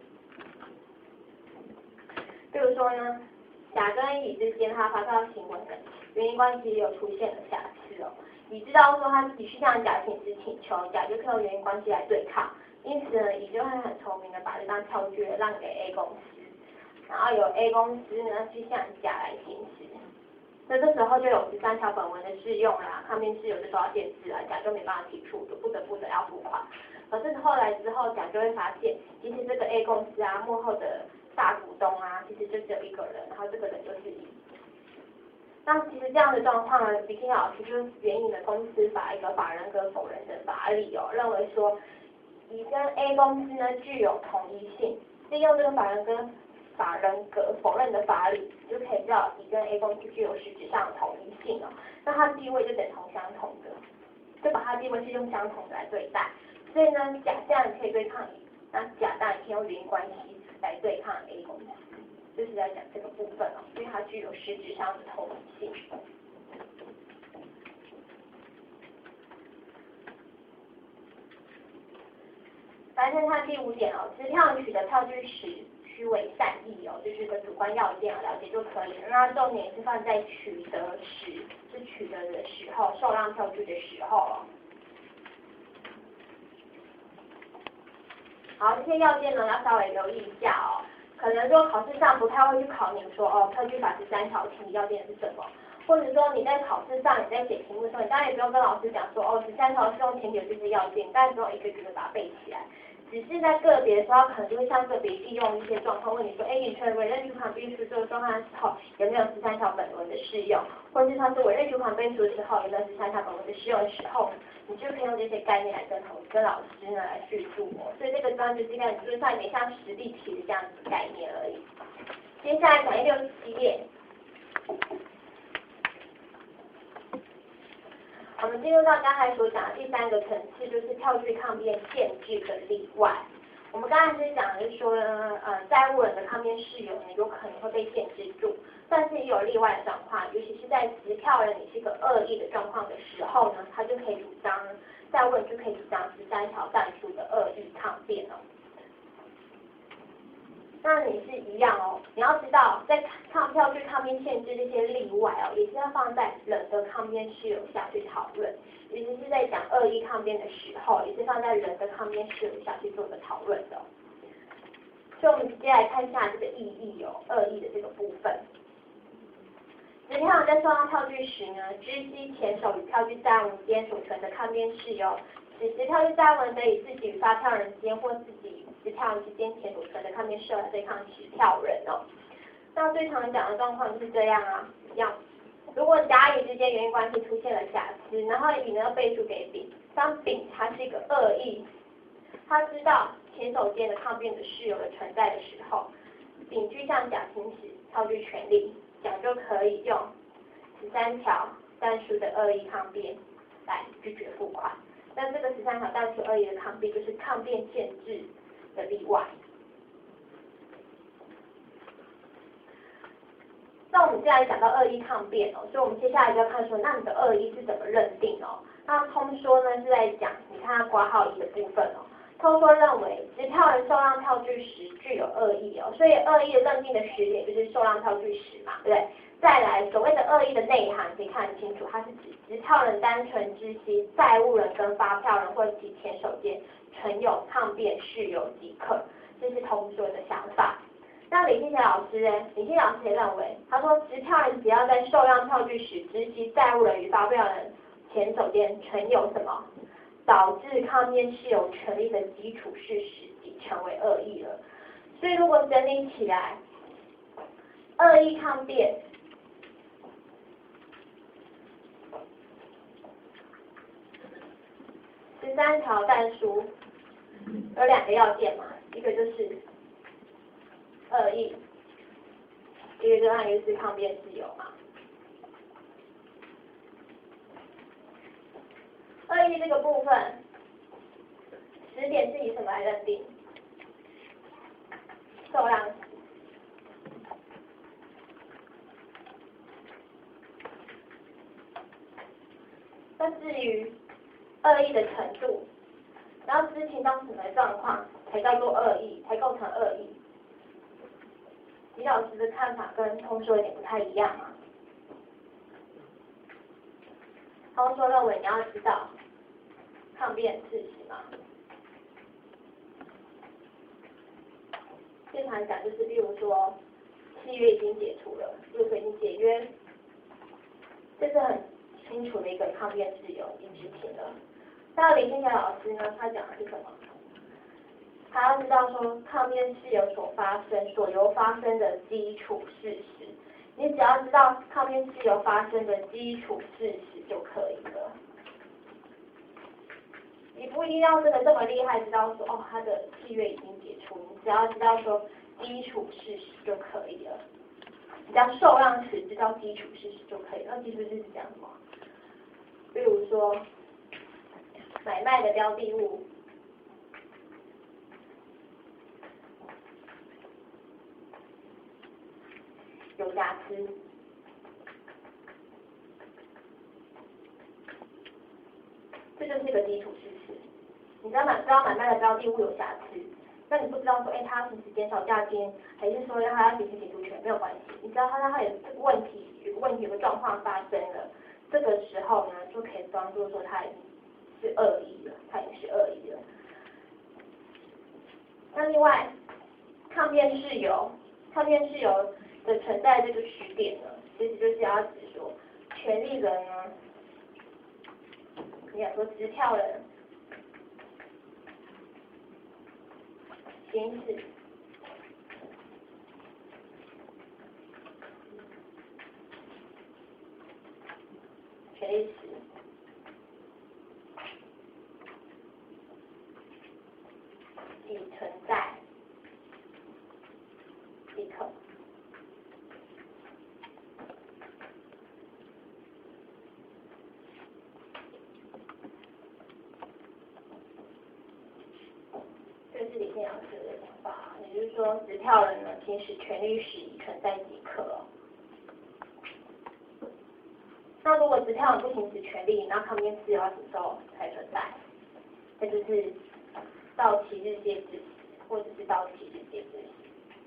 比如说呢，甲跟乙之间他发票行为的原因关系有出现了瑕疵哦。乙知道说他自己去向甲行使请求，甲就可以用原因关系来对抗，因此呢，乙就会很聪明的把这张票据让给 A 公司，然后由 A 公司呢去向甲来行使。那这时候就有13条本文的适用啦，抗辩事由就受到限制了，甲就没办法提出，就不得不要付款。可是后来之后，甲就会发现，其实这个 A 公司啊，幕后的大股东啊，其实就只有一个人，然后这个人就是乙。那其实这样的状况呢，李清老师就是援引了公司法一个法人格否认的法理哦，认为说乙跟 A 公司呢具有同一性，利用这个法人格否认的法理，就可以知道乙跟 A 公司具有实质上的同一性哦，那它的地位就等同相同的，就把它的地位是用相同的来对待，所以呢，甲这样可以对抗乙，那甲当然可以用原因关系来对抗 A 公司。就是在讲这个部分哦，因为它具有实质上的同一性。来看看第5点哦，持票人取得票据时须为善意哦，就是个主观要件了解就可以了。那重点是放在取得时，是取得的时候，受让票据的时候哦。好，这些要件呢要稍微留意一下哦。可能说考试上不太会去考你说哦，票据法13条前提要件是什么，或者说你在考试上你在写题目的时候，你当然也不用跟老师讲说哦13条是用前提的这些要件，但不用一个个的把它背起来，只是在个别的时候可能就会像个别利用一些状况问你说，你确认委任取款并述这个状况的时候有没有13条本文的适用，或者是他是委任取款并述的时候有没有13条本文的适用的时候，你就可以用这些概念来跟老师呢来叙述哦，所以这个地方就是一个就是算有点像实例题的这样子的概念而已。接下来讲第67页，我们进入到刚才所讲的第3个层次，就是票据抗辩限制的例外。我们刚才是讲的是说呢，债务人的抗辩事由呢有可能会被限制住，但是也有例外的状况，尤其是在持票人你是个恶意的状况的时候呢，他就可以主张债务人就可以主张13条但书的恶意抗辩哦。那你是一样哦，你要知道，在票据抗辩限制这些例外哦，也是要放在人的抗辩事由下去讨论，尤其是在讲恶意抗辩的时候，也是放在人的抗辩事由下去做个讨论的哦。所以我们直接来看一下这个意义哦，恶意的这个部分。持票人在受让票据时呢，知悉前手与票据债务人之间所存的抗辩事由，使持票据债务人得以自己与发票人之间或自己持票人之间前所存的抗辩事由来对抗持票人哦。那最常讲的状况就是这样啊，一样， 如果甲乙之间原因关系出现了瑕疵，然后乙呢背书给丙，当丙他是一个恶意，他知道前手间的抗辩的事由的存在的时候，丙去向甲行使套具权利，甲就可以用13条但书的恶意抗辩来拒绝付款。那这个13条但书恶意的抗辩就是抗辩限制的例外。那我们接下来讲到恶意抗辩哦，所以我们接下来就要看说，那你的恶意是怎么认定哦？那通说呢是在讲，你看它括号1的部分哦。通说认为，持票人受让票据时具有恶意哦，所以恶意的认定的时点就是受让票据时嘛，对不对？再来，所谓的恶意的内涵可以看得清楚，它是指持票人单纯知悉债务人跟发票人或其前手间存有抗辩事由即可，这是通说的想法。那李信贤老师呢？李信老师也认为，他说持票人只要在受让票据时知悉债务人与发票人前手间存有什么导致抗辩事由权利的基础事实，即成为恶意了。所以如果整理起来，恶意抗辩13条但书有2个要件嘛，一个就是恶意，一个就是抗辩事由嘛。恶意这个部分，时点是以什么来认定？受让时。那至于恶意的程度，然后知情到什么状况才叫做恶意，才构成恶意？李老师的看法跟通说有点不太一样啊。通说认为你要知道抗辩事实嘛。正常讲就是，例如说契约已经解除了，例如说已经解约，这是很清楚的一个抗辩事由已经执行了。那李信贤老师呢，他讲的是什么？他要知道说抗辩事由所由发生的基础事实，你只要知道抗辩事由发生的基础事实就可以了。你不一定要真的这么厉害，知道说哦他的契约已经解除，你只要知道说基础事实就可以了。只要受让时知道基础事实就可以了。那基础事实是讲什么？比如说买卖的标的物。有瑕疵，这就是一个基础事实。你知道买卖的标的物有瑕疵，那你不知道说，他要行使减少价金，还是说他要行使解除权，没有关系。你知道他有这个问题，有个状况发生了，这个时候呢，就可以当做说他已经是恶意了，他已经是恶意了。那另外，抗辩事由的存在这个时点呢，其实就是要指说，权利人呢，你想说持票人行使权利时，即存在即可。这是李信老师的想法，也就是说，持票人呢行使权利时已存在即可哦。那如果持票人不行使权利，那抗辩事由要什么时候才存在？那就是到期日届之时，或者是到期日届之时。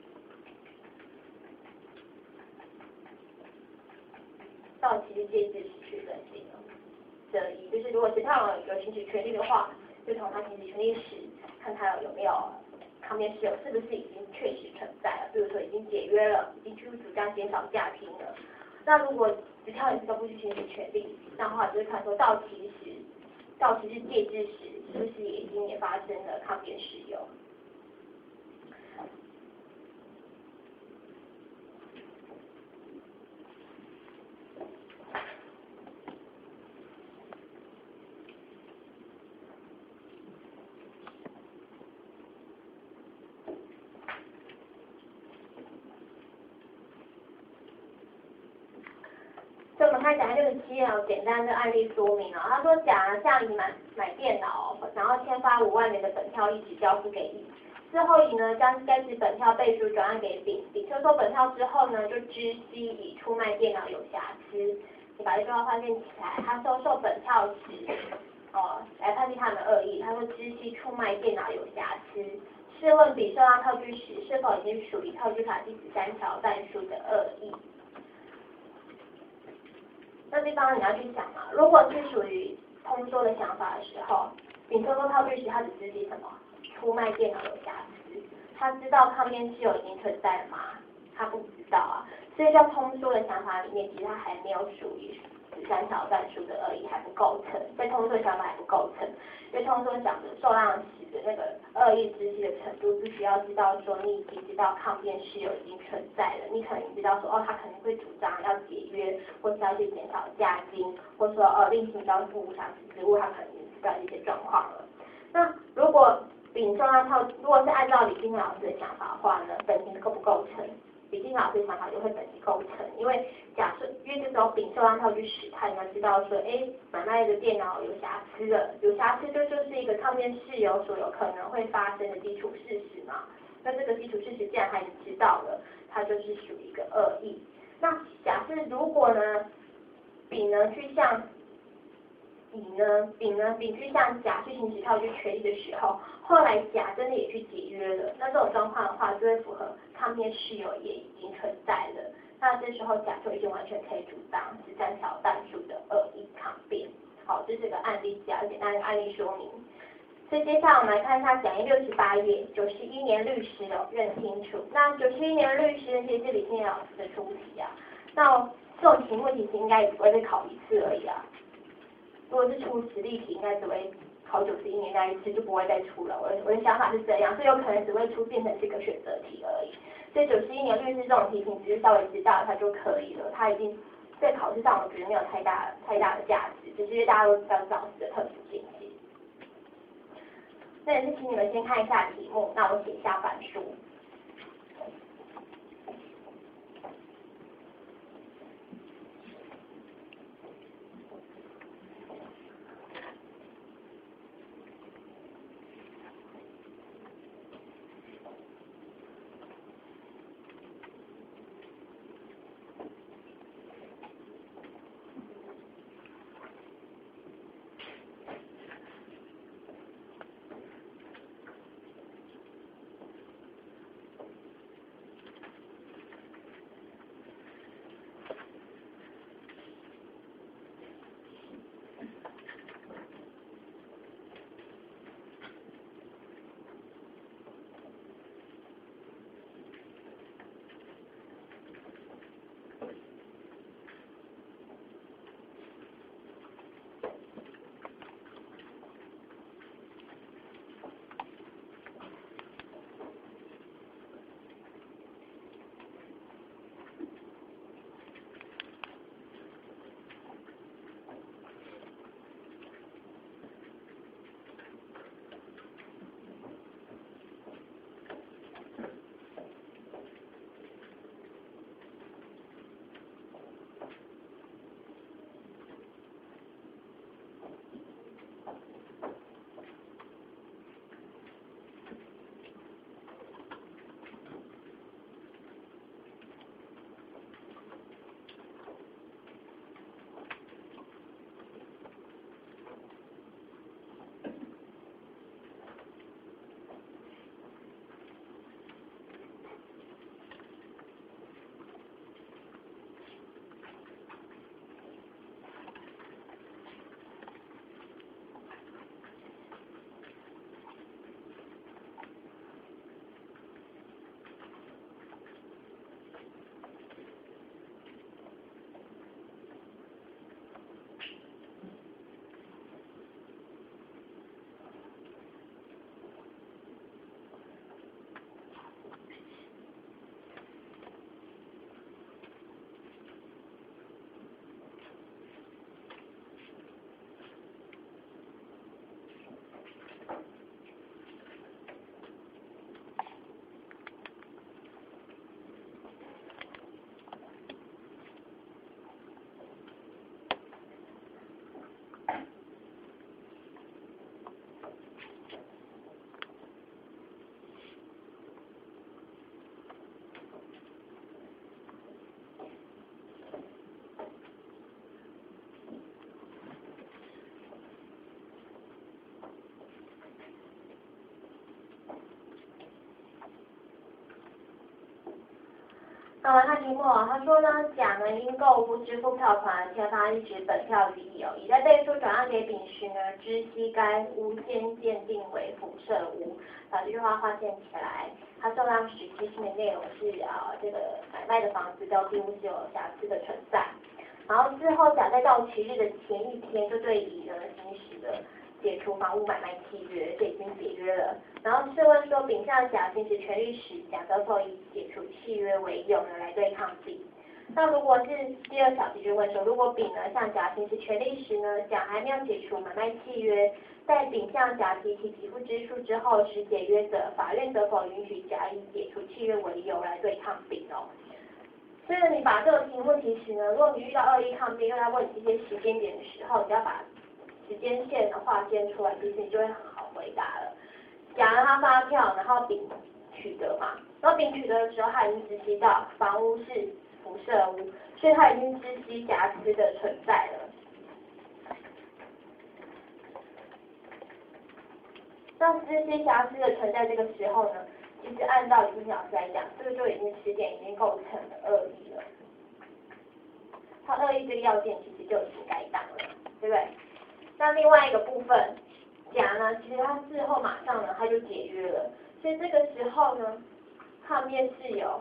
到期日届之时去认定了。这一就是如果持票人有行使权利的话，就从他行使权利时，看他有没有抗辩事由是不是已经确实存在了，比如说已经解约了，已经去主张减少价金了。那如果持票人都不去行使权利，那的话就是看说到期日届之时，是不是也发生了抗辩事由。 看讲67啊，简单的案例说明啊。他说，假如像你买电脑，然后先发5万元的本票一直交付给乙，之后乙呢将该纸本票背书转让给丙，丙收本票之后呢，就知悉乙出卖电脑有瑕疵。你把这句话换算起来，他收受本票时，来判定他的恶意。他说知悉出卖电脑有瑕疵。试问丙受到套据时，是否已经属于套据法第13条但书的恶意？那地方你要去想嘛，如果是属于通说的想法的时候，丙收到套据时，他只知悉什么？出卖电脑有瑕疵。他知道抗辩事由已经存在了吗？他不知道啊。所以在通说的想法里面，其实他还没有属于13条但书的恶意，还不构成。在通说的想法还不构成，因为通说想的受让时的那个恶意知悉的程度，必须要知道说你已经知道抗辩事由已经存在了，你可能知道说他可能会主张要解约，或是要去减少价金，或说另行交付无瑕疵之物，他可能已经知道这些状况了。那如果丙受让套，如果是按照李金老师的想法的话呢，本庭构不构成？李金老师的想法就会本庭构成，因为假设因为这时候丙受让套据时，他应该知道说，买卖的电脑有瑕疵了，有瑕疵就是一个抗辩事由所有可能会发生的基础事实嘛。那这个基础事实既然他已经知道了，它就是属于一个恶意。那假设如果呢，丙呢去向丙去向甲去行使套据权利的时候，后来甲真的也去解约了，那这种状况的话，就会符合抗辩事由也已经存在了。那这时候甲就已经完全可以主张13条但书的恶意抗辩。好，这是个案例，比较简单的案例说明。所以接下来我们来看一下讲义68页，91年律师有认清楚。那91年律师其实是李天老师的出题啊。那这种题目其实应该也不会被考一次而已啊。如果是出实例题，应该只会考91年那一次，就不会再出了。我的想法是这样，所以有可能只会出变成是个选择题而已。所以91年律师这种题型，只是稍微知道它就可以了，它已经在考试上我觉得没有太大的价值，只是因为大家都知道老师的特殊见解。那也是请你们先看一下题目，那我写一下反书。 那他题目他说呢，甲呢因购不支付票款，签发一纸本票及理由，已在背书转让给丙时呢，知悉该屋先鉴定为辐射屋，把这句话划线起来。他受让时期性的内容是这个买卖的房子标的物是有瑕疵的存在，然后之后甲在到期日的前一天就对乙呢行使的解除房屋买卖契约，这已经解约了。然后试问说，丙向甲行使权利时，甲可否以解除契约为由呢来对抗丙？那如果是第二小题就问说，如果丙呢向甲行使权利时呢，甲还没有解除买卖契约，在丙向甲提起给付支付之后时解约者，法院可否允许甲以解除契约为由来对抗丙哦？所以你把这个题目其实呢，如果你遇到恶意抗辩，又要问你一些时间点的时候，你要把时间线的划线出来，其实你就会很好回答了。甲呢他发票，然后丙取得嘛，然后丙取得的时候，他已经知悉到房屋是辐射屋，所以他已经知悉瑕疵的存在了。那知悉瑕疵的存在这个时候呢，其实按照李老师来讲，这个就已经时点已经构成了恶意了。它恶意这个要件其实就已经该当了，对不对？那另外一个部分，甲呢，其实他事后马上呢他就解约了，所以这个时候呢，抗辩事由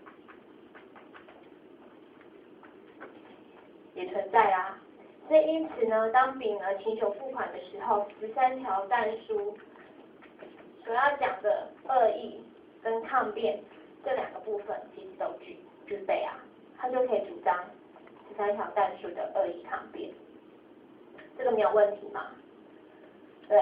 也存在啦。所以因此呢，当丙呢请求付款的时候，13条但书所要讲的恶意跟抗辩这两个部分其实都具备啊，他就可以主张13条但书的恶意抗辩，这个没有问题嘛？对。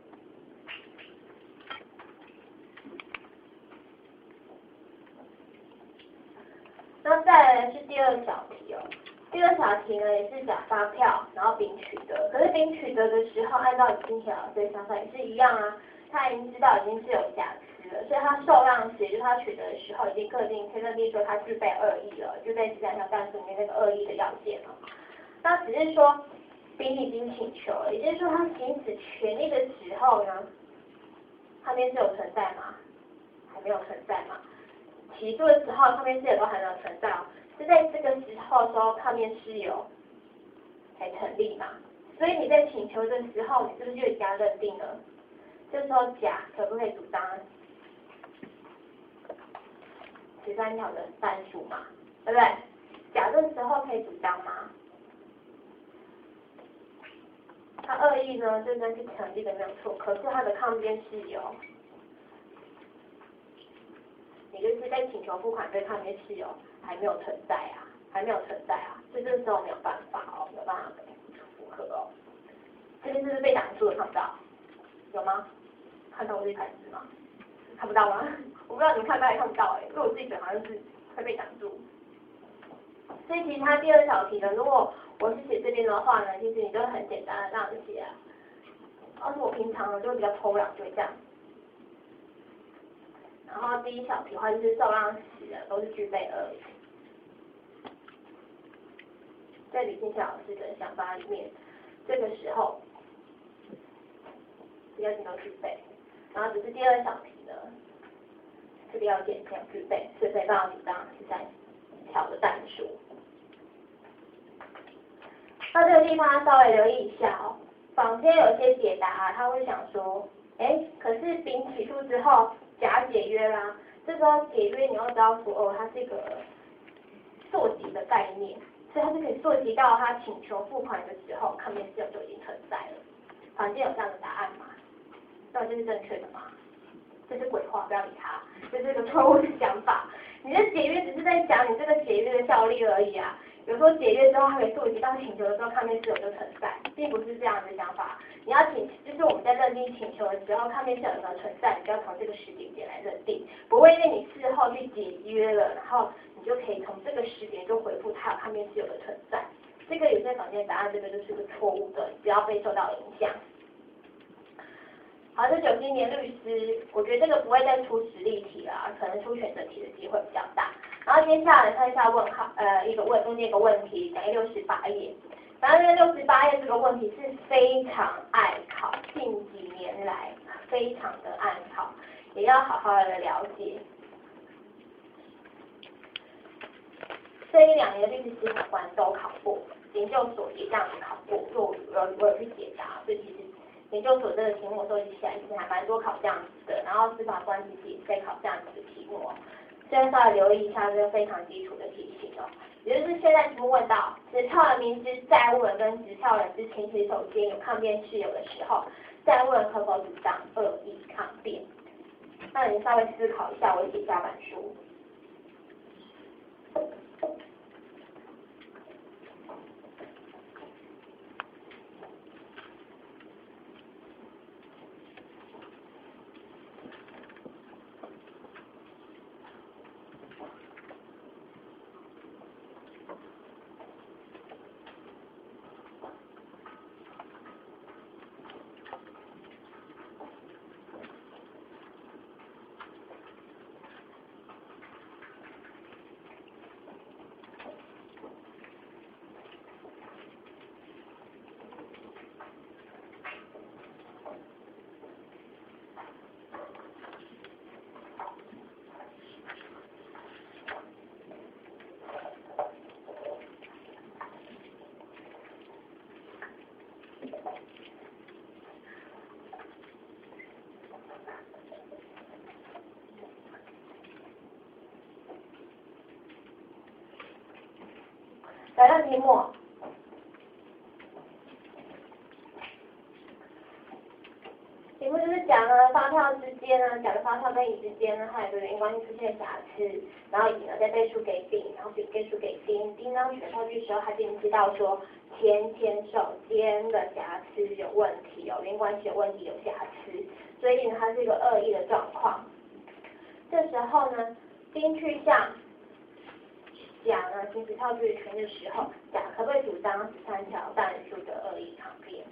那再来是第二小题哦。第二小题呢，也是甲发票，然后丙取得。可是丙取得的时候，按照金田老师的想法也是一样啊，他已经知道已经是有瑕疵了，所以他受让时，就是他取得的时候已经可以认定说他具备恶意了，具备13条但书里面那个恶意的要件了。那只是说丙已经请求了，也就是说他行使权利的时候呢，他面是有存在吗？还没有存在嘛？起诉的时候，抗辩事由都还没有存在哦，是在这个时候说抗辩事由才成立嘛？所以你在请求的时候，你是不是就已经认定了？这时候甲可不可以主张13条的但书嘛？对不对？甲这时候可以主张吗？他恶意呢，这边是成立的没有错，可是他的抗辩事由。也就是在请求付款对抗辩事由还没有存在啊，还没有存在啊，所以这个时候没有办法哦，没有办法符合哦。这边是不是被挡住了？看不到？有吗？看到我这排字吗？看不到吗？我不知道你们看到还看不到因为我自己觉得好像是会被挡住。所以其实它第二小题呢，如果我是写这边的话呢，其实你就很简单的这样写啊。要是我平常呢就会比较偷懒，就会这样。然后第一小题的话就是受让时的都是具备恶意，在李金老师的想法里面，这个时候这要件都具备，然后只是第二小题呢，这个要件没有具备，所以没办法主张13条的但书。那这个地方稍微留意一下哦，坊间有些解答他会想说，可是丙起诉之后。甲解约啦，这时候解约你要知道说它是一个溯及的概念，所以它就可以溯及到他请求付款的时候，抗辩事由就已经存在了。坊间有这样的答案吗？到底这是正确的吗？这是鬼话，不要理他，这是个错误的想法。你的解约只是在讲你这个解约的效力而已啊。有时候解约之后，它可以溯及到请求的时候，抗辩事由就存在，并不是这样的想法。你要就是我们在认定请求的时候，抗辩事由有没有存在，你就要从这个时点来认定，不会因为你事后去解约了，然后你就可以从这个时点就回复它有抗辩事由的存在。这个有些坊间答案，这个就是个错误的，不要被受到影响。好，这9今年律师，我觉得这个不会再出实例题了，可能出选择题的机会比较大。然后接下来看一下问号，中间一个问题，讲68页。反正68页这个问题是非常爱考，近几年来非常的爱考，也要好好的了解。 这1-2年的律师司法官都考过，研究所也这样子考过，就我有去解答，所以其实研究所这个题目收集起来其实还蛮多考这样子的，然后司法官其实也在考这样子的题目哦，所以稍微留意一下这个非常基础的题型哦。也就是现在题目问到，持票人明知债务人跟持票人之前携手间有抗辩事由的时候，债务人可否主张恶意抗辩？那你稍微思考一下，我写下本书。来看题目。题目就是讲呢，发票之间呢，甲的发票跟乙之间呢，它有个原因关系出现瑕疵，然后乙呢再背书给丙，然后丙背书给丁，丁当选票据的时候，他并不知道说前手间的瑕疵有问题哦，原因关系有问题，有瑕疵，所以呢，它是一个恶意的状况。这时候呢，丁去向甲呢行使票据权的时候，甲可不可以主张13条但书的恶意抗辩？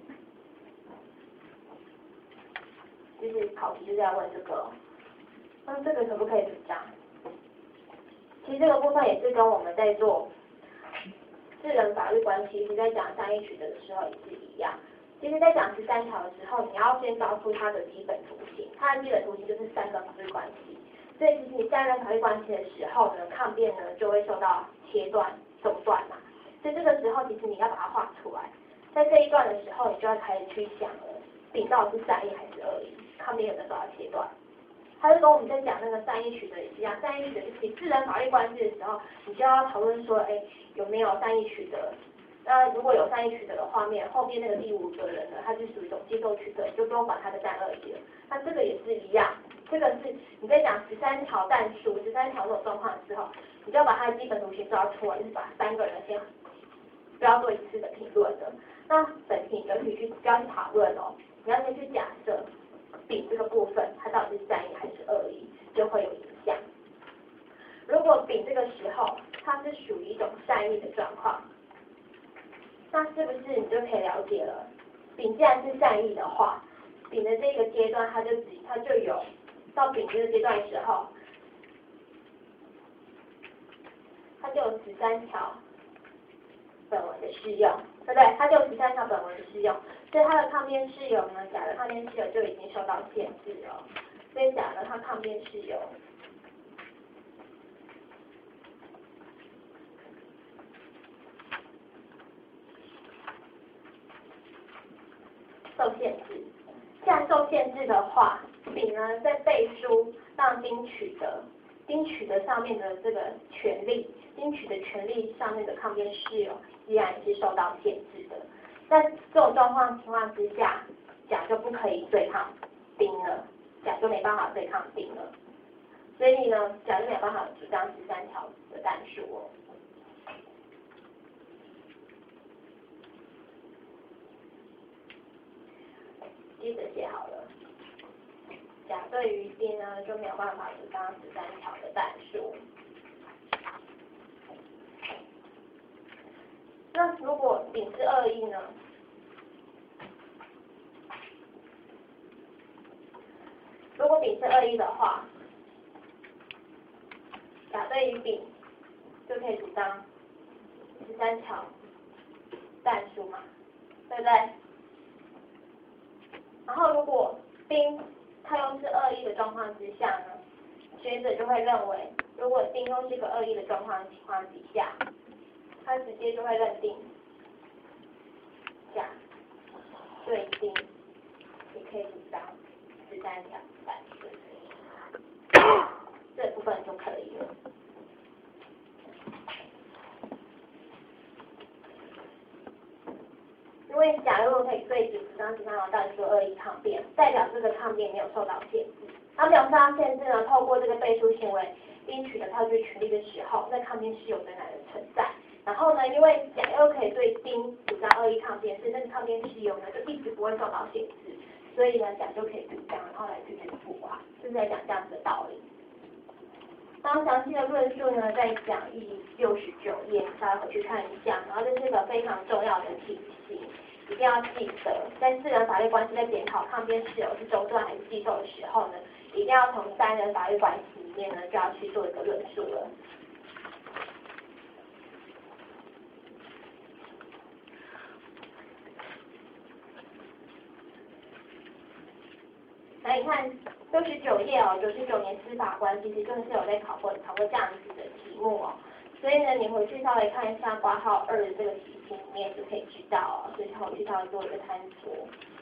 就是考题就是在问这个，那这个可不可以主张？其实这个部分也是跟我们在做智人法律关系，是在讲善意取得的时候也是一样。其实，在讲13条的时候，你要先找出它的基本图形，它的基本图形就是3个法律关系。所以，其实你3个法律关系的时候呢，抗辩呢就会受到切断、中断嘛。所以这个时候，其实你要把它画出来。在这一段的时候，你就要开始去想了，丙到底是善意还是恶意？抗辩有没有受到切断？它就跟我们在讲那个善意取得也是一样，善意取得就是你智人法律关系的时候，你就要讨论说，有没有善意取得？那如果有善意取得的画面，后面那个第5个人呢，他就属于一种接受取得，就不用管他的善恶意了。那这个也是一样，这个是你在讲13条但书、13条这种状况的时候，你就要把它的基本图形抓出来，就是把3个人先不要做一次的评论的。那本题你就可以去不要去讨论哦，你要先去假设丙这个部分它到底是善意还是恶意，就会有影响。如果丙这个时候它是属于一种善意的状况，那是不是你就可以了解了？丙既然是善意的话，丙的这个阶段它就有到丙这个阶段的时候，它就有13条本文的适用，对不对？它就有13条本文的适用，所以它的抗辩事由呢，甲的抗辩事由就已经受到限制了，所以甲的它抗辩事由受限制。既然受限制的话，丙呢在背书让丁取得上面的这个权利，丁取得权利上面的抗辩事由依然是受到限制的。那这种状况情况之下，甲就不可以对抗丁了，甲就没办法对抗丁了。所以呢，甲就没有办法主张13条的但书哦。记者写好了，甲对于丁呢就没有办法主张13条的但书。那如果丙是恶意呢？如果丙是恶意的话，甲对于丙就可以主张13条但书嘛，对不对？然后如果丁他又是恶意的状况之下呢， 学者就会认为，如果丁又是个恶意的情况底下，他直接就会认定甲对丁也可以主张13条反对，这部分就可以了。因为甲如果可以对丙主张13条到底说恶意抗辩，代表这个抗辩没有受到限制。它没有受到限制呢，透过这个背书行为，应取得套句权利的时候，那抗辩是有仍然的存在。然后呢，因为甲又可以对丁主张恶意抗辩，所以那个抗辩事由呢就一直不会受到限制，所以呢甲就可以主张，然后来拒绝复款，就是在讲这样子的道理。然后详细的论述呢，在讲义69页，大家回去看一下。然后这是一个非常重要的提醒，一定要记得，在4人法律关系在检讨抗辩事由是中断还是继受的时候呢，一定要从3人法律关系里面呢就要去做一个论述了。那你看69页哦，99年司法官其实就是有在考过这样子的题目哦，所以呢你回去稍微看一下括号2的这个题型里面就可以知道哦，所以回去稍微做一个探索。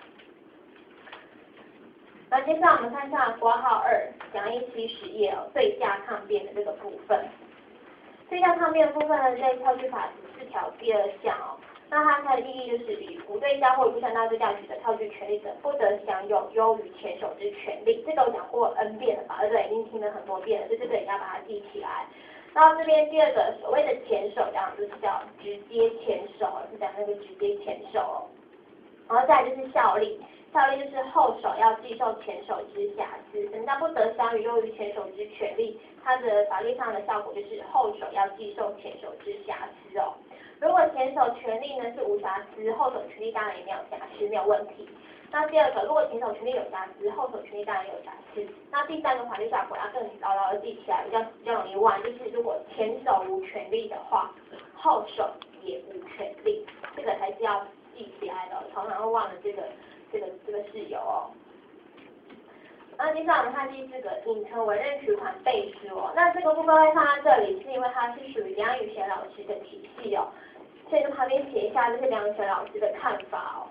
那接下来我们看一下括号2讲义70页哦，对价抗辩的这个部分。对价抗辩的部分呢，在套句法14条第2项哦。那它的意义就是与无对价或不相当对价取得套句权利者，不得享有优于前手之权利。这个我讲过 N 遍了吧，对不对？已经听了很多遍了，所以这个也要把它记起来。然后这边第2个所谓的前手，这样就是叫直接前手，是讲那个直接前手哦。然后再来就是效力，效力就是后手要继受前手之瑕疵，什么叫不得享有优于前手之权利？它的法律上的效果就是后手要继受前手之瑕疵哦。如果前手权利呢是无瑕疵，后手权利当然也没有瑕疵，没有问题。那第2个，如果前手权利有瑕疵，后手权利当然也有瑕疵。那第3个法律效果要更牢牢的记起来，比较容易忘，就是如果前手无权利的话，后手也无权利，这个才是要记起来的，常常会忘了这个事由哦。那接下来我们看第4个，隐存委任取款背书哦。那这个部分会放在这里，是因为它是属于梁宇贤老师的体系哦，所以在旁边写一下这是梁宇贤老师的看法哦。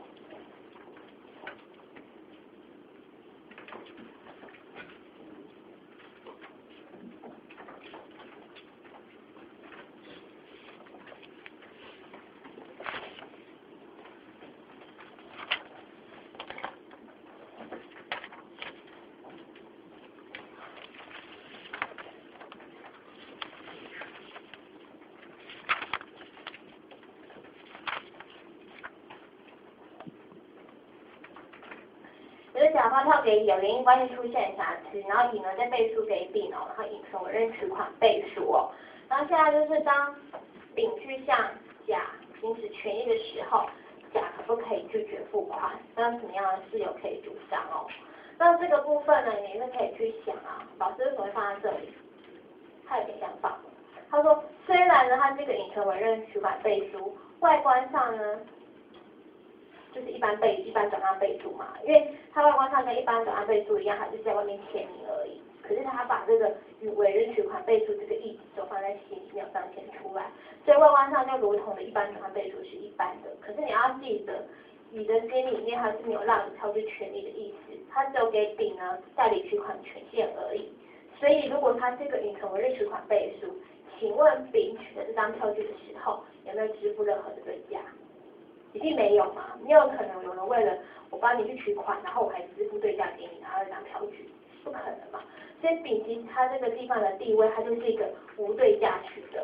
就是甲发票给乙有原因关系出现瑕疵，然后乙呢再背书给丙哦，然后乙存委任取款背书哦。然后现在就是当丙去向甲行使权益的时候，甲可不可以拒绝付款？那什么样的事由可以主张哦？那这个部分呢，你是可以去想啊，老师为什么会放在这里？他有点想法。他说，虽然呢，他这个乙存委任取款背书，外观上呢。就是一般转让备注嘛，因为它外观上跟一般转让备注一样，它就是在外面签名而已。可是他把这个与委任取款备注这个意思就放在心里，没有彰显出来，所以外观上就如同的一般转让备注是一般的。可是你要记得，你的心里面它是没有让你超出权利的意思，它只有给丙呢代理取款权限而已。所以如果他这个乙存委任取款背书，请问丙取得这张票据的时候有没有支付任何的对价？一定没有嘛，没有可能有人为了我帮你去取款，然后我还支付对价给你拿了张票据，不可能嘛。所以丙其实它这个地方的地位，它就是一个无对价取得。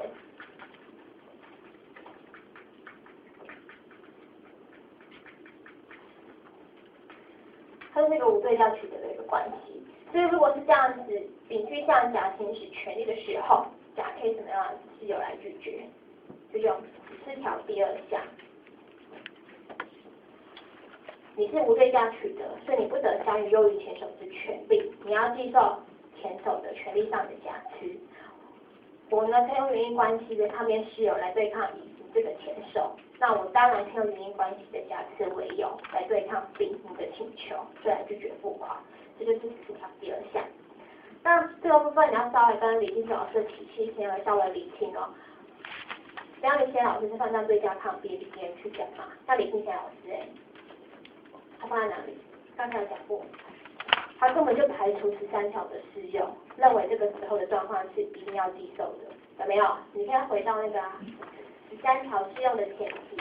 它是一个无对价取得的一个关系。所以如果是这样子，丙去向甲行使权利的时候，甲可以怎么样的事由来拒绝？就用14条第2项。你是无对价取得，所以你不得享有优于前手之权利，你要继受前手的权利上的瑕疵。我呢，可以用原因关系的抗辩事由来对抗乙你这个前手，那我当然可以用原因关系的瑕疵为由来对抗丙你的请求，所以来拒绝付款，这就是14条第2项。 那这个部分你要稍微跟李金老师的体系先稍微理清哦。梁李贤老师是放在最佳抗辩里面去讲嘛？那李金贤老师他放在哪里？刚才有讲过，他根本就排除13条的适用，认为这个时候的状况是一定要接受的，有没有？你可以回到那个13条适用的前提，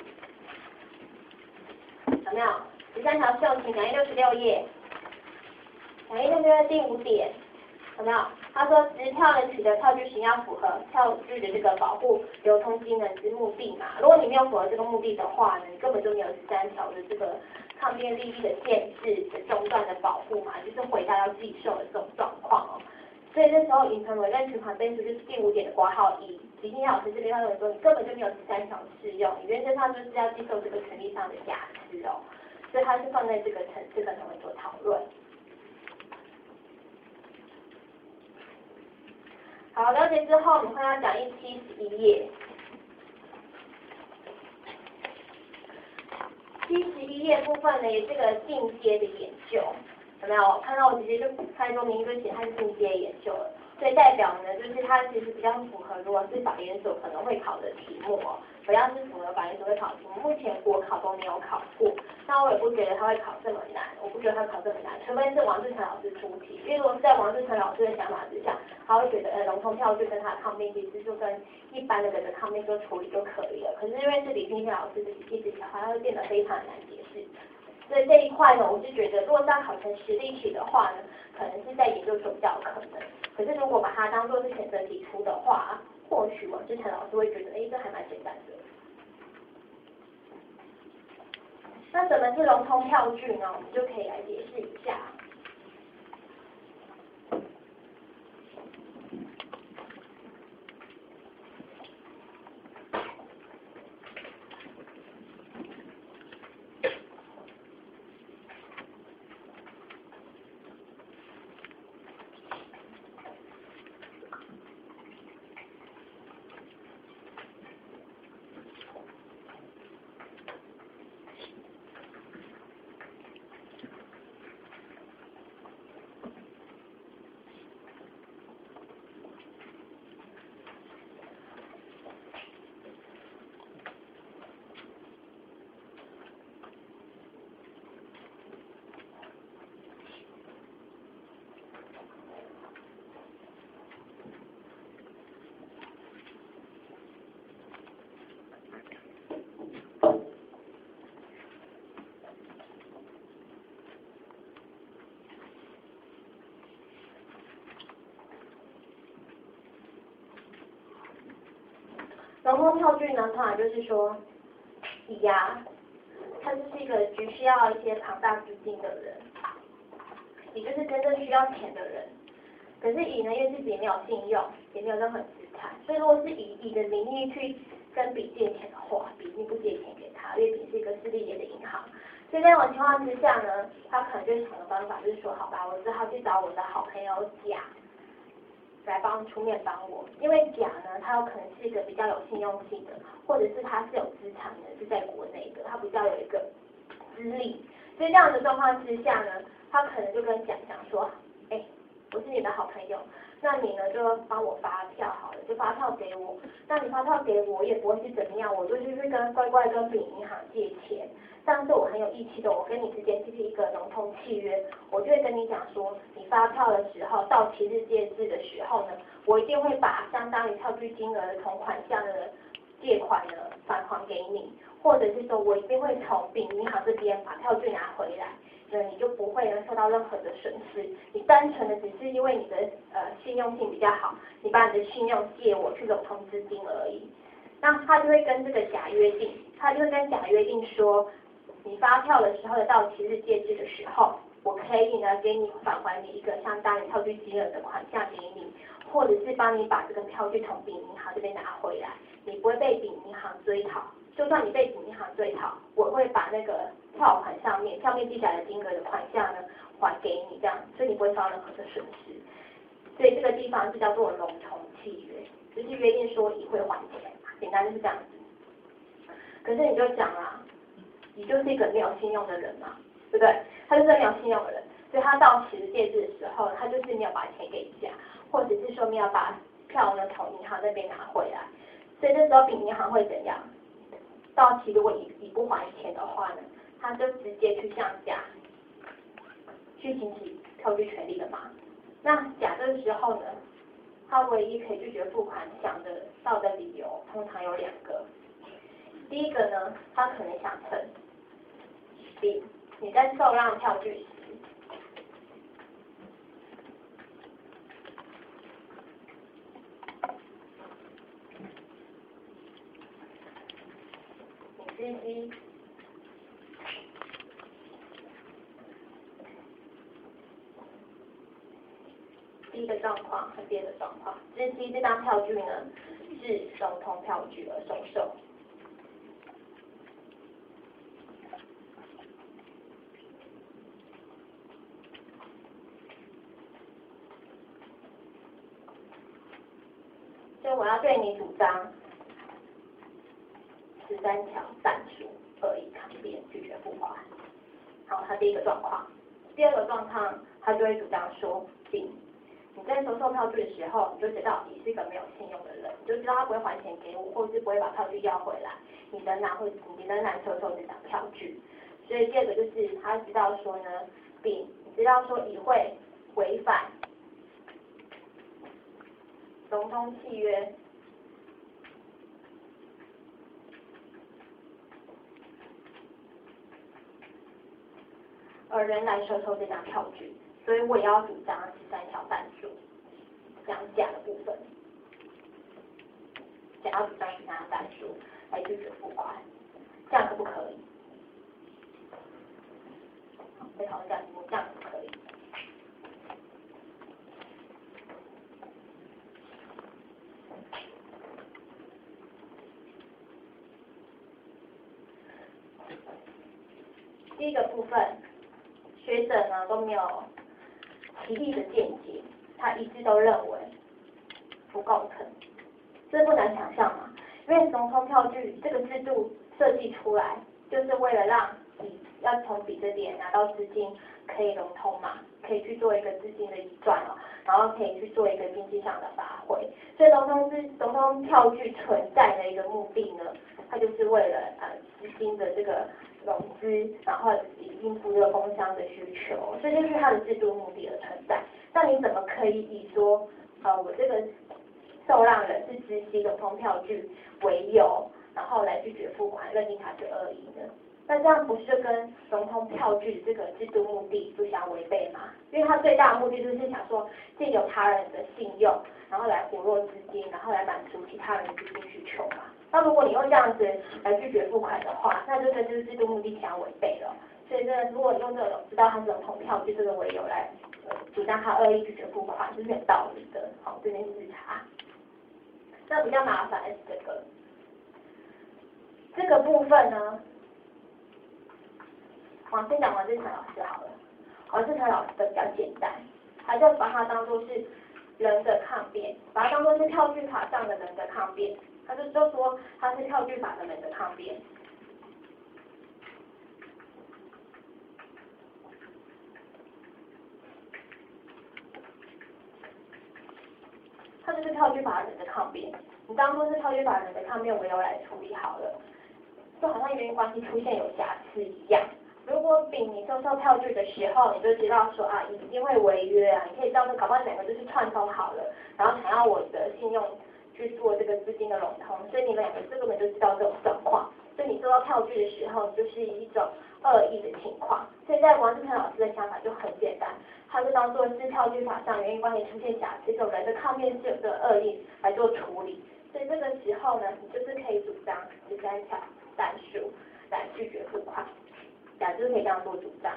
有没有？13条适用前266页，266页第5点，有没有？他说，持票人取得票据时要符合票据的这个保护流通机能之目的嘛。如果你没有符合这个目的的话呢，你根本就没有13条的这个抗辩利益的限制的中断的保护嘛，就是回到要继受的这种状况哦。所以这时候影成委任取款背书就是第5点的括号1，李金老师这边他认为说，你根本就没有13条适用，你原则上就是要接受这个权利上的瑕疵哦，所以他是放在这个层次跟他们做讨论。好，了解之后，我们会要讲71页。71页部分呢，也是个进阶的研究，有没有？看到我直接就开宗明义就写它是进阶研究了，所以代表呢，就是它其实比较符合如果是法研所可能会考的题目哦，只要是符合法研所会考的题目，目前国考都没有考过，那我也不觉得它会考这么难，我不觉得它考这么难，除非是王志成老师出题，因为如果是在王志成老师的想法之下，他会觉得笼统票据跟他的抗辩机制就跟一般的人的抗辩就处理就可以了，可是因为是李金宪老师的体系之下，它会变得非常难解释。所以这一块呢，我是觉得，如果是要考成实例题的话呢，可能是在研究所比较有可能。可是如果把它当做是选择题出的话，或许王志成老师会觉得，这还蛮简单的。那什么是笼统票据呢？我们就可以来解释一下。笼统票据呢，通常就是说，乙他就是一个只需要一些庞大资金的人，也就是真正需要钱的人。可是乙呢，因为自己没有信用，也没有任何资产，所以如果是以乙的名义去跟丙借钱的话，丙一定不借钱给他，因为丙是一个私立业的银行。所以在这种情况之下呢，他可能就想的办法就是说，好吧，我只好去找我的好朋友甲来出面帮我，因为甲呢，他有可能是一个比较有信用性的，或者是他是有资产的，是在国内的，他比较有一个资历，所以这样的状况之下呢，他可能就跟甲讲说，我是你的好朋友，那你呢就帮我发票好了，就发票给我，那你发票给我也不会是怎么样，我就是乖乖跟丙银行借钱。上次我很有义气的，我跟你之间就是一个笼统契约，我就会跟你讲说，你发票的时候到期日借至的时候呢，我一定会把相当于票据金额的同款项的借款呢返还给你，或者是说我一定会从丙银行这边把票据拿回来，你就不会受到任何的损失。你单纯的只是因为你的信用性比较好，你把你的信用借我去笼统资金而已。那他就会跟这个甲约定，说，你发票的时候的到期日借至的时候，我可以呢给你返还你一个相当于票据金额的款项给你，或者是帮你把这个票据从丙银行这边拿回来，你不会被丙银行追讨。就算你被丙银行追讨，我会把那个票款上面记载的金额的款项呢还给你，这样，所以你不会受到任何的损失。所以这个地方是叫做笼统契约，就是约定说乙会还钱，简单就是这样子。可是你就讲啦，你就是一个没有信用的人嘛，对不对？他就是没有信用的人， 所以他到期日截止的时候，他就是没有把钱给甲，或者是说没有把票呢从银行那边拿回来，所以这时候丙银行会怎样？到期如果乙不还钱的话呢，他就直接去向甲去行使票据权利了嘛。那甲这个时候呢，他唯一可以拒绝付款想得到的理由，通常有2个。第一个呢，他可能想成丙，你在受让票据时，你知悉第一个状况和第二个状况，知悉这张票据呢是融通票据而收受。所以我要对你主张13条但书恶意抗辩拒绝付款。好，他第一个状况。第二个状况，他就会主张说，丙，你在收受票据的时候，你就知道你是一个没有信用的人，你就知道他不会还钱给我，或是不会把票据要回来，你仍然收受这张票据。所以第二个就是他知道说呢，丙，你知道说乙会违反融通契约而仍然收受这张票据，所以我也要主张13条但书，讲甲的部分，甲要主张13条但书来拒绝付款，这样可不可以？再讨论这样题目，这样可不可以？第一个部分，学者呢都没有奇异的见解，他一致都认为不构成，这不难想象嘛，因为融通票据这个制度设计出来，就是为了让乙要从丙这边拿到资金可以融通嘛，可以去做一个资金的移转哦，然后可以去做一个经济上的发挥，所以融通票据存在的一个目的呢，它就是为了资金的这个融资，然后应付这个工商的需求，所以这是它的制度目的而存在。那你怎么可以以说我这个受让人是知悉融通票据为由，然后来拒绝付款，认定它是恶意呢？那这样不是跟融通票据这个制度目的不相违背吗？因为它最大的目的就是想说借由他人的信用，然后来活络资金，然后来满足其他人的资金需求嘛。那如果你用这样子来拒绝付款的话，那就跟这个制度目的相违背了。所以如果用这种知道它是融通票据这个为由来主张他恶意拒绝付款，这是有道理的。好，这边是查。那比较麻烦的是这个部分呢，我先讲王志成老师好了。王志成老师的比较简单，他就把它当作是人的抗辩，把它当作是票据法上的人的抗辩，他就说他是票据法的人的抗辩。它就是票据法人的抗辩，你当作是票据法人的抗辩为由来处理好了，就好像原因关系出现有瑕疵一样。如果丙你收受票据的时候，你就知道说一定会违约啊，你可以知道说搞不好两个就是串通好了，然后想要我的信用去做这个资金的融通，所以你们两个根本就知道这种状况，所以你收到票据的时候，你就是一种恶意的情况。所以在王志成老师的想法就很简单，他就当做是票据法上原因关系出现瑕疵，这种人的抗辩是有这个恶意来做处理，所以这个时候呢，你就是可以主张13条但书来拒绝付款，就是可以这样做主张，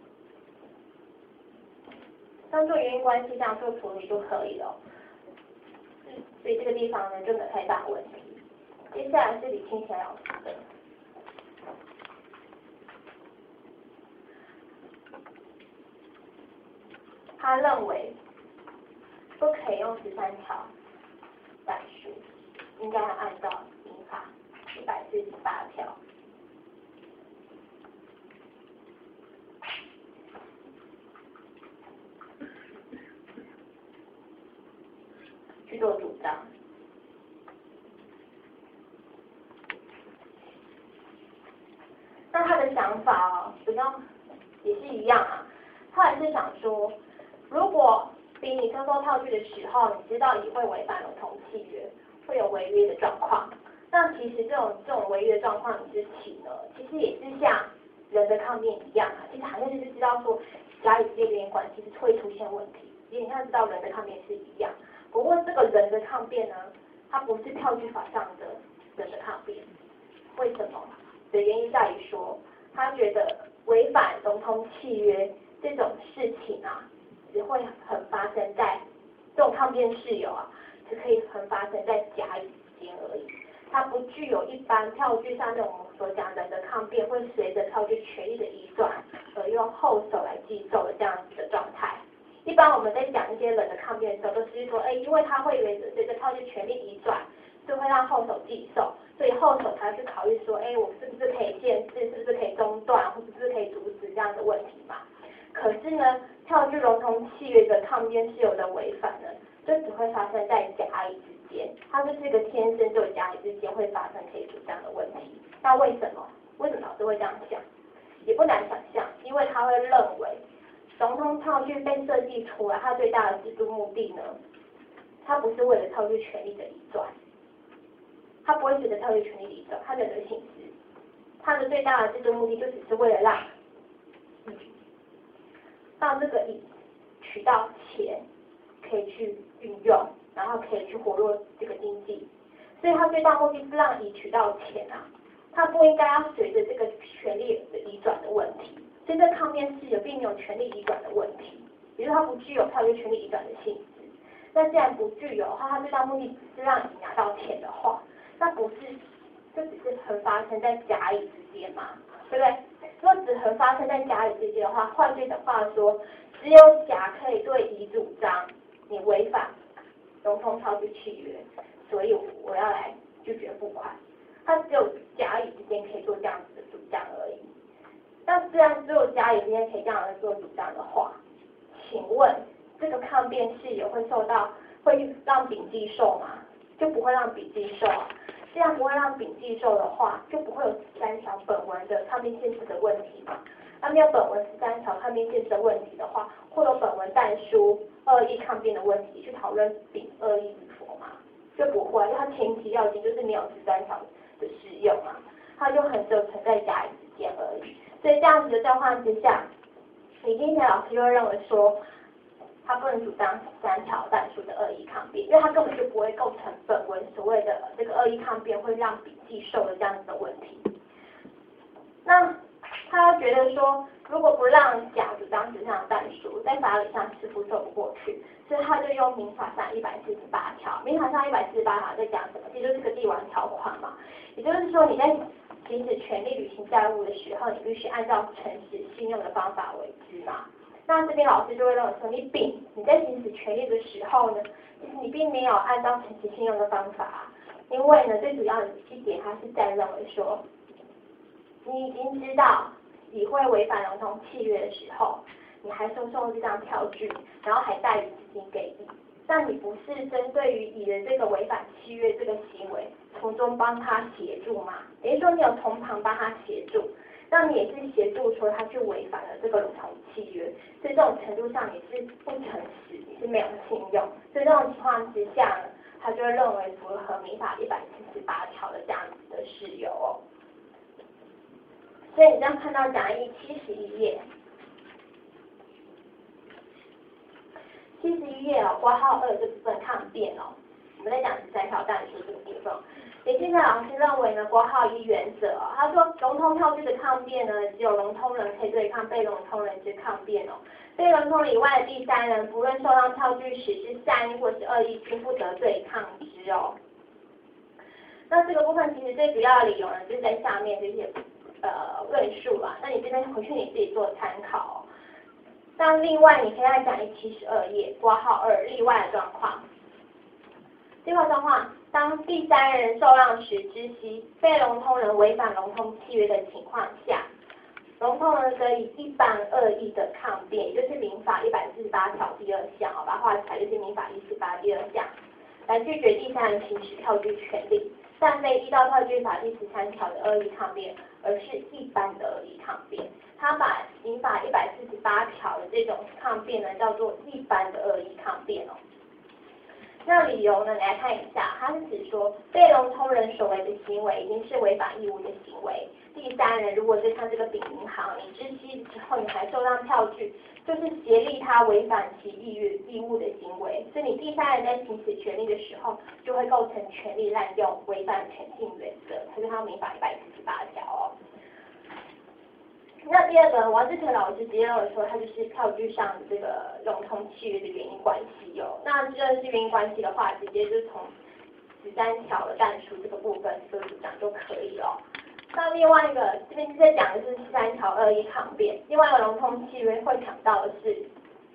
当做原因关系这样做处理就可以了。所以这个地方呢就没有太大问题。接下来是李清贤老师的。他认为不可以用13条但书，应该要按照民法148条。 做主张。那他的想法比较也是一样啊，他还是想说，如果逼你收购套具的时候，你知道你会违反了同契约，会有违约的状况。那其实这种违约状况之起呢，其实也是像人的抗辩一样啊，其实好像就是知道说甲乙之间联管其实会出现问题，有点像知道人的抗辩是一样。不过这个人的抗辩呢，它不是票据法上的人的抗辩，为什么？的原因在于说，他觉得违反融通契约这种事情啊，只会很发生在这种抗辩事由啊，只可以很发生在甲乙之间而已。它不具有一般票据上那种我们所讲人的抗辩会随着票据权利的移转而用后手来继受的这样子的状态。一般我们在讲一些人的抗辩的时候，都是说，因为它会随着票据权利移转，就会让后手继受，所以后手才去考虑说，我是不是可以限制，是不是可以中断，或者是可以阻止这样的问题嘛？可是呢，票据融通契约的抗辩事由的违反呢，就只会发生在甲乙之间，它就是一个天生就甲乙之间会发生可以主张的问题。那为什么？为什么老师会这样想？也不难想象，因为他会认为，融通套据被设计出来，它最大的制度目的呢，它不是为了套据权利的移转，它不会随着套据权利的移转，它没有这个性质。它的最大的制度目的就只是为了让这个乙取到钱，可以去运用，然后可以去活络这个经济。所以它最大目的是让乙取到钱啊，它不应该要随着这个权利的移转的问题。所以这抗辩事由并没有权利移转的问题，也就是它不具有套据权利移转的性质。那既然不具有的话，它最大目的只是让乙拿到钱的话，那不是就只是很发生在甲乙之间嘛，对不对？如果只很发生在甲乙之间的话，换句话说，只有甲可以对乙主张你违反融通套据契约，所以我要来拒绝付款。它只有甲乙之间可以做这样子的主张而已。那既然只有甲乙之间可以这样子做主张的话，请问这个抗辩事由会让丙继受吗？就不会让丙继受啊。既然不会让丙继受的话，就不会有13条本文的抗辩限制的问题嘛。那没有本文13条抗辩限制的问题的话，会有本文但书恶意抗辩的问题去讨论丙恶意与否嘛？就不会，因为它前提要件就是没有13条的适用嘛，它就很只有存在甲乙之间而已。所以这样子的状况之下，李金田老师就会认为说，他不能主张13条但书的恶意抗辩，因为他根本就不会构成本文所谓的这个恶意抗辩会让丙继受的这样子的问题。那他觉得说，如果不让甲主张10项但书，在法理上似乎说不过去，所以他就用民法上148条。民法上148条在讲什么？其实就是个帝王条款嘛。也就是说，你在行使权利、履行债务的时候，你必须按照诚实、信用的方法为之嘛。那这边老师就会认为说，你在行使权利的时候呢，其实你并没有按照诚实信用的方法，因为呢，最主要的一点，他是在认为说，你已经知道你会违反融通契约的时候，你还收受这张票据，然后还贷予资金给乙，那你不是针对于乙的这个违反契约这个行为，从中帮他协助吗？等于说你有从旁帮他协助。那你也是协助说他去违反了这个融通契约，所以这种程度上也是不诚实，也是没有信用。所以这种情况之下呢，他就会认为符合民法148条的这样子的事由哦。所以你这样看到讲义71页，71页哦，括号2这部分抗辩哦，我们在讲13条但书这个部分。李金田老师认为呢，括号1原则哦，他说融通套据的抗辩呢，只有融通人可以对抗被融通人之抗辩哦。被融通人以外的第三人，不论受让套据时是善意或是恶意，均不得对抗之哦。那这个部分其实最主要的理由呢，就是在下面这些论述啦。那你这边回去你自己做参考哦。那另外你可以再讲72页，括号2例外的状况。例外状况，当第三人受让时知悉被融通人违反融通契约的情况下，融通人可以一般恶意的抗辩，也就是民法148条第2项，把它画起来就是民法148第2项。 来拒绝第三人行使票据权利，但非依照票据法第13条的恶意抗辩，而是一般的恶意抗辩。他把刑法148条的这种抗辩呢叫做一般的恶意抗辩哦。那理由呢，你来看一下，它是指说被融通人所为的行为已经是违反义务的行为。第三人如果是像这个丙银行，你知悉之后你还收让票据，就是协力他违反其义务的行为。所以你第三人在行使权利的时候，就会构成权利滥用，违反权性原则。它是他民法148条哦。那第二个，王志成老师直接认为说，它就是票据上的这个融通契约的原因关系哦。那这是原因关系的话，直接就从13条的但书这个部分做主张就可以了。那另外一个，这边是在讲的是13条恶意抗辩，另外一个融通契约会讲到的是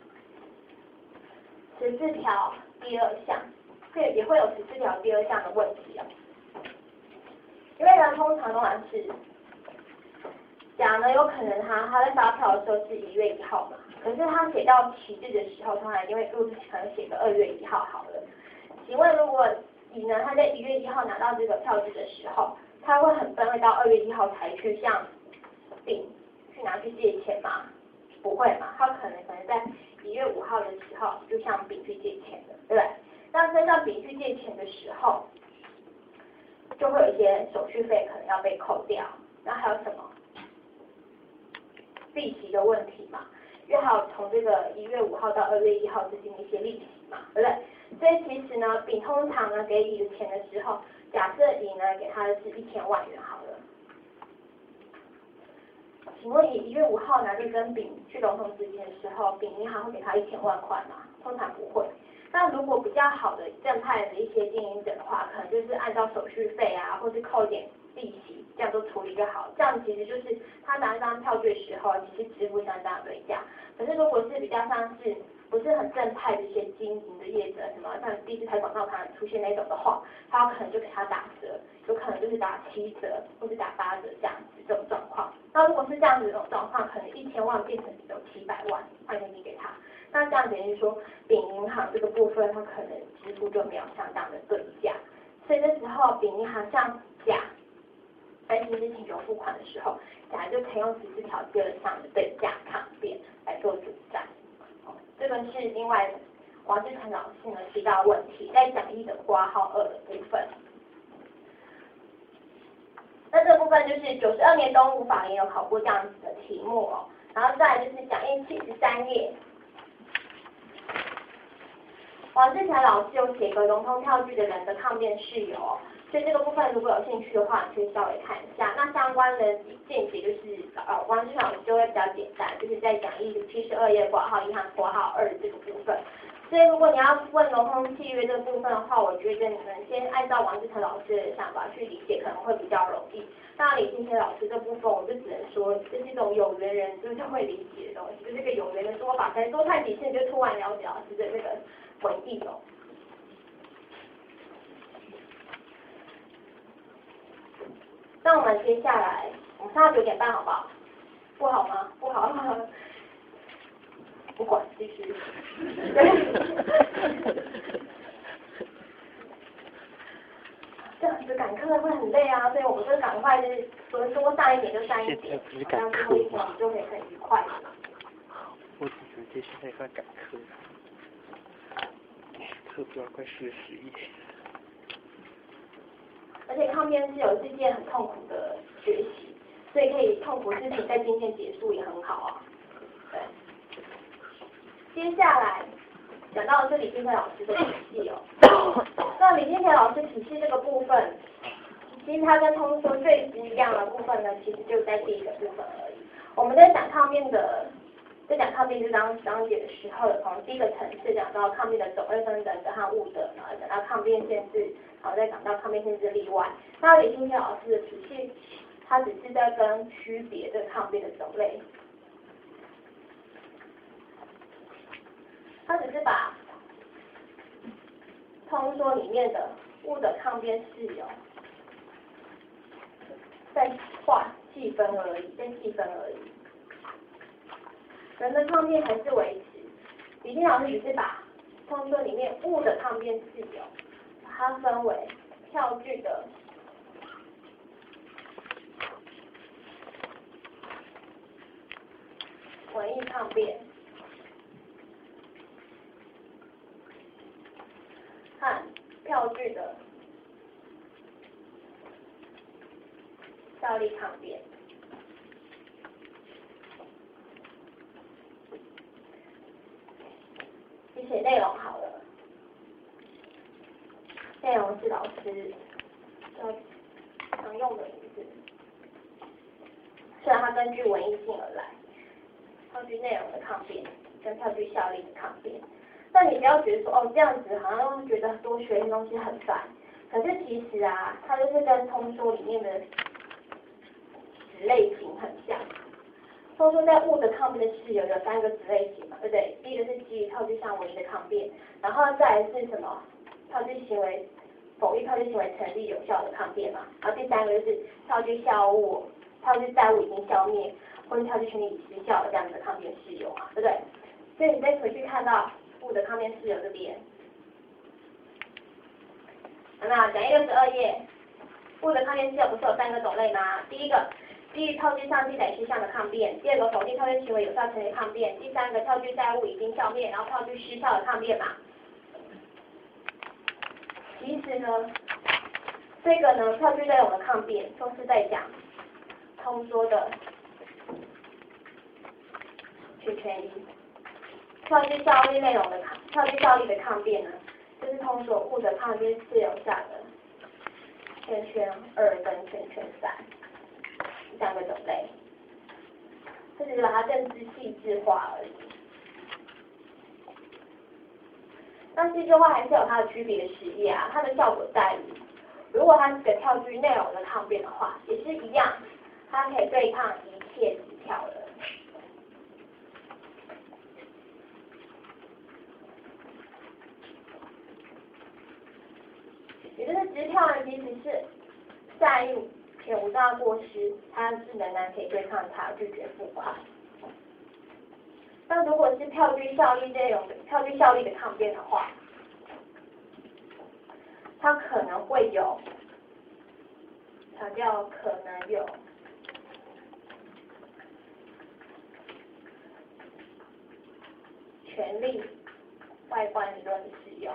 14条第2项，也会有14条第2项的问题哦。因为呢，通常是甲呢，有可能他在发票的时候是1月1号嘛，可是他写到期日的时候，通常因为入可能写个2月1号好了。请问如果乙呢，他在1月1号拿到这个票据的时候，他会很笨，会到2月1号才去向丙去拿去借钱吗？不会嘛，他可能在1月5号的时候就向丙去借钱了，对不对？那在向丙去借钱的时候，就会有一些手续费可能要被扣掉，那还有什么？利息的问题嘛，因为还有从这个1月5号到2月1号之间的一些利息嘛，对不对？所以其实呢，丙通常呢给乙的钱的时候，假设乙呢给他的是1000万元好了，请问乙1月5号拿去跟丙去融通资金的时候，丙银行会给他1000万块吗？通常不会。那如果比较好的正派的一些经营者的话，可能就是按照手续费啊，或是扣一点利息，这样做处理就好。这样其实就是他拿这张票据的时候，其实支付相当的对价。可是如果是比较像是不是很正派的一些经营的业者，什么像第4台广告盘出现那种的话，他可能就给他打折，有可能就是打7折或是打8折这样子这种状况。那如果是这样子的状况，可能1000万变成只有700万换现金给他。那这样等于说，丙银行这个部分，它可能支付就没有相当的对价，所以这时候丙银行向甲来行使请求付款的时候，甲就可以用14条第2项的对价抗辩来做主张。这个是另外王志成老师呢提到的问题，在讲义的括号2的部分。那这部分就是92年东吴法联有考过这样子的题目哦，然后再来就是讲义73页。王志成老师有写个融通票据的人的抗辩事由哦，所以这个部分如果有兴趣的话，你可以稍微看一下。那相关的见解就是王志成老师就会比较简单，就是在讲义72页括号1和括号2这个部分。所以如果你要问融通契约这个部分的话，我觉得你们先按照王志成老师的想法去理解，可能会比较容易。那李金天老师这部分，我就只能说这是一种有缘人就会理解的东西，就是这个有缘的说法，可能多看几次你就突然了解老师的这个文意哦。那我们接下来，我们上到9点半好不好？不好吗？不好。不管，继续。这样子赶课会很累啊，所以我们就赶快就是多上一点就上一点，这样最后一天我们就可以很愉快的。 我只觉得现在快赶课，课不要快40页。 而且抗辩是有是件很痛苦的学习，所以可以痛苦事情在今天结束也很好啊。对。接下来讲到的是李金培老师的体系哦。那李金培老师体系这个部分，其实它跟通说最不一样的部分呢，其实就在第一个部分而已。我们在讲抗辩这章节的时候，有从第一个层次讲到抗辩的种类分人格和物的，然后讲到抗辩限制，然后再讲到抗辩限制例外。那李金培老师的体系，它只是在跟区别这个抗辩的种类。他只是把通说里面的物的抗辩事由再细分而已，人的抗辩还是维持。李金老师只是把通说里面物的抗辩事由它分为票据的文艺抗辩和票据的效力抗辩。写内容好了，内容是老师常用的名字，虽然它根据文艺性而来，票据内容的抗辩跟票据效力的抗辩。但你不要觉得说哦这样子好像觉得多学的东西很烦，可是其实啊，它就是跟通说里面的子类型很像。通说在物的抗辩的事由有3个子类型嘛，对不对？第一个是基于票据上唯一的抗辩，然后再来是什么？票据行为否定票据行为成立有效的抗辩嘛，然后第3个就是票据效物、票据债务已经消灭，或者票据权利已失效的这样子的抗辩事由嘛，对不对？所以你再回去看到物的抗辩事由这边，那讲162页，物的抗辩事由不是有3个种类吗？第一个，基于票据上记载事项的抗辩；第2个，否定票据行为有效成立抗辩；第3个，票据债务已经消灭，然后票据失效的抗辩嘛。其实呢，这个呢，票据内容的抗辩都是在讲通说的权益。票据效力内容的票据效力的抗辩呢，就是通说物的抗辩事由下的圈圈2跟圈圈3。3个种类，这只是把它更细致化而已。那细致化还是有它的区别的实例啊，它的效果在于，如果它是个票据内容的抗辩的话，也是一样，它可以对抗一切支票的。也就是支票呢，即使是债务有无大过失，它是仍然可以对抗它拒绝付款。那如果是票据效力这种票据效力的抗辩的话，它可能会有，强调可能有权利外观理论的使用。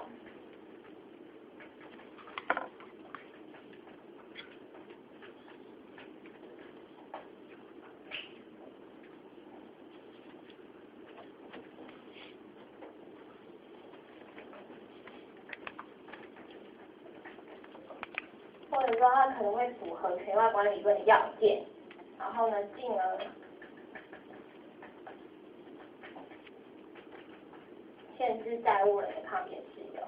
或者说它可能会符合权外观理论的要件，然后呢，进而限制债务人的抗辩事由。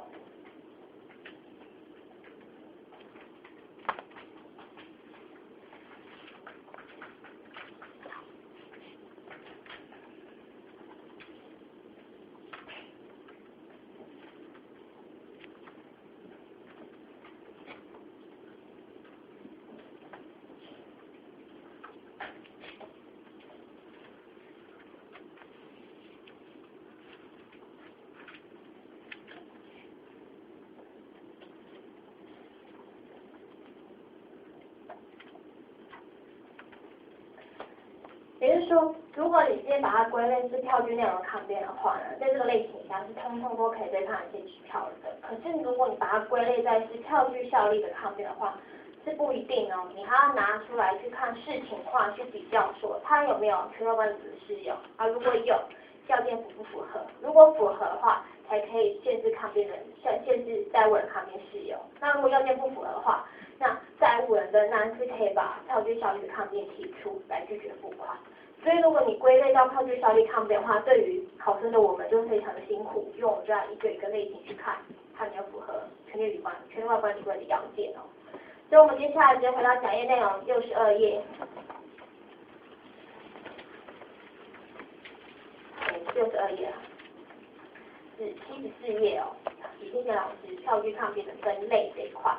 也就是说，如果你今天把它归类是票据内容抗辩的话呢，在这个类型下是通通都可以对抗一些支票的。可是如果你把它归类在是票据效力的抗辩的话，是不一定哦，你还要拿出来去看视情况去比较，说它有没有权外观理论的适用啊？如果有，要件符不符合？如果符合的话，才可以限制抗辩人限制债务人抗辩事由。那如果要件不符合的话，那债务人仍然是可以把票据效力的抗辩提出来拒绝付款。所以如果你归类到票据效力抗辩的话，对于考生的我们就非常的辛苦，因为我们就要一个一个类型去看，它有没有符合权利外观理论的要件哦。所以我们接下来直接回到讲义内容62页。62页啊，是74页哦，李信贤老师票据抗辩的分类这一块。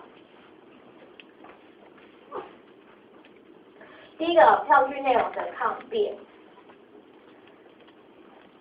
第一个票据内容的抗辩，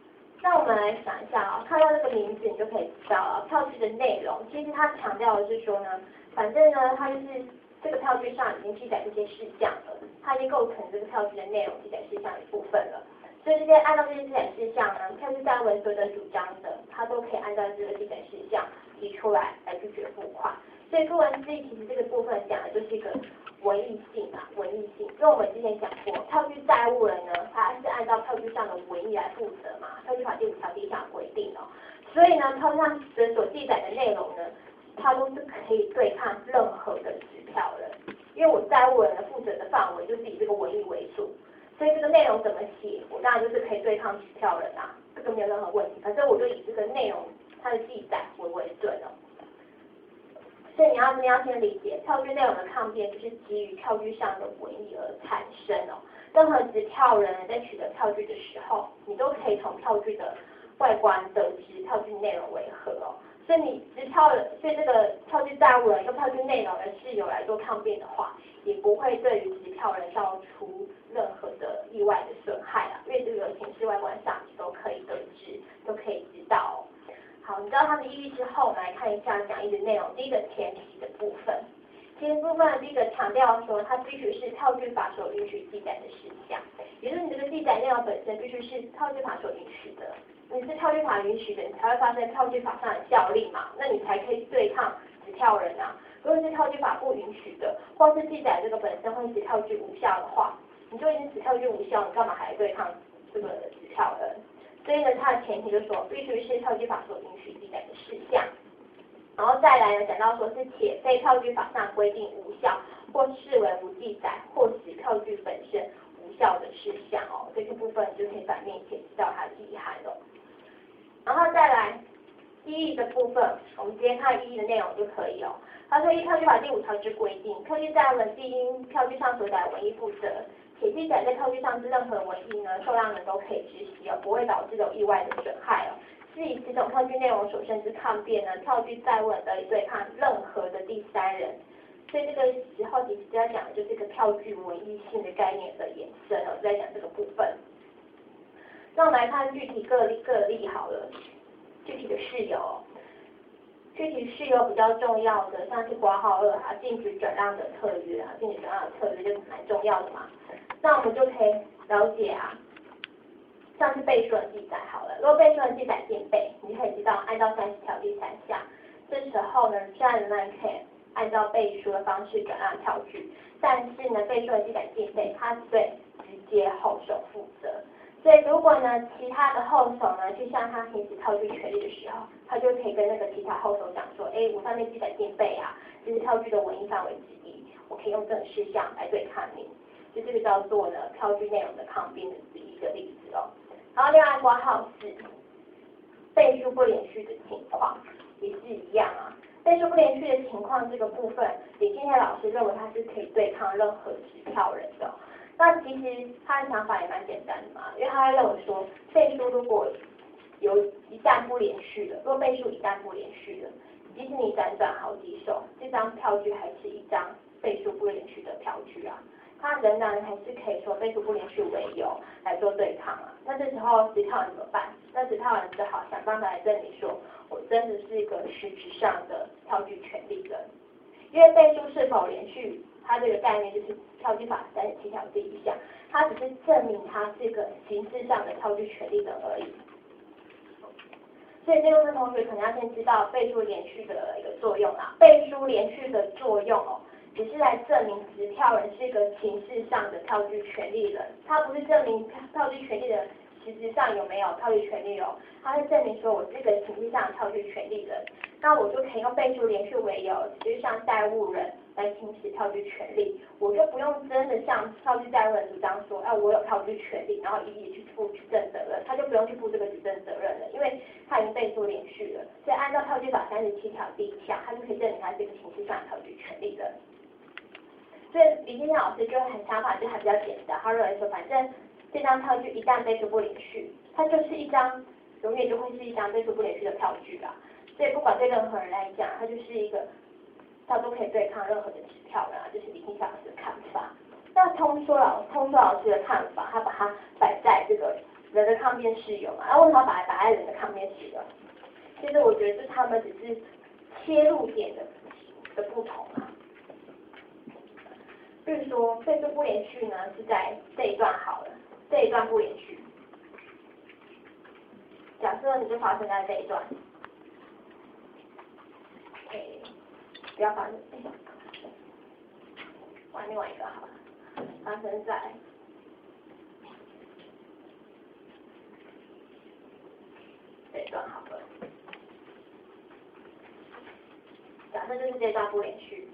那我们来想一下啊，看到这个名字你就可以知道了，票据的内容，其实它强调的是说呢，反正呢，它就是这个票据上已经记载这些事项了，它已经构成这个票据的内容记载事项的一部分了。所以这些按照这些记载事项呢，票据在文所有的主张的，它都可以按照这个记载事项提出来拒绝付款。所以顾文字其实这个部分讲的就是一个文艺性啊，文艺性。因为我们之前讲过，票据债务人呢，他是按照票据上的文意来负责嘛，票据法第5条第1项规定哦。所以呢，票据上所记载的内容呢，它都是可以对抗任何的持票人，因为我债务人的负责的范围就是以这个文意为主，所以这个内容怎么写，我当然就是可以对抗持票人啊，这个没有任何问题。反正我就以这个内容它的记载为准哦。所以你要先理解，票据内容的抗辩就是基于票据上的文意而产生哦。任何持票人在取得票据的时候，你都可以从票据的外观得知票据内容为何哦。所以你持票人对这个票据债务人跟票据内容的事由来做抗辩的话，也不会对于持票人造出任何的意外的损害啊，因为这个形式外观上你都可以得知，都可以知道哦。好，你知道它的意义之后，我们来看一下讲义的内容。第一个前提的部分，前提部分第一个强调说，它必须是票据法所允许记载的事项，也就是你这个记载内容本身必须是票据法所允许的。你是票据法允许的，你才会发生票据法上的效力嘛，那你才可以对抗持票人啊。如果是票据法不允许的，或是记载这个本身会使票据无效的话，你就已经使票据无效，你干嘛还对抗这个持票人？所以呢，它的前提就是说，必须是票据法所允许记载的事项。然后再来呢，讲到说是且非票据法上规定无效，或视为无记载，或使票据本身无效的事项哦。这个部分你就可以反面解知道它的意涵了。然后再来意义的部分，我们直接看意义的内容就可以哦。他说，依票据法第5条之规定，票据债务人必因票据上所载文意负责，且记载在票据上之任何文意呢，受让人都可以知悉哦，不会导致有意外的损害哦。是以此种票据内容所生之抗辩呢，票据债务人得以对抗任何的第三人。所以这个时候其实在讲的就是一个票据文意性的概念的衍生哦，在讲这个部分。那我们来看具体个例好了，具体的事由哦。具体事由比较重要的，像是挂号2啊、禁止转让的特约啊，禁止转让的特约就蛮重要的嘛。那我们就可以了解啊，像是背书的记载好了，如果背书的记载进备，你可以知道按照30条第3项，这时候呢，虽然仍然可以按照背书的方式转让票据，但是呢，背书的记载进备，它对直接后手负责。所以如果呢，其他的后手呢去向他行使票据权利的时候，他就可以跟那个其他后手讲说，我上面记载进备啊，这是票据的文意范围之一，我可以用这种事项来对抗你，就这个叫做呢票据内容的抗辩的一个例子哦。然后另外括号4，背书不连续的情况也是一样啊。背书不连续的情况这个部分，李庆泰老师认为他是可以对抗任何持票人的。那其实他的想法也蛮简单的嘛，因为他会认为说，背书如果一旦不连续的，若背书一旦不连续的，即使你辗转好几手，这张票据还是一张背书不连续的票据啊，他仍然还是可以说背书不连续为由来做对抗啊。那这时候持票人怎么办？那持票人只好想办法来证明说，我真的是一个实质上的票据权利人，因为背书是否连续，它这个概念就是票据法37条第1项，它只是证明它是个形式上的票据权利人而已。所以这部分同学可能要先知道背书连续的一个作用啦。背书连续的作用哦，只是来证明持票人是一个形式上的票据权利人，它不是证明票据权利人实质上有没有票据权利哦，它是证明说我是个形式上的票据权利人，那我就可以用背书连续为由，实际上债务人来行使票据权利，我就不用真的向票据债务人主张说，我有票据权利，然后一一去负举证责任，他就不用去负这个举证责任了，因为他已经背书连续了，所以按照票据法37条第1项，他就可以证明他是一个形式上的票据权利人。所以李金老师就很想法就还比较简单，他认为说，反正这张票据一旦背书不连续，它就是一张永远就会是一张背书不连续的票据啦。所以不管对任何人来讲，它就是一个他都可以对抗任何的持票人啊，这是李金老师的看法。那通说老师的看法，他把它摆在这个人的抗抗辩事由嘛，那为什么要把它摆在人的抗辩事由？其实我觉得是他们只是切入点的不同啊。比如说废诉不连续呢是在这一段好了，这一段不连续。假设你就发生在这一段，不要发生，玩另外一个好了，发生在这一段好了。假设就是这段不连续。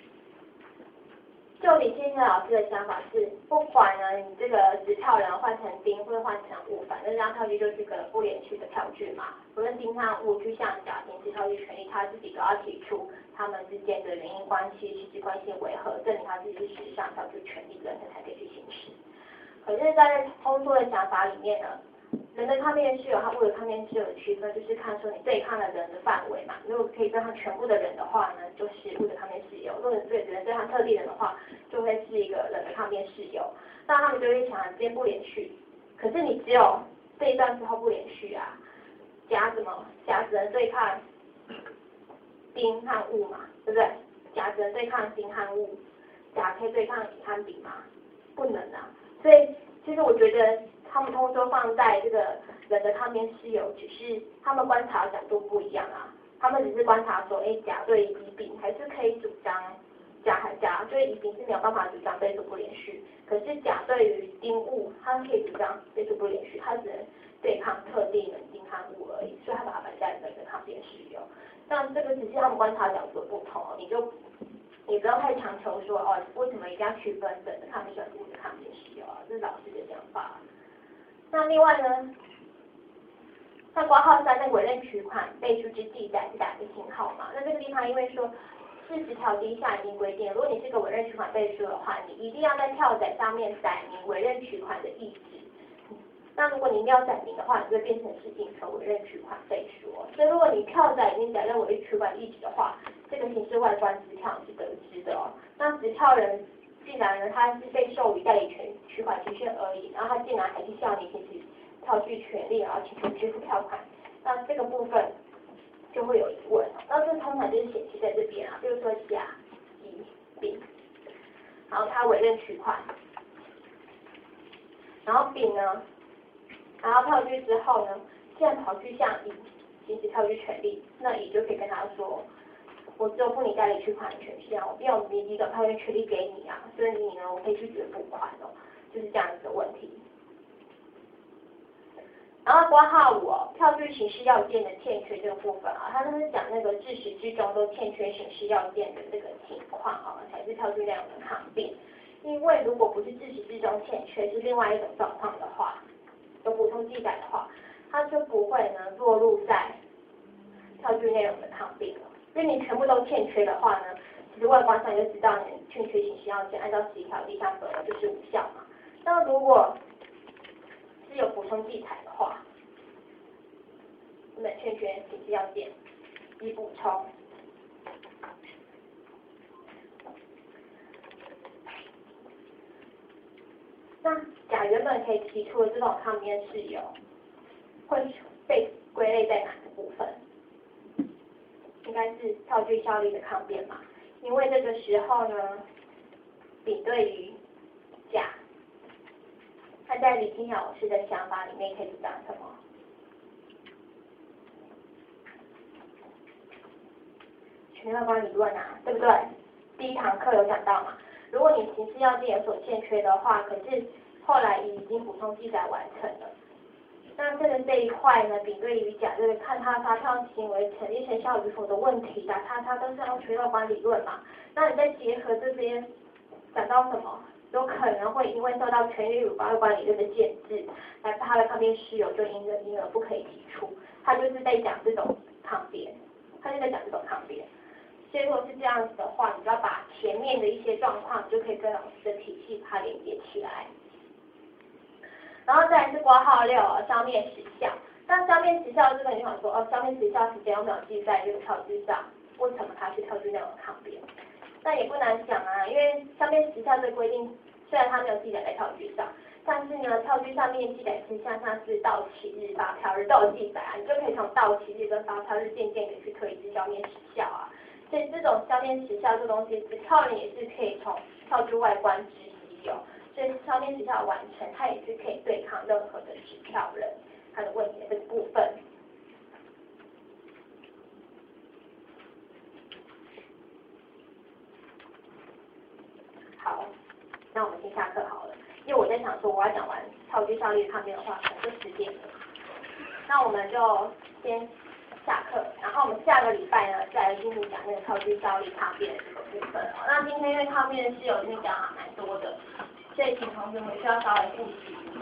就李先生老师的想法是，不管呢你这个只跳人换成丁或者换成物，反正这张票据就是个不连续的票据嘛。无论丁和物去向甲行使票据权利，他自己都要提出他们之间的原因关系、实质关系为何，证明他自己是实质上票据权利人，才可以去行使。可是，在通说的想法里面呢，人的抗辩事由和物的抗辩事由的区分，就是看说你对抗的人的范围嘛。如果可以对抗全部的人的话呢，就是物的抗辩事由；如果只能对抗特定人的话，就会是一个人的抗辩事由。那他们就会想，之间不连续，可是你只有这一段之后不连续啊，甲只能对抗丁和物嘛，对不对？甲只能对抗丁和物，甲可以对抗乙和丙吗？不能啊。所以其实我觉得他们通说放在这个人的抗辩事由，只是他们观察的角度不一样啊。他们只是观察说，甲对乙丙还是可以主张甲对乙丙是没有办法主张被诉不连续，可是甲对于丁物，他可以主张被诉不连续，他只能对抗特定人丁和物而已，所以他把它摆在人的抗辩事由。但这个只是他们观察角度的不同，你不要太强求说为什么一定要区分人的抗辩事由和物的抗辩事由啊？这是老师的想法。那另外呢，在括号3那委任取款备注之记载是打个星号嘛？那这个地方因为说40条第1项已经规定，如果你是个委任取款背书的话，你一定要在票载上面载明委任取款的意旨。那如果你没有载明的话，你就会变成是仅存委任取款背书。所以如果你票载已经载认委任取款意旨的话，这个形式外观支票是得知的哦。那持票人既然呢他是被授予代理权取款期限而已，然后他竟然还去向你行使票据权利，然后请求支付票款，那这个部分就会有疑问。那这通常就是显示在这边啊，比如说甲、乙、丙，然后他委任取款，然后丙呢拿到票据之后呢，既然跑去向乙行使票据权利，那乙就可以跟他说，我只有付你代理取款的权限啊，我没有明一个票据权利给你啊，所以你呢，我可以拒绝付款哦，就是这样子的问题。然后括号5票据行事要件的欠缺这个部分啊，他就是讲那个至始至终都欠缺行事要件的这个情况啊，才是票据内容的抗辩。因为如果不是至始至终欠缺，是另外一种状况的话，有补充记载的话，它就不会呢落入在票据内容的抗辩了。因为你全部都欠缺的话呢，其实外观上就知道你欠缺行事要件，按照11条第3本就是无效嘛。那如果是有补充记载的话，那么欠缺行事要件以补充。那甲原本可以提出的这种抗辩事由，会被归类在哪个部分？应该是票据效力的抗辩嘛，因为这个时候呢，丙对于甲，他在李清晓老师的想法里面可以主张什么？权利外观理论啊，对不对？第1堂课有讲到嘛，如果你行事要件有所欠缺的话，可是后来已经补充记载完成了。那这一块呢，丙对于甲这个看他发票行为成立成效与否的问题的，他都是用权利外观理论嘛。那你再结合这边讲到什么，有可能会因为受到权利外观理论的限制，来他的抗辩事由就因而不可以提出。他就是在讲这种抗辩，所以如果是这样子的话，你就要把前面的一些状况，就可以跟老师的体系把它连接起来。然后再来是括号6消灭时效。那消灭时效这个你想说消灭时效时间有没有记在这个票据上？为什么它是票据内容的抗辩？那也不难想啊，因为消灭时效这个规定虽然它没有记载在票据上， 但是呢，票据上面记载是像是到期日、发票日都有记载啊，你就可以从到期日跟发票日渐渐的去推知销面时效啊。所以这种销面时效这东西，纸票人也是可以从票据外观知悉哦。所以销面时效完成，它也是可以对抗任何的纸票人它的问题的这个部分。好，那我们先下课好了，因为我在想说我要讲完票据效力抗辩的话，可能就10点了。那我们就先下课，然后我们下个礼拜呢，再来进行讲那个票据效力抗辩的这个部分哦。那今天因为抗辩是有那个蛮多的，所以请同学们需要稍微复习一下。